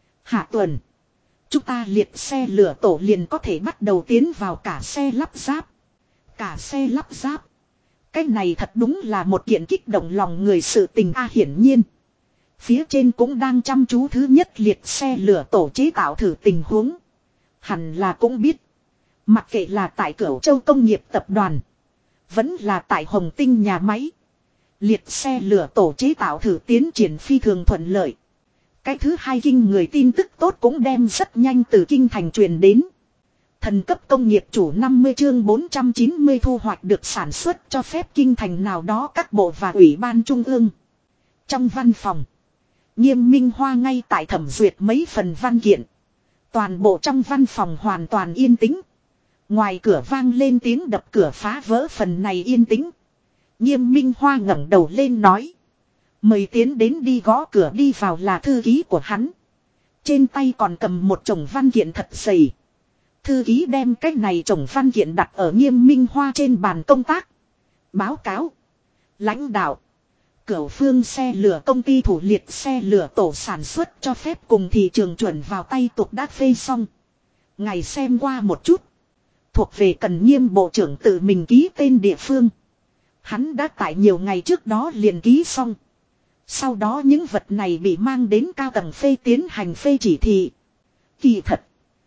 Hạ tuần. Chúng ta liệt xe lửa tổ liền có thể bắt đầu tiến vào cả xe lắp ráp. Cả xe lắp ráp. Cái này thật đúng là một kiện kích động lòng người sự tình hiển nhiên. Phía trên cũng đang chăm chú thứ nhất liệt xe lửa tổ chế tạo thử tình huống. Hẳn là cũng biết. Mặc kệ là tại Cửu Châu Công nghiệp tập đoàn. Vẫn là tại Hồng Tinh nhà máy. Liệt xe lửa tổ chế tạo thử tiến triển phi thường thuận lợi. Cái thứ 2 kinh người tin tức tốt cũng đem rất nhanh từ kinh thành truyền đến. Thần cấp công nghiệp chủ 50 chương 490 thu hoạch được sản xuất cho phép kinh thành nào đó các bộ và ủy ban trung ương. Trong văn phòng. Nghiêm Minh Hoa ngay tại thẩm duyệt mấy phần văn kiện. Toàn bộ trong văn phòng hoàn toàn yên tĩnh. Ngoài cửa vang lên tiếng đập cửa phá vỡ phần này yên tĩnh. Nghiêm Minh Hoa ngẩng đầu lên nói. Mời tiến đến đi, gõ cửa đi vào là thư ký của hắn. Trên tay còn cầm một chồng văn kiện thật dày. Thư ký đem cái này chồng văn kiện đặt ở Nghiêm Minh Hoa trên bàn công tác. Báo cáo. Lãnh đạo. Cửu Phương xe lửa công ty thủ liệt xe lửa tổ sản xuất cho phép cùng thị trường chuẩn vào tay tục đã phê xong. Ngài xem qua một chút. Thuộc về cần Nghiêm bộ trưởng tự mình ký tên địa phương. Hắn đã tại nhiều ngày trước đó liền ký xong. Sau đó những vật này bị mang đến cao tầng phê tiến hành phê chỉ thị. Kỳ thật.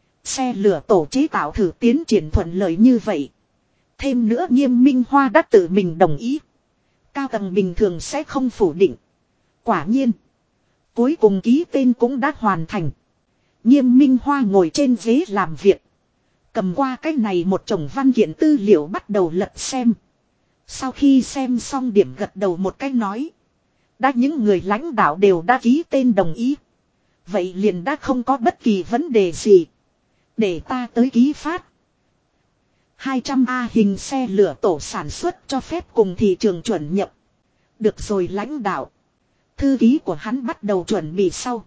Xe lửa tổ chế tạo thử tiến triển thuận lợi như vậy. Thêm nữa Nghiêm Minh Hoa đã tự mình đồng ý. Cao tầng bình thường sẽ không phủ định. Quả nhiên. Cuối cùng ký tên cũng đã hoàn thành. Nghiêm Minh Hoa ngồi trên ghế làm việc. Cầm qua cái này một chồng văn kiện tư liệu bắt đầu lật xem. Sau khi xem xong điểm gật đầu một cái nói. Đã những người lãnh đạo đều đã ký tên đồng ý. Vậy liền đã không có bất kỳ vấn đề gì. Để ta tới ký phát. 200A hình xe lửa tổ sản xuất cho phép cùng thị trường chuẩn nhập. Được rồi lãnh đạo. Thư ký của hắn bắt đầu chuẩn bị sau.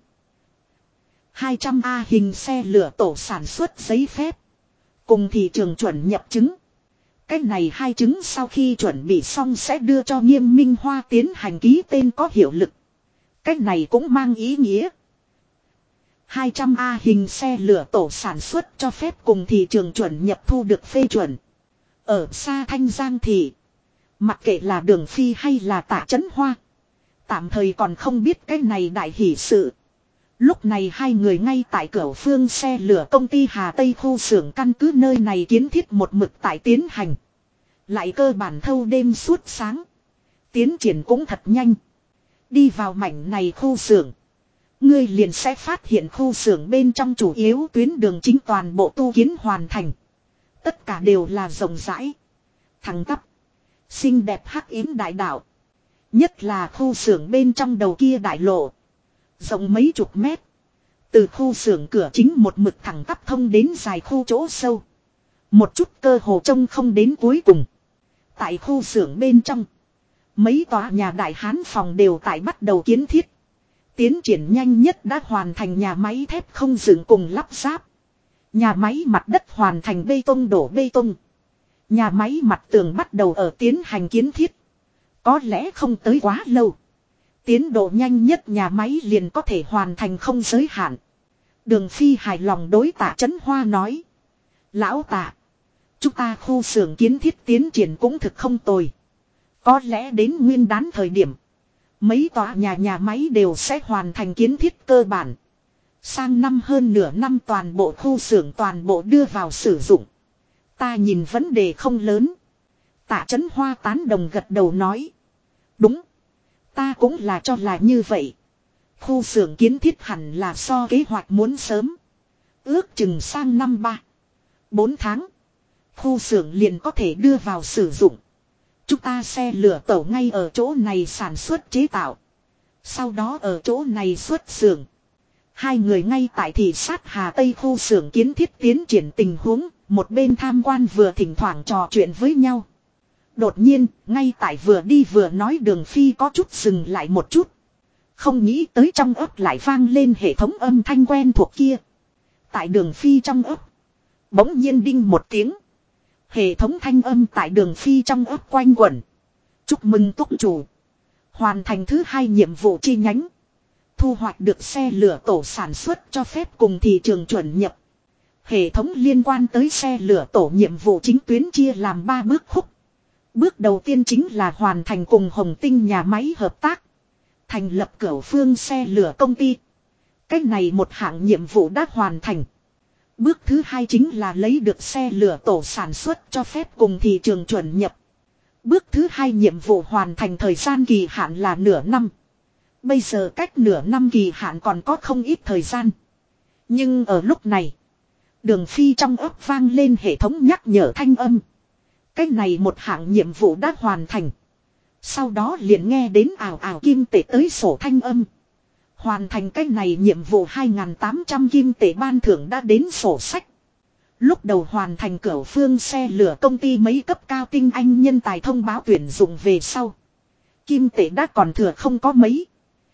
200A hình xe lửa tổ sản xuất giấy phép. Cùng thị trường chuẩn nhập chứng. Cái này 2 chứng sau khi chuẩn bị xong sẽ đưa cho Nghiêm Minh Hoa tiến hành ký tên có hiệu lực. Cái này cũng mang ý nghĩa. 200A hình xe lửa tổ sản xuất cho phép cùng thị trường chuẩn nhập thu được phê chuẩn. Ở xa Thanh Giang thị. Mặc kệ là Đường Phi hay là Tạ Chấn Hoa. Tạm thời còn không biết cái này đại hỷ sự. Lúc này hai người ngay tại cửa phương xe lửa công ty Hà Tây khu xưởng căn cứ nơi này kiến thiết một mực tại tiến hành. Lại cơ bản thâu đêm suốt sáng. Tiến triển cũng thật nhanh. Đi vào mảnh này khu xưởng. Ngươi liền sẽ phát hiện khu xưởng bên trong chủ yếu tuyến đường chính toàn bộ tu kiến hoàn thành. Tất cả đều là rộng rãi. Thẳng tắp. Xinh đẹp hắc yếm đại đạo. Nhất là khu xưởng bên trong đầu kia đại lộ. Rộng mấy chục mét. Từ khu xưởng cửa chính một mực thẳng tắp thông đến dài khu chỗ sâu. Một chút cơ hồ trông không đến cuối cùng. Tại khu xưởng bên trong. Mấy tòa nhà đại hán phòng đều tại bắt đầu kiến thiết. Tiến triển nhanh nhất đã hoàn thành nhà máy thép không dựng cùng lắp ráp. Nhà máy mặt đất hoàn thành bê tông đổ bê tông. Nhà máy mặt tường bắt đầu ở tiến hành kiến thiết. Có lẽ không tới quá lâu. Tiến độ nhanh nhất nhà máy liền có thể hoàn thành không giới hạn. Đường Phi hài lòng đối Tạ Chấn Hoa nói. Lão Tạ. Chúng ta khu xưởng kiến thiết tiến triển cũng thực không tồi. Có lẽ đến nguyên đán thời điểm. Mấy tòa nhà máy đều sẽ hoàn thành kiến thiết cơ bản. Sang năm hơn nửa năm toàn bộ khu xưởng toàn bộ đưa vào sử dụng. Ta nhìn vấn đề không lớn. Tạ Chấn Hoa tán đồng gật đầu nói. Đúng. Ta cũng là cho là như vậy. Khu xưởng kiến thiết hẳn là so kế hoạch muốn sớm. Ước chừng sang năm 3-4 tháng. Khu xưởng liền có thể đưa vào sử dụng. Chúng ta xe lửa tàu ngay ở chỗ này sản xuất chế tạo. Sau đó ở chỗ này xuất xưởng. Hai người ngay tại thị sát Hà Tây khu xưởng kiến thiết tiến triển tình huống. Một bên tham quan vừa thỉnh thoảng trò chuyện với nhau. Đột nhiên, ngay tại vừa đi vừa nói Đường Phi có chút dừng lại một chút. Không nghĩ tới trong ấp lại vang lên hệ thống âm thanh quen thuộc kia. Tại Đường Phi trong ấp. Bỗng nhiên đinh một tiếng. Hệ thống thanh âm tại Đường Phi trong ấp quanh quẩn. Chúc mừng túc chủ. Hoàn thành thứ 2 nhiệm vụ chi nhánh. Thu hoạch được xe lửa tổ sản xuất cho phép cùng thị trường chuẩn nhập. Hệ thống liên quan tới xe lửa tổ nhiệm vụ chính tuyến chia làm 3 bước khúc. Bước đầu tiên chính là hoàn thành cùng Hồng Tinh nhà máy hợp tác. Thành lập cửu phương xe lửa công ty. Cách này một hạng nhiệm vụ đã hoàn thành. Bước thứ 2 chính là lấy được xe lửa tổ sản xuất cho phép cùng thị trường chuẩn nhập. Bước thứ 2 nhiệm vụ hoàn thành thời gian kỳ hạn là nửa năm. Bây giờ cách nửa năm kỳ hạn còn có không ít thời gian. Nhưng ở lúc này, Đường Phi trong ấp vang lên hệ thống nhắc nhở thanh âm. Cách này một hạng nhiệm vụ đã hoàn thành. Sau đó liền nghe đến ảo ảo kim tệ tới sổ thanh âm. Hoàn thành cách này nhiệm vụ 2.800 kim tệ ban thưởng đã đến sổ sách. Lúc đầu hoàn thành cửu phương xe lửa công ty mấy cấp cao tinh anh nhân tài thông báo tuyển dụng về sau. Kim tệ đã còn thừa không có mấy.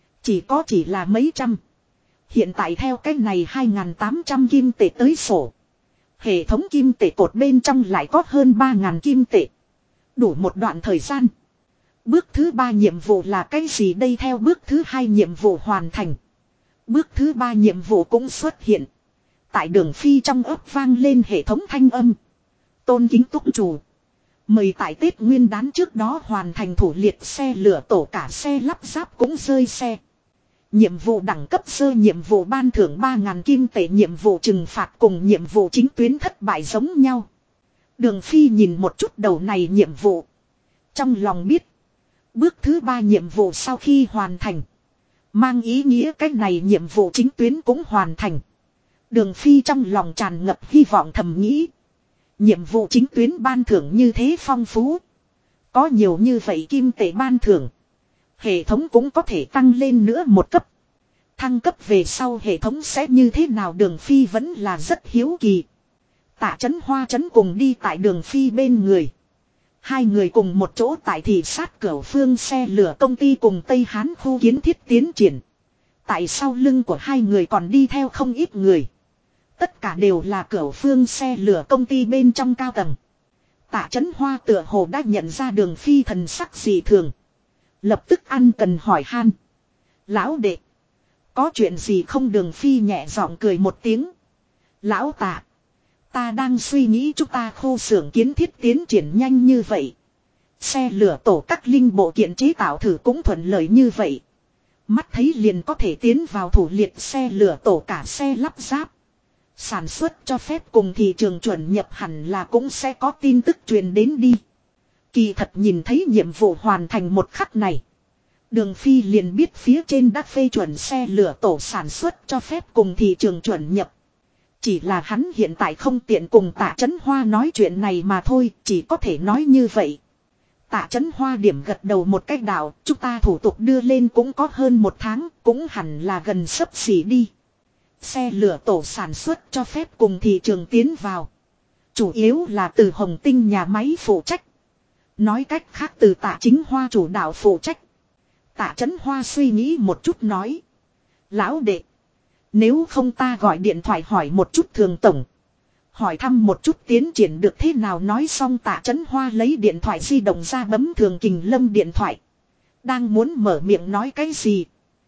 Chỉ là mấy trăm. Hiện tại theo cách này 2.800 kim tệ tới sổ. Hệ thống kim tệ cột bên trong lại có hơn 3.000 kim tệ. Đủ một đoạn thời gian. Bước thứ 3 nhiệm vụ là cái gì đây theo bước thứ 2 nhiệm vụ hoàn thành. Bước thứ 3 nhiệm vụ cũng xuất hiện. Tại Đường Phi trong ấp vang lên hệ thống thanh âm. Tôn kính túc chủ. Mời tại Tết Nguyên đán trước đó hoàn thành thủ liệt xe lửa tổ cả xe lắp ráp cũng rơi xe. Nhiệm vụ đẳng cấp sơ nhiệm vụ ban thưởng 3.000 kim tệ nhiệm vụ trừng phạt cùng nhiệm vụ chính tuyến thất bại giống nhau. Đường Phi nhìn một chút đầu này nhiệm vụ. Trong lòng biết. Bước thứ 3 nhiệm vụ sau khi hoàn thành. Mang ý nghĩa cách này nhiệm vụ chính tuyến cũng hoàn thành. Đường Phi trong lòng tràn ngập hy vọng thầm nghĩ. Nhiệm vụ chính tuyến ban thưởng như thế phong phú. Có nhiều như vậy kim tệ ban thưởng. Hệ thống cũng có thể tăng lên nữa một cấp. Thăng cấp về sau hệ thống sẽ như thế nào Đường Phi vẫn là rất hiếu kỳ. Tạ Chấn Hoa Chấn cùng đi tại Đường Phi bên người. Hai người cùng một chỗ tại thị sát cửu phương xe lửa công ty cùng Tây Hán khu kiến thiết tiến triển. Tại sau lưng của hai người còn đi theo không ít người. Tất cả đều là cửu phương xe lửa công ty bên trong cao tầng. Tạ Chấn Hoa tựa hồ đã nhận ra Đường Phi thần sắc dị thường. Lập tức ăn cần hỏi han. Lão đệ. Có chuyện gì không Đường Phi nhẹ giọng cười một tiếng. Lão Tạ. Ta đang suy nghĩ chúng ta khu xưởng kiến thiết tiến triển nhanh như vậy. Xe lửa tổ các linh bộ kiện chế tạo thử cũng thuận lợi như vậy. Mắt thấy liền có thể tiến vào thủ liệt xe lửa tổ cả xe lắp ráp. Sản xuất cho phép cùng thị trường chuẩn nhập hẳn là cũng sẽ có tin tức truyền đến đi. Kỳ thật nhìn thấy nhiệm vụ hoàn thành một khắc này. Đường Phi liền biết phía trên đã phê chuẩn xe lửa tổ sản xuất cho phép cùng thị trường chuẩn nhập. Chỉ là hắn hiện tại không tiện cùng Tạ Chấn Hoa nói chuyện này mà thôi, chỉ có thể nói như vậy. Tạ Chấn Hoa điểm gật đầu một cách đạo, chúng ta thủ tục đưa lên cũng có hơn 1 tháng, cũng hẳn là gần sắp xỉ đi. Xe lửa tổ sản xuất cho phép cùng thị trường tiến vào. Chủ yếu là từ Hồng Tinh nhà máy phụ trách. Nói cách khác từ Tạ Chính Hoa chủ đạo phụ trách. Tạ Chấn Hoa suy nghĩ một chút nói. Lão đệ. Nếu không ta gọi điện thoại hỏi một chút Thường tổng. Hỏi thăm một chút tiến triển được thế nào nói xong Tạ Chấn Hoa lấy điện thoại di động ra bấm Thường Kình Lâm điện thoại. Đang muốn mở miệng nói cái gì.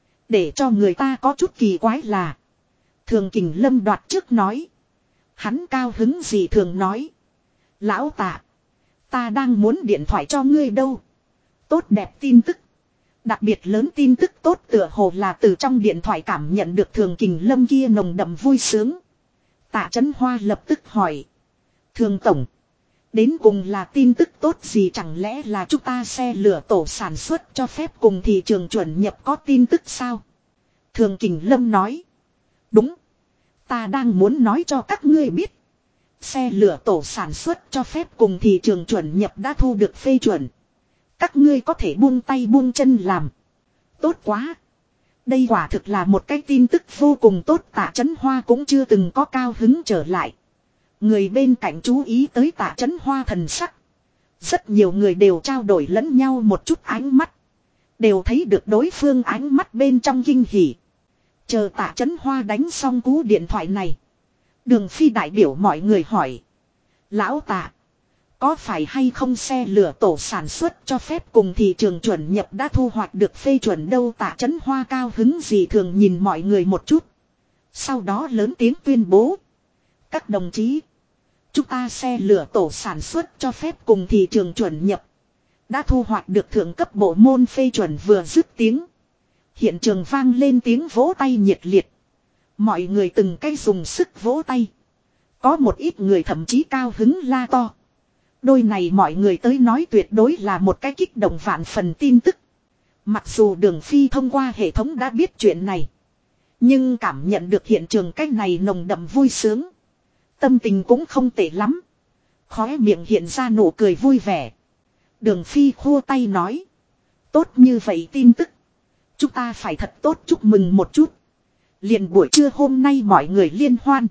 Để cho người ta có chút kỳ quái là. Thường Kình Lâm đoạt trước nói. Hắn cao hứng gì thường nói. Lão Tạ. Ta đang muốn điện thoại cho ngươi đâu. Tốt đẹp tin tức. Đặc biệt lớn tin tức tốt tựa hồ là từ trong điện thoại cảm nhận được Thường Kình Lâm kia nồng đậm vui sướng. Tạ Chấn Hoa lập tức hỏi. Thường tổng. Đến cùng là tin tức tốt gì chẳng lẽ là chúng ta xe lửa tổ sản xuất cho phép cùng thị trường chuẩn nhập có tin tức sao? Thường Kình Lâm nói. Đúng. Ta đang muốn nói cho các ngươi biết. Xe lửa tổ sản xuất cho phép cùng thị trường chuẩn nhập đã thu được phê chuẩn. Các ngươi có thể buông tay buông chân làm. Tốt quá. Đây quả thực là một cái tin tức vô cùng tốt. Tạ Chấn Hoa cũng chưa từng có cao hứng trở lại. Người bên cạnh chú ý tới Tạ Chấn Hoa thần sắc. Rất nhiều người đều trao đổi lẫn nhau một chút ánh mắt. Đều thấy được đối phương ánh mắt bên trong kinh hỉ. Chờ Tạ Chấn Hoa đánh xong cú điện thoại này. Đường Phi đại biểu mọi người hỏi. Lão Tạ. Có phải hay không xe lửa tổ sản xuất cho phép cùng thị trường chuẩn nhập đã thu hoạch được phê chuẩn đâu Tạ Chấn Hoa cao hứng gì thường nhìn mọi người một chút. Sau đó lớn tiếng tuyên bố. Các đồng chí. Chúng ta xe lửa tổ sản xuất cho phép cùng thị trường chuẩn nhập. Đã thu hoạch được thượng cấp bộ môn phê chuẩn vừa dứt tiếng. Hiện trường vang lên tiếng vỗ tay nhiệt liệt. Mọi người từng cái dùng sức vỗ tay. Có một ít người thậm chí cao hứng la to. Đôi này mọi người tới nói tuyệt đối là một cái kích động vạn phần tin tức. Mặc dù Đường Phi thông qua hệ thống đã biết chuyện này. Nhưng cảm nhận được hiện trường cái này nồng đậm vui sướng. Tâm tình cũng không tệ lắm. Khóe miệng hiện ra nụ cười vui vẻ. Đường Phi khua tay nói. Tốt như vậy tin tức. Chúng ta phải thật tốt chúc mừng một chút. Liền buổi trưa hôm nay mọi người liên hoan.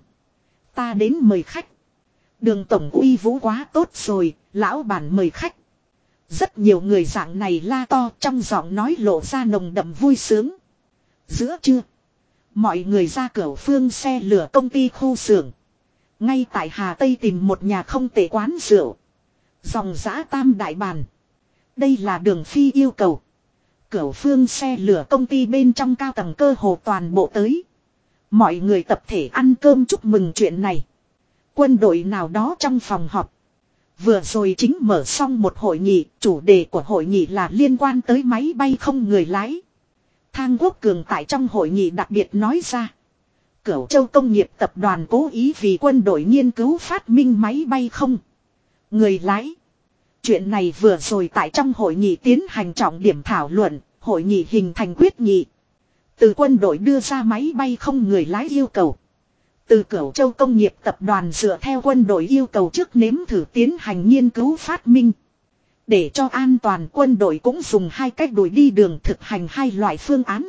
Ta đến mời khách. Đường tổng uy vũ quá tốt rồi, lão bản mời khách. Rất nhiều người dạng này la to trong giọng nói lộ ra nồng đậm vui sướng. Giữa trưa, mọi người ra cửa phương xe lửa công ty khu xưởng. Ngay tại Hà Tây tìm một nhà không tệ quán rượu. Dòng giã tam đại bàn. Đây là Đường Phi yêu cầu. Cửa phương xe lửa công ty bên trong cao tầng cơ hồ toàn bộ tới. Mọi người tập thể ăn cơm chúc mừng chuyện này. Quân đội nào đó trong phòng họp. Vừa rồi chính mở xong một hội nghị, chủ đề của hội nghị là liên quan tới máy bay không người lái. Thang Quốc Cường tại trong hội nghị đặc biệt nói ra. Cửu Châu Công nghiệp tập đoàn cố ý vì quân đội nghiên cứu phát minh máy bay không người lái. Chuyện này vừa rồi tại trong hội nghị tiến hành trọng điểm thảo luận, hội nghị hình thành quyết nghị. Từ quân đội đưa ra máy bay không người lái yêu cầu. Từ Cửu Châu Công nghiệp tập đoàn dựa theo quân đội yêu cầu trước nếm thử tiến hành nghiên cứu phát minh. Để cho an toàn quân đội cũng dùng 2 cách đuổi đi đường thực hành 2 loại phương án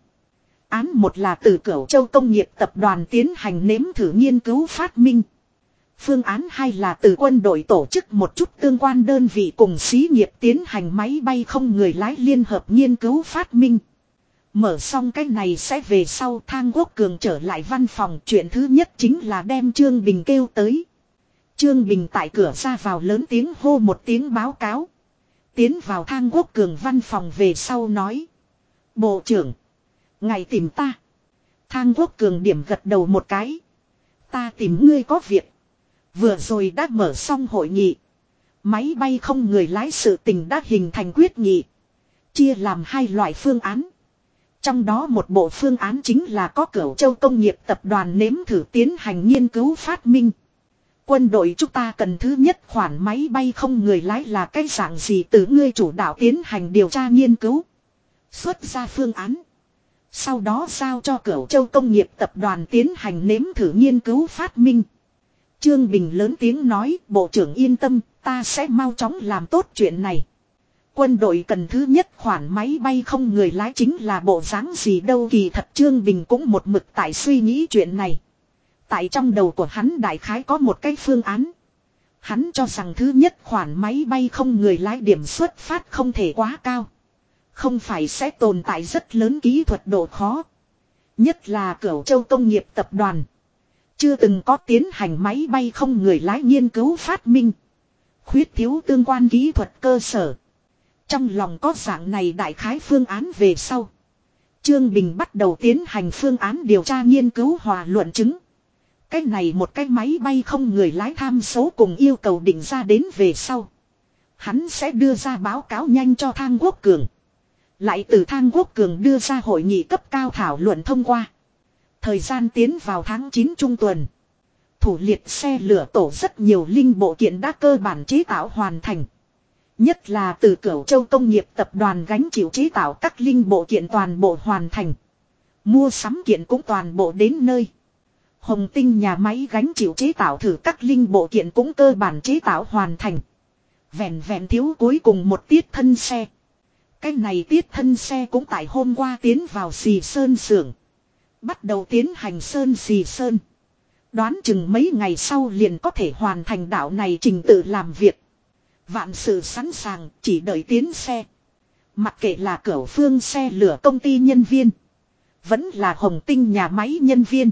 Án một là từ Cửu Châu Công nghiệp tập đoàn tiến hành nếm thử nghiên cứu phát minh. Phương án 2 là từ quân đội tổ chức một chút tương quan đơn vị cùng xí nghiệp tiến hành máy bay không người lái liên hợp nghiên cứu phát minh. Mở xong cái này sẽ về sau Thang Quốc Cường trở lại văn phòng. Chuyện thứ nhất chính là đem Trương Bình kêu tới. Trương Bình tại cửa ra vào lớn tiếng hô một tiếng báo cáo. Tiến vào Thang Quốc Cường văn phòng về sau nói. Bộ trưởng. Ngài tìm ta. Thang Quốc Cường điểm gật đầu một cái. Ta tìm ngươi có việc. Vừa rồi đã mở xong hội nghị. Máy bay không người lái sự tình đã hình thành quyết nghị. Chia làm 2 loại phương án. Trong đó một bộ phương án chính là có Cửu Châu Công nghiệp tập đoàn nếm thử tiến hành nghiên cứu phát minh. Quân đội chúng ta cần thứ nhất khoản máy bay không người lái là cái dạng gì, từ ngươi chủ đạo tiến hành điều tra nghiên cứu. Xuất ra phương án. Sau đó giao cho Cửu Châu Công nghiệp tập đoàn tiến hành nếm thử nghiên cứu phát minh. Trương Bình lớn tiếng nói, bộ trưởng yên tâm, ta sẽ mau chóng làm tốt chuyện này. Quân đội cần thứ nhất khoản máy bay không người lái chính là bộ dáng gì đâu, kỳ thật Trương Bình cũng một mực tại suy nghĩ chuyện này. Tại trong đầu của hắn đại khái có một cái phương án. Hắn cho rằng thứ nhất khoản máy bay không người lái điểm xuất phát không thể quá cao. Không phải sẽ tồn tại rất lớn kỹ thuật độ khó. Nhất là Cửu Châu Công nghiệp tập đoàn. Chưa từng có tiến hành máy bay không người lái nghiên cứu phát minh. Khuyết thiếu tương quan kỹ thuật cơ sở. Trong lòng có dạng này đại khái phương án về sau. Trương Bình bắt đầu tiến hành phương án điều tra nghiên cứu hòa luận chứng. Cái này một cái máy bay không người lái tham số cùng yêu cầu định ra đến về sau. Hắn sẽ đưa ra báo cáo nhanh cho Thang Quốc Cường. Lại từ Thang Quốc Cường đưa ra hội nghị cấp cao thảo luận thông qua. Thời gian tiến vào tháng 9 trung tuần. Thủ liệt xe lửa tổ rất nhiều linh bộ kiện đã cơ bản chế tạo hoàn thành. Nhất là từ Cửu Châu Công nghiệp tập đoàn gánh chịu chế tạo các linh bộ kiện toàn bộ hoàn thành. Mua sắm kiện cũng toàn bộ đến nơi. Hồng Tinh nhà máy gánh chịu chế tạo thử các linh bộ kiện cũng cơ bản chế tạo hoàn thành. Vẹn vẹn thiếu cuối cùng một tiết thân xe. Cái này tiết thân xe cũng tại hôm qua tiến vào xì sơn xưởng. Bắt đầu tiến hành sơn xì sơn. Đoán chừng mấy ngày sau liền có thể hoàn thành đạo này trình tự làm việc. Vạn sự sẵn sàng, chỉ đợi tiến xe. Mặc kệ là Cửu Phương xe lửa công ty nhân viên. Vẫn là Hồng Tinh nhà máy nhân viên.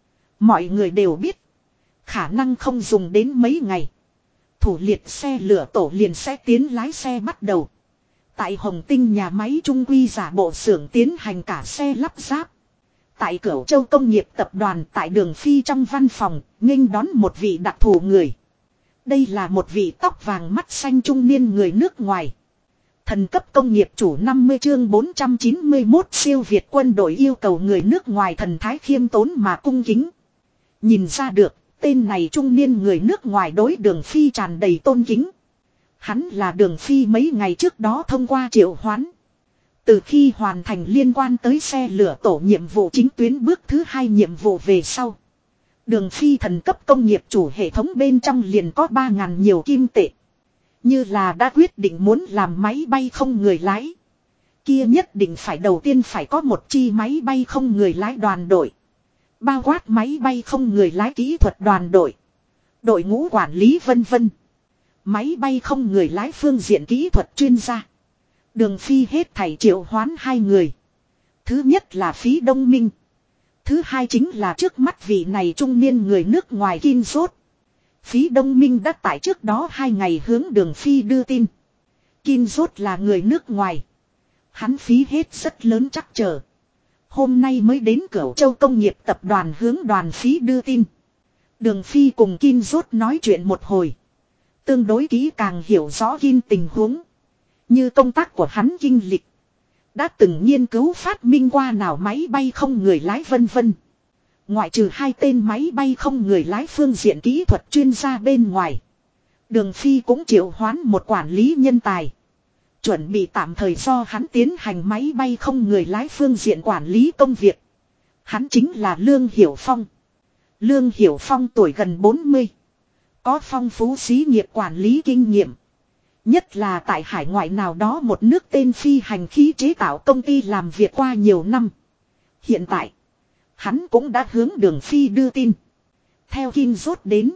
Mọi người đều biết. Khả năng không dùng đến mấy ngày. Thủ liệt xe lửa tổ liền sẽ tiến lái xe bắt đầu. Tại Hồng Tinh nhà máy trung quy giả bộ xưởng tiến hành cả xe lắp ráp. Tại Cửu Châu Công nghiệp tập đoàn tại Đường Phi trong văn phòng, nghênh đón một vị đặc thù người. Đây là một vị tóc vàng mắt xanh trung niên người nước ngoài. Thần cấp công nghiệp chủ 50 chương 491 siêu Việt quân đội yêu cầu người nước ngoài thần thái khiêm tốn mà cung kính. Nhìn ra được, tên này trung niên người nước ngoài đối Đường Phi tràn đầy tôn kính. Hắn là Đường Phi mấy ngày trước đó thông qua triệu hoán. Từ khi hoàn thành liên quan tới xe lửa tổ nhiệm vụ chính tuyến bước thứ 2 nhiệm vụ về sau. Đường Phi thần cấp công nghiệp chủ hệ thống bên trong liền có 3.000 nhiều kim tệ. Như là đã quyết định muốn làm máy bay không người lái. Kia nhất định phải đầu tiên phải có một chi máy bay không người lái đoàn đội. Bao quát máy bay không người lái kỹ thuật đoàn đội. Đội ngũ quản lý vân vân. Máy bay không người lái phương diện kỹ thuật chuyên gia. Đường Phi hết thảy triệu hoán 2 người. Thứ nhất là Phí Đông Minh. Thứ hai chính là trước mắt vị này trung niên người nước ngoài Kim Rốt. Phí Đông Minh đã tại trước đó 2 ngày hướng Đường Phi đưa tin. Kim Rốt là người nước ngoài. Hắn phí hết rất lớn trắc trở. Hôm nay mới đến Cửu Châu Công nghiệp tập đoàn hướng đoàn Phí đưa tin. Đường Phi cùng Kim Rốt nói chuyện một hồi. Tương đối kỹ càng hiểu rõ Kim tình huống. Như công tác của hắn kinh lịch. Đã từng nghiên cứu phát minh qua nào máy bay không người lái vân vân. Ngoại trừ 2 tên máy bay không người lái phương diện kỹ thuật chuyên gia bên ngoài. Đường Phi cũng triệu hoán một quản lý nhân tài. Chuẩn bị tạm thời do hắn tiến hành máy bay không người lái phương diện quản lý công việc. Hắn chính là Lương Hiểu Phong. Lương Hiểu Phong tuổi gần 40. Có phong phú xí nghiệp quản lý kinh nghiệm. Nhất là tại hải ngoại nào đó một nước tên phi hành khí chế tạo công ty làm việc qua nhiều năm. Hiện tại, hắn cũng đã hướng Đường Phi đưa tin. Theo Kim Rốt đến,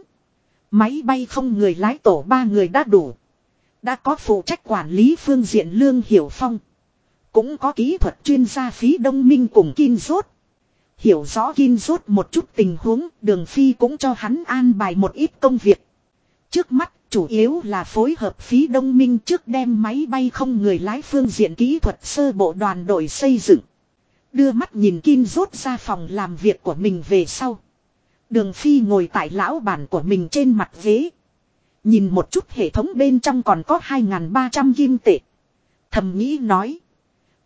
máy bay không người lái tổ 3 người đã đủ. Đã có phụ trách quản lý phương diện Lương Hiểu Phong. Cũng có kỹ thuật chuyên gia Phí Đông Minh cùng Kim Rốt. Hiểu rõ Kim Rốt một chút tình huống, Đường Phi cũng cho hắn an bài một ít công việc. Trước mắt, chủ yếu là phối hợp Phí Đông Minh trước đem máy bay không người lái phương diện kỹ thuật sơ bộ đoàn đội xây dựng. Đưa mắt nhìn Kim Rốt ra phòng làm việc của mình về sau. Đường Phi ngồi tại lão bản của mình trên mặt ghế. Nhìn một chút hệ thống bên trong còn có 2.300 kim tệ. Thầm nghĩ nói.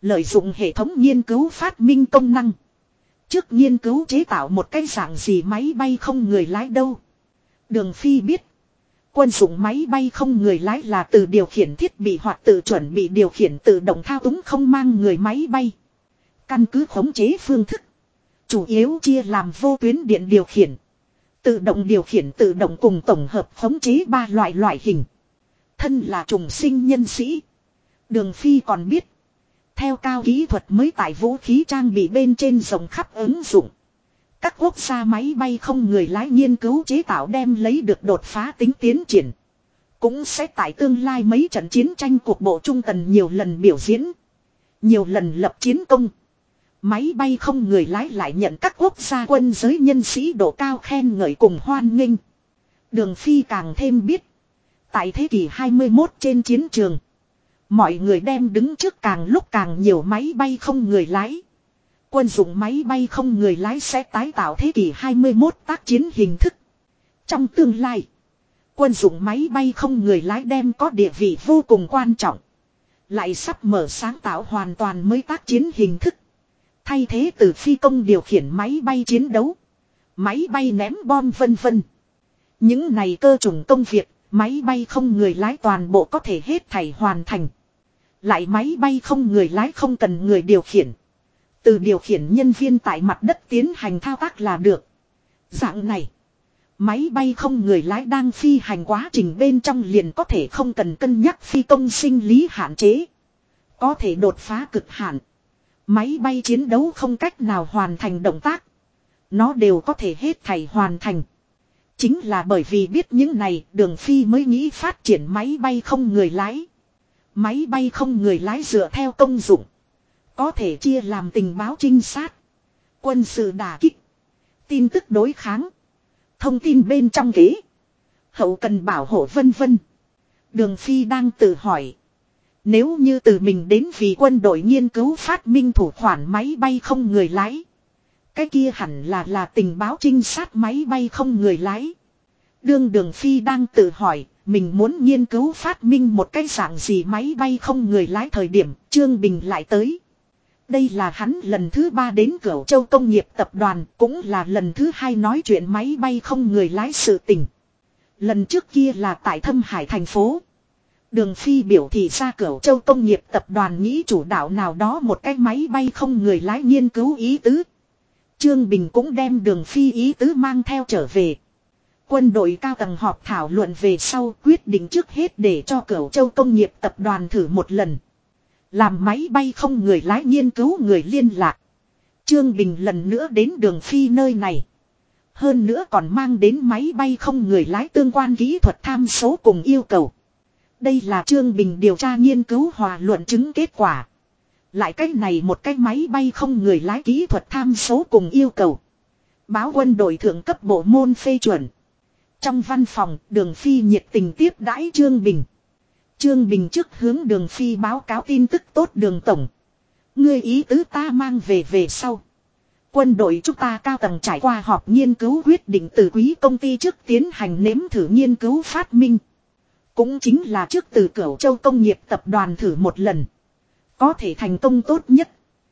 Lợi dụng hệ thống nghiên cứu phát minh công năng. Trước nghiên cứu chế tạo một cái dạng gì máy bay không người lái đâu. Đường Phi biết. Quân dụng máy bay không người lái là từ điều khiển thiết bị hoặc tự chuẩn bị điều khiển tự động thao túng không mang người máy bay. Căn cứ khống chế phương thức. Chủ yếu chia làm vô tuyến điện điều khiển. Tự động điều khiển tự động cùng tổng hợp khống chế ba loại hình. Thân là trùng sinh nhân sĩ. Đường Phi còn biết. Theo cao kỹ thuật mới tại vũ khí trang bị bên trên rộng khắp ứng dụng. Các quốc gia máy bay không người lái nghiên cứu chế tạo đem lấy được đột phá tính tiến triển. Cũng sẽ tại tương lai mấy trận chiến tranh cuộc bộ trung tần nhiều lần biểu diễn. Nhiều lần lập chiến công. Máy bay không người lái lại nhận các quốc gia quân giới nhân sĩ độ cao khen ngợi cùng hoan nghênh. Đường Phi càng thêm biết. Tại thế kỷ 21 trên chiến trường. Mọi người đem đứng trước càng lúc càng nhiều máy bay không người lái. Quân dụng máy bay không người lái sẽ tái tạo thế kỷ 21 tác chiến hình thức. Trong tương lai, quân dụng máy bay không người lái đem có địa vị vô cùng quan trọng. Lại sắp mở sáng tạo hoàn toàn mới tác chiến hình thức. Thay thế từ phi công điều khiển máy bay chiến đấu, máy bay ném bom vân vân. Những này cơ chủng công việc, máy bay không người lái toàn bộ có thể hết thảy hoàn thành. Lại máy bay không người lái không cần người điều khiển. Từ điều khiển nhân viên tại mặt đất tiến hành thao tác là được. Dạng này, máy bay không người lái đang phi hành quá trình bên trong liền có thể không cần cân nhắc phi công sinh lý hạn chế. Có thể đột phá cực hạn. Máy bay chiến đấu không cách nào hoàn thành động tác. Nó đều có thể hết thảy hoàn thành. Chính là bởi vì biết những này, Đường Phi mới nghĩ phát triển máy bay không người lái. Máy bay không người lái dựa theo công dụng. Có thể chia làm tình báo trinh sát, quân sự đả kích, tin tức đối kháng, thông tin bên trong ghế, hậu cần bảo hộ vân vân. Đường Phi đang tự hỏi. Nếu như từ mình đến vì quân đội nghiên cứu phát minh thủ khoản máy bay không người lái. Cái kia hẳn là tình báo trinh sát máy bay không người lái. Đường Phi đang tự hỏi. Mình muốn nghiên cứu phát minh một cái dạng gì máy bay không người lái thời điểm Trương Bình lại tới. Đây là hắn lần thứ 3 đến Cửu Châu Công nghiệp Tập đoàn, cũng là lần thứ 2 nói chuyện máy bay không người lái sự tình. Lần trước kia là tại Thâm Hải thành phố. Đường Phi biểu thị ra Cửu Châu Công nghiệp Tập đoàn nghĩ chủ đạo nào đó một cái máy bay không người lái nghiên cứu ý tứ. Trương Bình cũng đem Đường Phi ý tứ mang theo trở về. Quân đội cao tầng họp thảo luận về sau quyết định trước hết để cho Cửu Châu Công nghiệp Tập đoàn thử một lần. Làm máy bay không người lái nghiên cứu người liên lạc. Trương Bình lần nữa đến Đường Phi nơi này. Hơn nữa còn mang đến máy bay không người lái tương quan kỹ thuật tham số cùng yêu cầu. Đây là Trương Bình điều tra nghiên cứu hòa luận chứng kết quả. Lại cách này một cái máy bay không người lái kỹ thuật tham số cùng yêu cầu. Báo quân đội thượng cấp bộ môn phê chuẩn. Trong văn phòng, Đường Phi nhiệt tình tiếp đãi Trương Bình. Trương Bình trước hướng Đường Phi báo cáo tin tức tốt Đường Tổng. Ngươi ý tứ ta mang về sau. Quân đội chúng ta cao tầng trải qua họp nghiên cứu quyết định từ quý công ty trước tiến hành nếm thử nghiên cứu phát minh. Cũng chính là trước từ Cửu Châu Công nghiệp Tập đoàn thử một lần. Có thể thành công tốt nhất.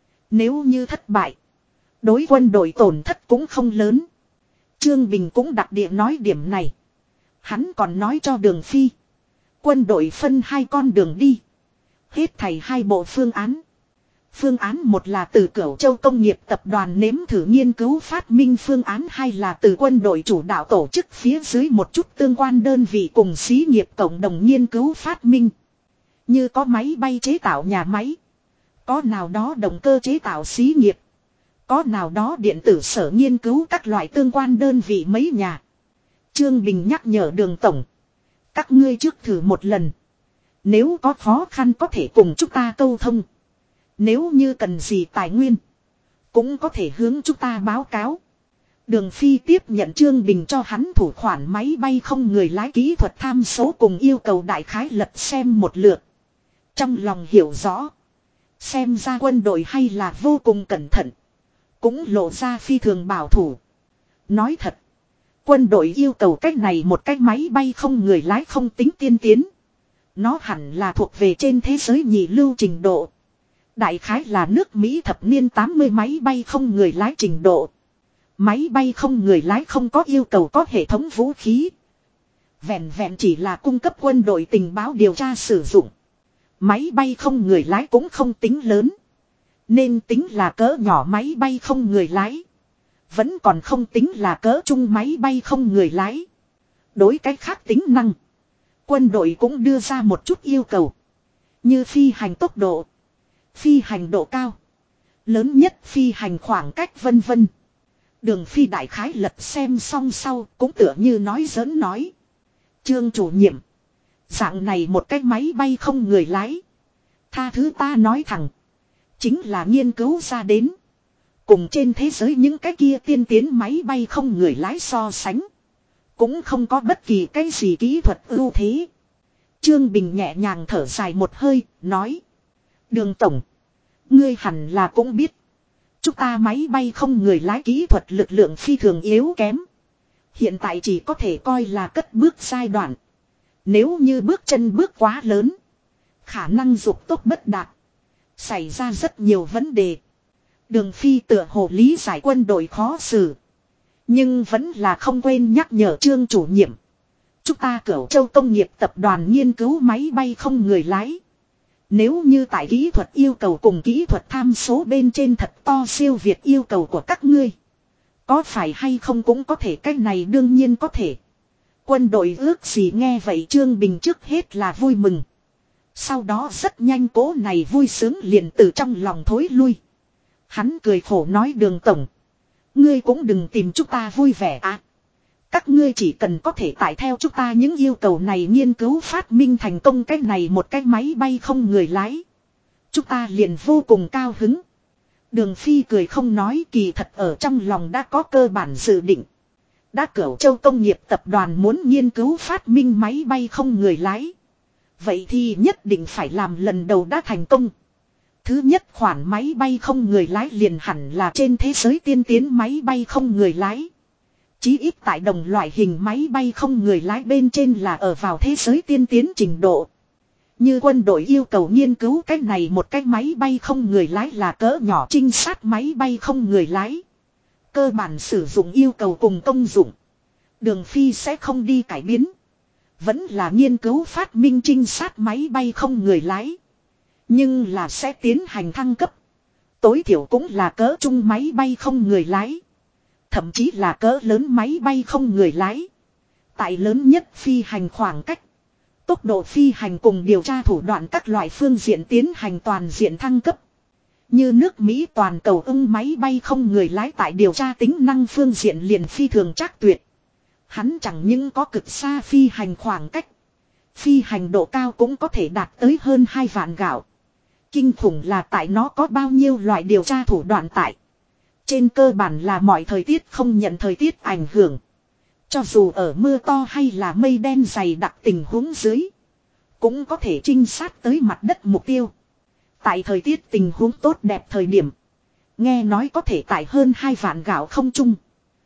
Nếu như thất bại, đối quân đội tổn thất cũng không lớn. Trương Bình cũng đặc địa nói điểm này. Hắn còn nói cho Đường Phi. Quân đội phân 2 con đường đi. Hết thảy 2 bộ phương án. Phương án 1 là từ Cửu Châu Công nghiệp Tập đoàn nếm thử nghiên cứu phát minh. Phương án 2 là từ quân đội chủ đạo tổ chức phía dưới một chút tương quan đơn vị cùng xí nghiệp cộng đồng nghiên cứu phát minh. Như có máy bay chế tạo nhà máy. Có nào đó động cơ chế tạo xí nghiệp. Có nào đó điện tử sở nghiên cứu các loại tương quan đơn vị mấy nhà. Trương Bình nhắc nhở Đường Tổng. Các ngươi trước thử một lần. Nếu có khó khăn có thể cùng chúng ta câu thông. Nếu như cần gì tài nguyên. Cũng có thể hướng chúng ta báo cáo. Đường Phi tiếp nhận Trương Bình cho hắn thủ khoản máy bay không người lái kỹ thuật tham số cùng yêu cầu đại khái lật xem một lượt. Trong lòng hiểu rõ. Xem ra quân đội hay là vô cùng cẩn thận. Cũng lộ ra phi thường bảo thủ. Nói thật. Quân đội yêu cầu cách này một cái máy bay không người lái không tính tiên tiến. Nó hẳn là thuộc về trên thế giới nhị lưu trình độ. Đại khái là nước Mỹ thập niên 80 máy bay không người lái trình độ. Máy bay không người lái không có yêu cầu có hệ thống vũ khí. Vẹn vẹn chỉ là cung cấp quân đội tình báo điều tra sử dụng. Máy bay không người lái cũng không tính lớn. Nên tính là cỡ nhỏ máy bay không người lái. Vẫn còn không tính là cỡ trung máy bay không người lái. Đối cách khác tính năng. Quân đội cũng đưa ra một chút yêu cầu. Như phi hành tốc độ. Phi hành độ cao. Lớn nhất phi hành khoảng cách vân vân. Đường Phi đại khái lật xem xong sau cũng tựa như nói giỡn nói. Trương chủ nhiệm. Dạng này một cái máy bay không người lái. Tha thứ ta nói thẳng. Chính là nghiên cứu ra đến. Cùng trên thế giới những cái kia tiên tiến máy bay không người lái so sánh. Cũng không có bất kỳ cái gì kỹ thuật ưu thế. Trương Bình nhẹ nhàng thở dài một hơi, nói. Đường tổng. Ngươi hẳn là cũng biết. Chúng ta máy bay không người lái kỹ thuật lực lượng phi thường yếu kém. Hiện tại chỉ có thể coi là cất bước giai đoạn. Nếu như bước chân bước quá lớn. Khả năng dục tốc bất đạt. Xảy ra rất nhiều vấn đề. Đường Phi tựa hồ lý giải quân đội khó xử. Nhưng vẫn là không quên nhắc nhở Trương chủ nhiệm. Chúng ta Cửu Châu Công nghiệp tập đoàn nghiên cứu máy bay không người lái. Nếu như tại kỹ thuật yêu cầu cùng kỹ thuật tham số bên trên thật to siêu việt yêu cầu của các ngươi. Có phải hay không cũng có thể, cách này đương nhiên có thể. Quân đội ước gì nghe vậy Trương Bình trước hết là vui mừng. Sau đó rất nhanh cố này vui sướng liền từ trong lòng thối lui. Hắn cười khổ nói Đường tổng. Ngươi cũng đừng tìm chúng ta vui vẻ à. Các ngươi chỉ cần có thể tải theo chúng ta những yêu cầu này nghiên cứu phát minh thành công cái này một cái máy bay không người lái. Chúng ta liền vô cùng cao hứng. Đường Phi cười không nói, kỳ thật ở trong lòng đã có cơ bản dự định. Đã Cửu Châu Công nghiệp tập đoàn muốn nghiên cứu phát minh máy bay không người lái. Vậy thì nhất định phải làm lần đầu đã thành công. Thứ nhất khoản máy bay không người lái liền hẳn là trên thế giới tiên tiến máy bay không người lái. Chí ít tại đồng loại hình máy bay không người lái bên trên là ở vào thế giới tiên tiến trình độ. Như quân đội yêu cầu nghiên cứu cái này một cái máy bay không người lái là cỡ nhỏ trinh sát máy bay không người lái. Cơ bản sử dụng yêu cầu cùng công dụng. Đường Phi sẽ không đi cải biến. Vẫn là nghiên cứu phát minh trinh sát máy bay không người lái. Nhưng là sẽ tiến hành thăng cấp. Tối thiểu cũng là cỡ trung máy bay không người lái. Thậm chí là cỡ lớn máy bay không người lái. Tại lớn nhất phi hành khoảng cách. Tốc độ phi hành cùng điều tra thủ đoạn các loại phương diện tiến hành toàn diện thăng cấp. Như nước Mỹ toàn cầu ưng máy bay không người lái tại điều tra tính năng phương diện liền phi thường trác tuyệt. Hắn chẳng những có cực xa phi hành khoảng cách. Phi hành độ cao cũng có thể đạt tới hơn 2 vạn gạo. Kinh khủng là tại nó có bao nhiêu loại điều tra thủ đoạn tại. Trên cơ bản là mọi thời tiết không nhận thời tiết ảnh hưởng. Cho dù ở mưa to hay là mây đen dày đặc tình huống dưới. Cũng có thể trinh sát tới mặt đất mục tiêu. Tại thời tiết tình huống tốt đẹp thời điểm. Nghe nói có thể tại hơn 2 vạn gạo không trung.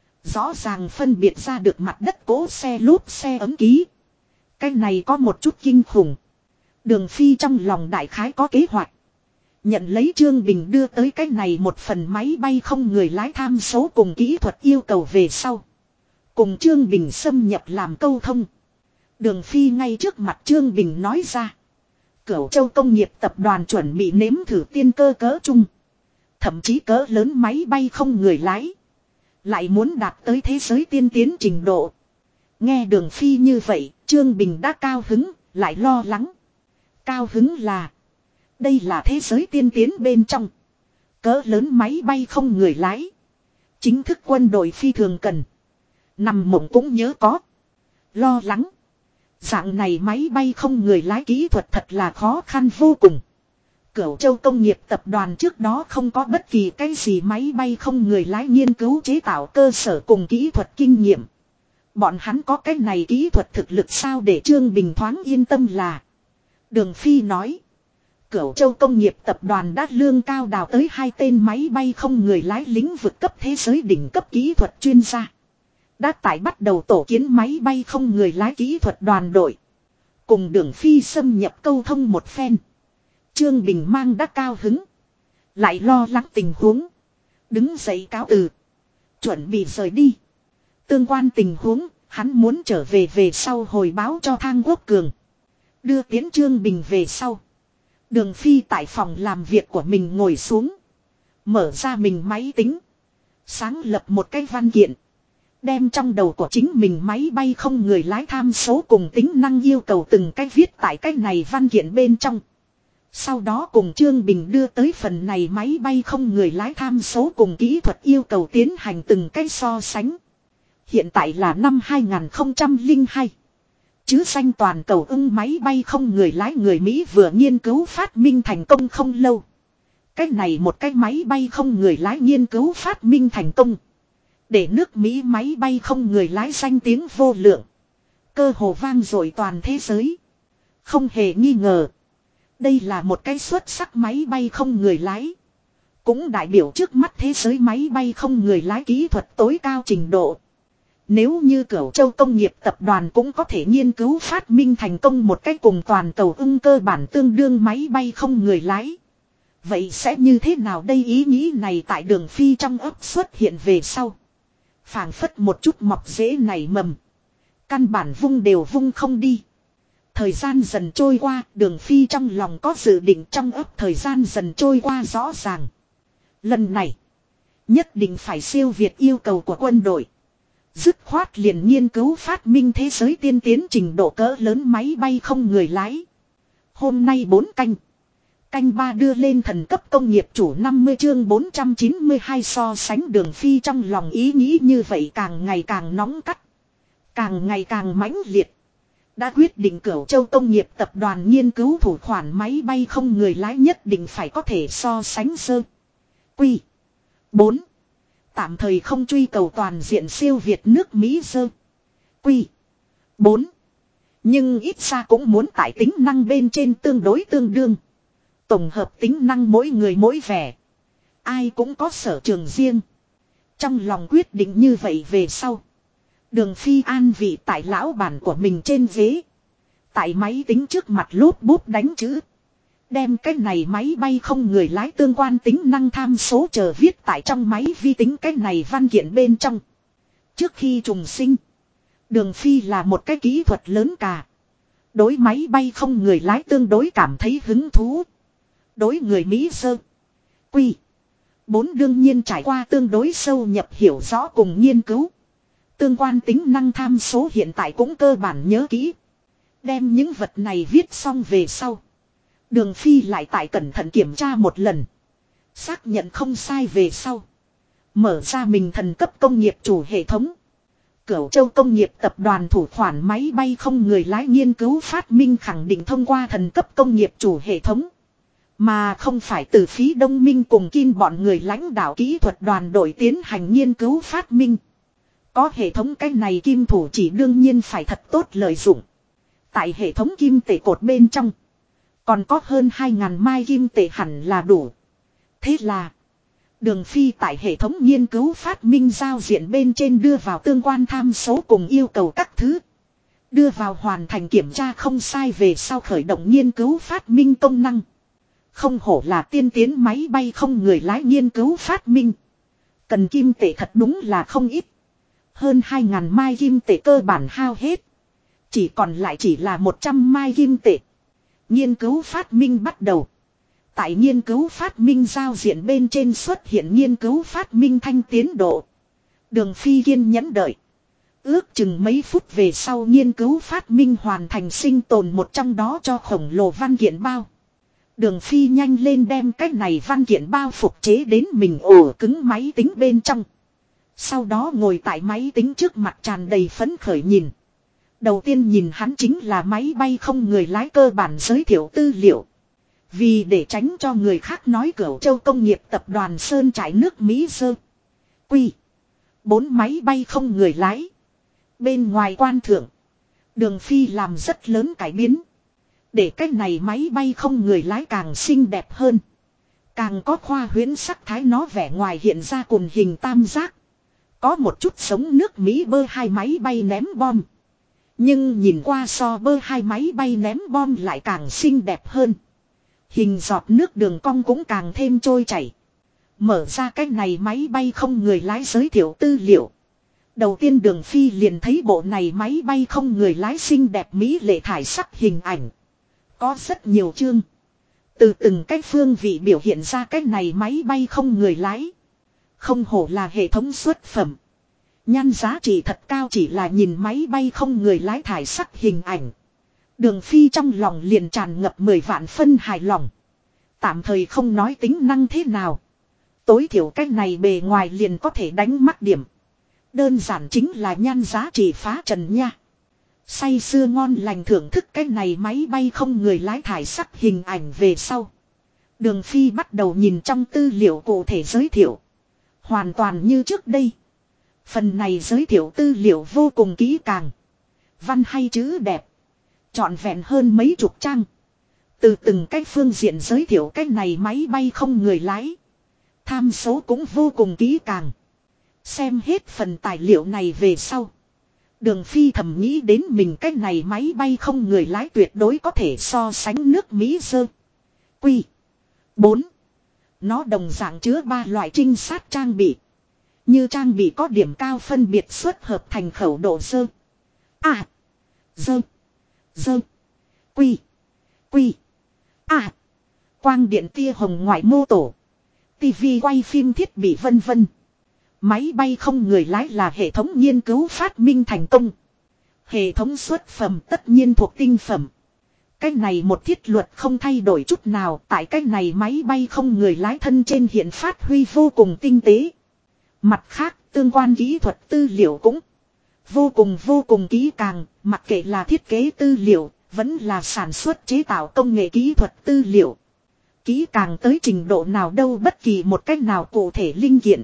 Rõ ràng phân biệt ra được mặt đất cố xe lốp xe ấm ký. Cái này có một chút kinh khủng. Đường Phi trong lòng đại khái có kế hoạch. Nhận lấy Trương Bình đưa tới cái này một phần máy bay không người lái tham số cùng kỹ thuật yêu cầu về sau. Cùng Trương Bình xâm nhập làm câu thông. Đường Phi ngay trước mặt Trương Bình nói ra. Cửu Châu Công nghiệp tập đoàn chuẩn bị nếm thử tiên cơ cỡ chung. Thậm chí cỡ lớn máy bay không người lái. Lại muốn đạt tới thế giới tiên tiến trình độ. Nghe Đường Phi như vậy, Trương Bình đã cao hứng, lại lo lắng. Cao hứng là đây là thế giới tiên tiến bên trong. Cỡ lớn máy bay không người lái. Chính thức quân đội phi thường cần. Nằm mộng cũng nhớ có. Lo lắng. Dạng này máy bay không người lái kỹ thuật thật là khó khăn vô cùng. Cửu Châu Công nghiệp tập đoàn trước đó không có bất kỳ cái gì máy bay không người lái nghiên cứu chế tạo cơ sở cùng kỹ thuật kinh nghiệm. Bọn hắn có cái này kỹ thuật thực lực sao để Trương Bình thoáng yên tâm là. Đường Phi nói. Cửu Châu Công nghiệp tập đoàn đã lương cao đào tới 2 tên máy bay không người lái lĩnh vực cấp thế giới đỉnh cấp kỹ thuật chuyên gia. Đã tại bắt đầu tổ kiến máy bay không người lái kỹ thuật đoàn đội. Cùng Đường Phi xâm nhập câu thông một phen. Trương Bình mang đã cao hứng. Lại lo lắng tình huống. Đứng dậy cáo từ. Chuẩn bị rời đi. Tương quan tình huống, hắn muốn trở về sau hồi báo cho Thang Quốc Cường. Đưa Tiến Trương Bình về sau. Đường Phi tại phòng làm việc của mình ngồi xuống. Mở ra mình máy tính. Sáng lập một cái văn kiện. Đem trong đầu của chính mình máy bay không người lái tham số cùng tính năng yêu cầu từng cái viết tại cái này văn kiện bên trong. Sau đó cùng Trương Bình đưa tới phần này máy bay không người lái tham số cùng kỹ thuật yêu cầu tiến hành từng cái so sánh. Hiện tại là năm 2002. Chứ danh toàn cầu ưng máy bay không người lái người Mỹ vừa nghiên cứu phát minh thành công không lâu. Cái này một cái máy bay không người lái nghiên cứu phát minh thành công. Để nước Mỹ máy bay không người lái danh tiếng vô lượng. Cơ hồ vang dội toàn thế giới. Không hề nghi ngờ. Đây là một cái xuất sắc máy bay không người lái. Cũng đại biểu trước mắt thế giới máy bay không người lái kỹ thuật tối cao trình độ. Nếu như Cửu Châu Công nghiệp tập đoàn cũng có thể nghiên cứu phát minh thành công một cái cùng toàn cầu ưng cơ bản tương đương máy bay không người lái. Vậy sẽ như thế nào đây, ý nghĩ này tại Đường Phi trong óc xuất hiện về sau. Phảng phất một chút mọc rễ nảy mầm. Căn bản vung đều vung không đi. Thời gian dần trôi qua, Đường Phi trong lòng có dự định, trong óc thời gian dần trôi qua rõ ràng. Lần này, nhất định phải siêu việt yêu cầu của quân đội. Dứt khoát liền nghiên cứu phát minh thế giới tiên tiến trình độ cỡ lớn máy bay không người lái. Hôm nay 4 canh. Canh 3 đưa lên thần cấp công nghiệp chủ 50 chương 492 so sánh. Đường Phi trong lòng ý nghĩ như vậy càng ngày càng nóng cắt. Càng ngày càng mãnh liệt. Đã quyết định Cửu Châu Công nghiệp tập đoàn nghiên cứu thủ khoản máy bay không người lái nhất định phải có thể so sánh sơ. Quy 4. Tạm thời không truy cầu toàn diện siêu việt nước Mỹ sơ. Quy 4. Nhưng ít ra cũng muốn tại tính năng bên trên tương đối tương đương. Tổng hợp tính năng mỗi người mỗi vẻ. Ai cũng có sở trường riêng. Trong lòng quyết định như vậy về sau. Đường Phi an vị tại lão bản của mình trên ghế. Tại máy tính trước mặt lốp bút đánh chữ. Đem cái này máy bay không người lái tương quan tính năng tham số chờ viết tại trong máy vi tính cái này văn kiện bên trong. Trước khi trùng sinh. Đường Phi là một cái kỹ thuật lớn cả. Đối máy bay không người lái tương đối cảm thấy hứng thú. Đối người Mỹ sơ. Quy 4 đương nhiên trải qua tương đối sâu nhập hiểu rõ cùng nghiên cứu. Tương quan tính năng tham số hiện tại cũng cơ bản nhớ kỹ. Đem những vật này viết xong về sau. Đường Phi lại tại cẩn thận kiểm tra một lần. Xác nhận không sai về sau. Mở ra mình thần cấp công nghiệp chủ hệ thống. Cửu Châu Công nghiệp tập đoàn thủ khoản máy bay không người lái nghiên cứu phát minh khẳng định thông qua thần cấp công nghiệp chủ hệ thống. Mà không phải từ phí Đông Minh cùng Kim bọn người lãnh đạo kỹ thuật đoàn đội tiến hành nghiên cứu phát minh. Có hệ thống cái này Kim thủ chỉ đương nhiên phải thật tốt lợi dụng. Tại hệ thống kim tệ cột bên trong. Còn có hơn 2.000 mai kim tệ hẳn là đủ. Thế là. Đường Phi tại hệ thống nghiên cứu phát minh giao diện bên trên đưa vào tương quan tham số cùng yêu cầu các thứ. Đưa vào hoàn thành kiểm tra không sai về sau khởi động nghiên cứu phát minh công năng. Không hổ là tiên tiến máy bay không người lái nghiên cứu phát minh. Cần kim tệ thật đúng là không ít. Hơn 2.000 mai kim tệ cơ bản hao hết. Chỉ còn lại chỉ là 100 mai kim tệ. Nghiên cứu phát minh bắt đầu. Tại nghiên cứu phát minh giao diện bên trên xuất hiện nghiên cứu phát minh thanh tiến độ. Đường Phi kiên nhẫn đợi. Ước chừng mấy phút về sau nghiên cứu phát minh hoàn thành sinh tồn một trong đó cho khổng lồ văn kiện bao. Đường Phi nhanh lên đem cái này văn kiện bao phục chế đến mình ổ cứng máy tính bên trong. Sau đó ngồi tại máy tính trước mặt tràn đầy phấn khởi nhìn. Đầu tiên nhìn hắn chính là máy bay không người lái cơ bản giới thiệu tư liệu. Vì để tránh cho người khác nói Cửu Châu Công nghiệp tập đoàn sơn trại nước Mỹ sơ. Quy 4 máy bay không người lái. Bên ngoài quan thượng. Đường Phi làm rất lớn cải biến. Để cái này máy bay không người lái càng xinh đẹp hơn. Càng có khoa huyễn sắc thái, nó vẻ ngoài hiện ra cùng hình tam giác. Có một chút giống nước Mỹ bơ hai máy bay ném bom. Nhưng nhìn qua so bơ hai máy bay ném bom lại càng xinh đẹp hơn. Hình giọt nước đường cong cũng càng thêm trôi chảy. Mở ra cái này máy bay không người lái giới thiệu tư liệu. Đầu tiên Đường Phi liền thấy bộ này máy bay không người lái xinh đẹp mỹ lệ thải sắc hình ảnh. Có rất nhiều chương. Từ từng cách phương vị biểu hiện ra cái này máy bay không người lái. Không hổ là hệ thống xuất phẩm. Nhan giá trị thật cao, chỉ là nhìn máy bay không người lái thải sắc hình ảnh. Đường Phi trong lòng liền tràn ngập 10 vạn phân hài lòng. Tạm thời không nói tính năng thế nào. Tối thiểu cái này bề ngoài liền có thể đánh mắt điểm. Đơn giản chính là nhan giá trị phá trần nha. Say sưa ngon lành thưởng thức cái này máy bay không người lái thải sắc hình ảnh về sau. Đường Phi bắt đầu nhìn trong tư liệu cụ thể giới thiệu. Hoàn toàn như trước đây. Phần này giới thiệu tư liệu vô cùng kỹ càng. Văn hay chữ đẹp. Trọn vẹn hơn mấy chục trang. Từ từng cái phương diện giới thiệu cái này máy bay không người lái. Tham số cũng vô cùng kỹ càng. Xem hết phần tài liệu này về sau. Đường Phi thầm nghĩ đến mình cái này máy bay không người lái tuyệt đối có thể so sánh nước Mỹ dơ. Quy 4. Nó đồng dạng chứa 3 loại trinh sát trang bị. Như trang bị có điểm cao phân biệt xuất hợp thành khẩu độ dơ. Dơ. Dơ. Quy. Quang điện tia hồng ngoại mô tổ. tivi quay phim thiết bị vân vân. Máy bay không người lái là hệ thống nghiên cứu phát minh thành công. Hệ thống xuất phẩm tất nhiên thuộc tinh phẩm. Cái này một thiết luật không thay đổi chút nào, tại cái này máy bay không người lái thân trên hiện phát huy vô cùng tinh tế. Mặt khác, tương quan kỹ thuật tư liệu cũng vô cùng kỹ càng, mặc kệ là thiết kế tư liệu, vẫn là sản xuất chế tạo công nghệ kỹ thuật tư liệu. Kỹ càng tới trình độ nào đâu, bất kỳ một cách nào cụ thể linh kiện.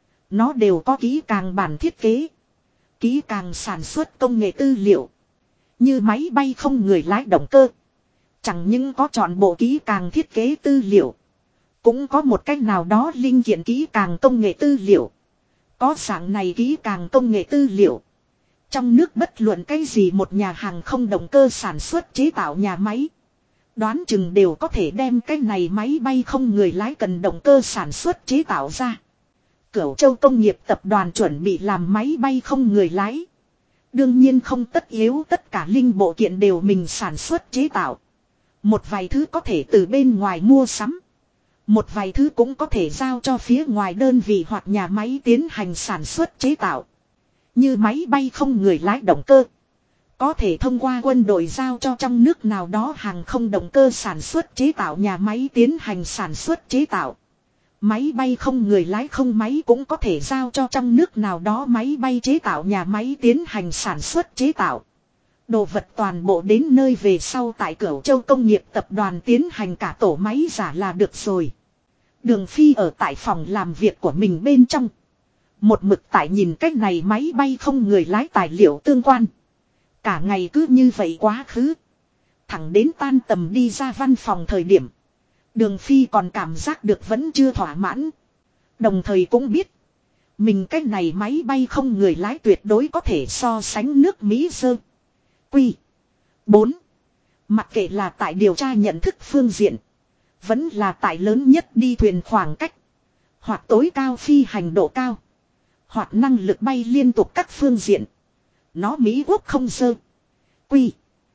Nó đều có kỹ càng bản thiết kế. Kỹ càng sản xuất công nghệ tư liệu. Như máy bay không người lái động cơ. Chẳng những có chọn bộ kỹ càng thiết kế tư liệu. Cũng có một cách nào đó linh kiện kỹ càng công nghệ tư liệu. Có dạng này kỹ càng công nghệ tư liệu. Trong nước bất luận cái gì một nhà hàng không động cơ sản xuất chế tạo nhà máy. Đoán chừng đều có thể đem cái này máy bay không người lái cần động cơ sản xuất chế tạo ra. Cửu Châu Công nghiệp tập đoàn chuẩn bị làm máy bay không người lái. Đương nhiên không tất yếu tất cả linh bộ kiện đều mình sản xuất chế tạo. Một vài thứ có thể từ bên ngoài mua sắm. Một vài thứ cũng có thể giao cho phía ngoài đơn vị hoặc nhà máy tiến hành sản xuất chế tạo. Như máy bay không người lái động cơ. Có thể thông qua quân đội giao cho trong nước nào đó hàng không động cơ sản xuất chế tạo nhà máy tiến hành sản xuất chế tạo. Máy bay không người lái không máy cũng có thể giao cho trong nước nào đó máy bay chế tạo nhà máy tiến hành sản xuất chế tạo. Đồ vật toàn bộ đến nơi về sau tại Cửu Châu Công nghiệp tập đoàn tiến hành cả tổ máy giả là được rồi. Đường Phi ở tại phòng làm việc của mình bên trong. Một mực tại nhìn cách này máy bay không người lái tài liệu tương quan. Cả ngày cứ như vậy quá khứ. Thẳng đến tan tầm đi ra văn phòng thời điểm. Đường Phi còn cảm giác được vẫn chưa thỏa mãn. Đồng thời cũng biết. Mình cách này máy bay không người lái tuyệt đối có thể so sánh nước Mỹ dơ. Quy 4. Mặc kệ là tại điều tra nhận thức phương diện. Vẫn là tại lớn nhất đi thuyền khoảng cách. Hoặc tối cao phi hành độ cao. Hoặc năng lực bay liên tục các phương diện. Nó Mỹ quốc không dơ. Quy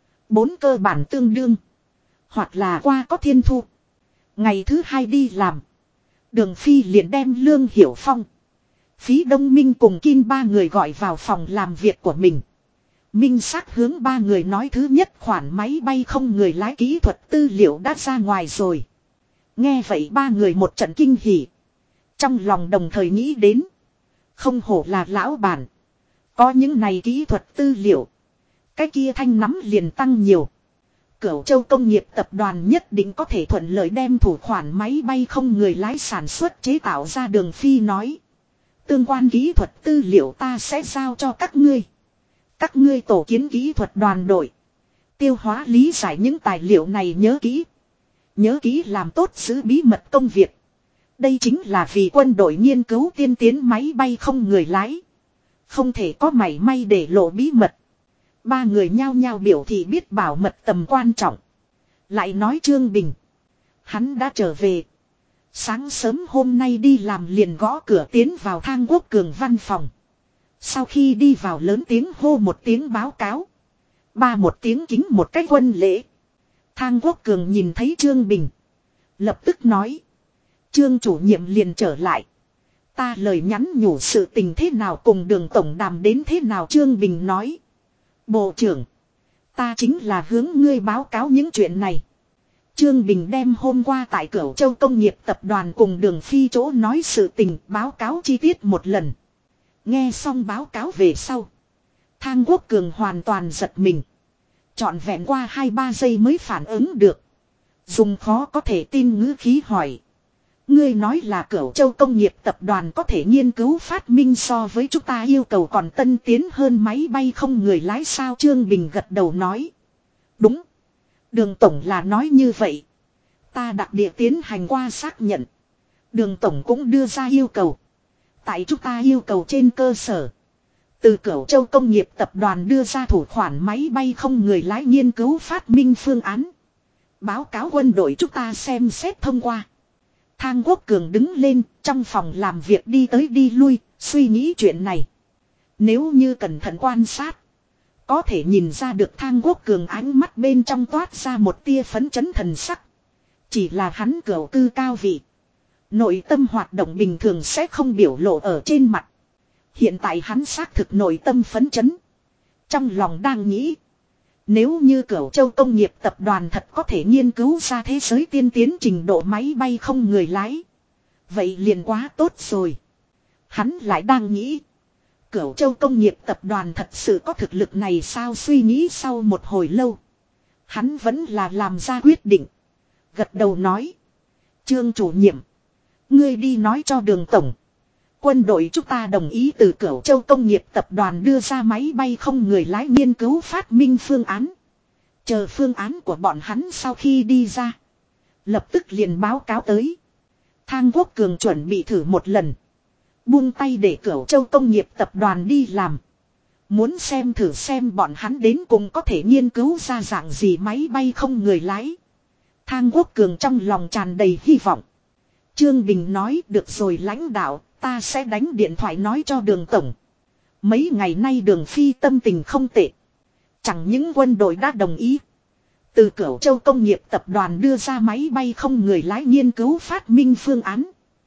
4 cơ bản tương đương. Hoặc là qua có thiên thu. Ngày thứ 2 đi làm. Đường Phi liền đem Lương Hiểu Phong. Phí Đông Minh cùng Kim 3 người gọi vào phòng làm việc của mình. Minh xác hướng 3 người nói thứ nhất khoản máy bay không người lái kỹ thuật tư liệu đã ra ngoài rồi. Nghe vậy 3 người một trận kinh hỉ. Trong lòng đồng thời nghĩ đến. Không hổ là lão bản. Có những này kỹ thuật tư liệu. Cái kia thanh nắm liền tăng nhiều. Cửu Châu Công nghiệp tập đoàn nhất định có thể thuận lợi đem thủ khoản máy bay không người lái sản xuất chế tạo ra. Đường Phi nói. Tương quan kỹ thuật tư liệu ta sẽ giao cho các ngươi. Các ngươi tổ kiến kỹ thuật đoàn đội. Tiêu hóa lý giải những tài liệu này nhớ kỹ. Nhớ kỹ làm tốt giữ bí mật công việc. Đây chính là vì quân đội nghiên cứu tiên tiến máy bay không người lái. Không thể có mảy may để lộ bí mật. 3 người nhao nhao biểu thị biết bảo mật tầm quan trọng. Lại nói Trương Bình. Hắn đã trở về. Sáng sớm hôm nay đi làm liền gõ cửa tiến vào Thang Quốc Cường văn phòng. Sau khi đi vào lớn tiếng hô một tiếng báo cáo. Ba một tiếng kính một cái quân lễ. Thang Quốc Cường nhìn thấy Trương Bình. Lập tức nói. Trương chủ nhiệm liền trở lại. Ta lời nhắn nhủ sự tình thế nào cùng Đường tổng đàm đến thế nào, Trương Bình nói. Bộ trưởng. Ta chính là hướng ngươi báo cáo những chuyện này. Trương Bình đem hôm qua tại Cửu Châu Công nghiệp Tập đoàn cùng Đường Phi chỗ nói sự tình báo cáo chi tiết một lần. Nghe xong báo cáo về sau. Thang Quốc Cường hoàn toàn giật mình. Trọn vẹn qua 2-3 giây mới phản ứng được. Dùng khó có thể tin ngữ khí hỏi. Ngươi nói là Cửu Châu Công nghiệp Tập đoàn có thể nghiên cứu phát minh so với chúng ta yêu cầu còn tân tiến hơn máy bay không người lái sao, Trương Bình gật đầu nói. Đúng. Đường tổng là nói như vậy. Ta đặc địa tiến hành qua xác nhận. Đường tổng cũng đưa ra yêu cầu. Tại chúng ta yêu cầu trên cơ sở. Từ Cửu Châu Công nghiệp Tập đoàn đưa ra thủ khoản máy bay không người lái nghiên cứu phát minh phương án. Báo cáo quân đội chúng ta xem xét thông qua. Thang Quốc Cường đứng lên trong phòng làm việc đi tới đi lui, suy nghĩ chuyện này. Nếu như cẩn thận quan sát. Có thể nhìn ra được Thang Quốc Cường ánh mắt bên trong toát ra một tia phấn chấn thần sắc. Chỉ là hắn cửu cư cao vị. Nội tâm hoạt động bình thường sẽ không biểu lộ ở trên mặt. Hiện tại hắn xác thực nội tâm phấn chấn. Trong lòng đang nghĩ. Nếu như Cửu Châu Công nghiệp Tập đoàn thật có thể nghiên cứu ra thế giới tiên tiến trình độ máy bay không người lái. Vậy liền quá tốt rồi. Hắn lại đang nghĩ. Cửu Châu Công nghiệp Tập đoàn thật sự có thực lực này sao, suy nghĩ sau một hồi lâu. Hắn vẫn là làm ra quyết định. Gật đầu nói. Trương chủ nhiệm. Ngươi đi nói cho Đường tổng. Quân đội chúng ta đồng ý từ Cửu Châu Công nghiệp Tập đoàn đưa ra máy bay không người lái nghiên cứu phát minh phương án. Chờ phương án của bọn hắn sau khi đi ra. Lập tức liền báo cáo tới. Thang Quốc Cường chuẩn bị thử một lần. Buông tay để Cửu Châu Công nghiệp Tập đoàn đi làm. Muốn xem thử xem bọn hắn đến cùng có thể nghiên cứu ra dạng gì máy bay không người lái. Thang Quốc Cường trong lòng tràn đầy hy vọng. Trương Bình nói được rồi lãnh đạo, ta sẽ đánh điện thoại nói cho Đường tổng. Mấy ngày nay Đường Phi tâm tình không tệ. Chẳng những quân đội đã đồng ý. Từ Cửu Châu Công nghiệp Tập đoàn đưa ra máy bay không người lái nghiên cứu phát minh phương án.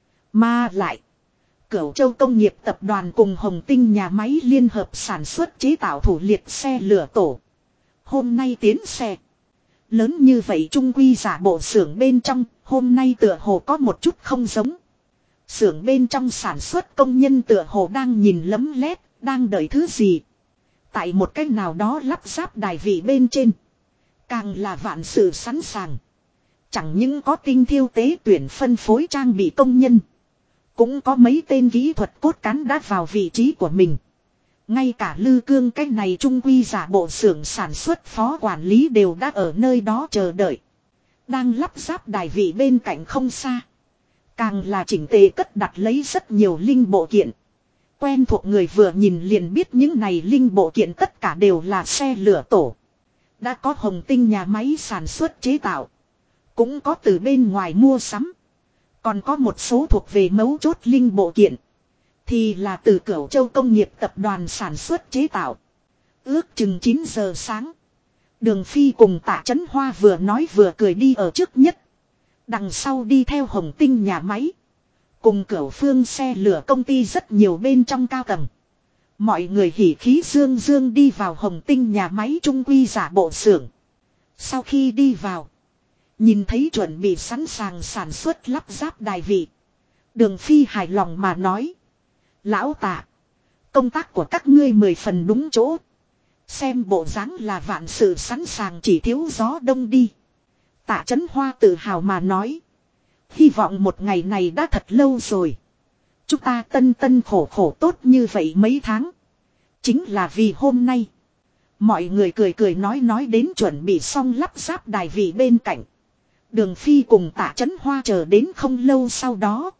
Mà lại. Cửu Châu Công nghiệp Tập đoàn cùng Hồng Tinh nhà máy liên hợp sản xuất chế tạo thủ liệt xe lửa tổ. Hôm nay tiến xe. Lớn như vậy trung quy giả bộ xưởng bên trong, hôm nay tựa hồ có một chút không giống. Xưởng bên trong sản xuất công nhân tựa hồ đang nhìn lấm lét, đang đợi thứ gì. Tại một cách nào đó lắp ráp đài vị bên trên. Càng là vạn sự sẵn sàng. Chẳng những có tinh thiêu tế tuyển phân phối trang bị công nhân. Cũng có mấy tên kỹ thuật cốt cán đã vào vị trí của mình. Ngay cả Lư Cương cách này trung quy giả bộ xưởng sản xuất phó quản lý đều đã ở nơi đó chờ đợi. Đang lắp ráp đài vị bên cạnh không xa. Càng là chỉnh tề cất đặt lấy rất nhiều linh bộ kiện. Quen thuộc người vừa nhìn liền biết những này linh bộ kiện tất cả đều là xe lửa tổ. Đã có Hồng Tinh nhà máy sản xuất chế tạo. Cũng có từ bên ngoài mua sắm. Còn có một số thuộc về mấu chốt linh bộ kiện. Thì là từ Cửu Châu Công nghiệp Tập đoàn sản xuất chế tạo. Ước chừng 9 giờ sáng. Đường Phi cùng Tạ Chấn Hoa vừa nói vừa cười đi ở trước nhất. Đằng sau đi theo Hồng Tinh nhà máy. Cùng Cửu Phương xe lửa công ty rất nhiều bên trong cao tầng. Mọi người hỉ khí dương dương đi vào Hồng Tinh nhà máy trung quy giả bộ xưởng. Sau khi đi vào. Nhìn thấy chuẩn bị sẵn sàng sản xuất lắp ráp đài vị. Đường Phi hài lòng mà nói. Lão Tạ. Công tác của các ngươi 10 phần đúng chỗ. Xem bộ dáng là vạn sự sẵn sàng chỉ thiếu gió đông đi. Tạ Chấn Hoa tự hào mà nói. Hy vọng một ngày này đã thật lâu rồi. Chúng ta tân khổ khổ tốt như vậy mấy tháng. Chính là vì hôm nay. Mọi người cười nói đến chuẩn bị xong lắp ráp đài vị bên cạnh. Đường Phi cùng Tạ Chấn Hoa chờ đến không lâu sau đó.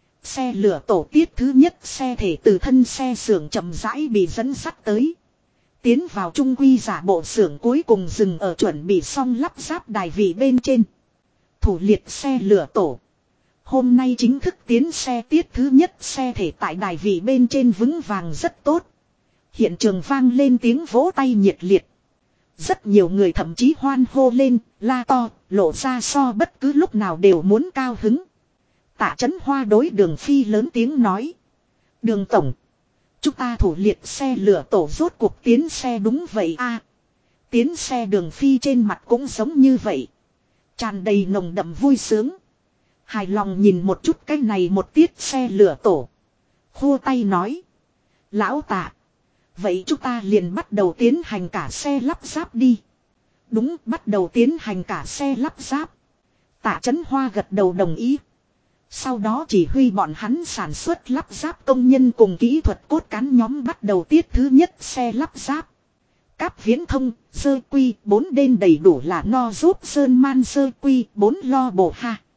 Xe lửa tổ tiết thứ nhất xe thể từ thân xe xưởng chậm rãi bị dẫn sắt tới. Tiến vào trung quy giả bộ xưởng cuối cùng dừng ở chuẩn bị xong lắp ráp đài vị bên trên. Thủ liệt xe lửa tổ. Hôm nay chính thức tiến xe tiết thứ nhất, xe thể tại đài vị bên trên vững vàng rất tốt. Hiện trường vang lên tiếng vỗ tay nhiệt liệt. Rất nhiều người thậm chí hoan hô lên, la to, lộ ra so bất cứ lúc nào đều muốn cao hứng. Tạ Chấn Hoa đối Đường Phi lớn tiếng nói. Đường tổng. Chúng ta thủ liệt xe lửa tổ rốt cuộc tiến xe đúng vậy a. Tiến xe Đường Phi trên mặt cũng giống như vậy. Tràn đầy nồng đậm vui sướng. Hài lòng nhìn một chút cái này một tiết xe lửa tổ. Khua tay nói. Lão Tạ. Vậy chúng ta liền bắt đầu tiến hành cả xe lắp ráp đi. Đúng, bắt đầu tiến hành cả xe lắp ráp. Tạ Chấn Hoa gật đầu đồng ý. Sau đó chỉ huy bọn hắn sản xuất lắp ráp công nhân cùng kỹ thuật cốt cán nhóm bắt đầu tiết thứ nhất xe lắp ráp. Cáp viễn thông, sơ quy 4 đêm đầy đủ là no giúp sơn man sơ quy 4 lo bổ ha.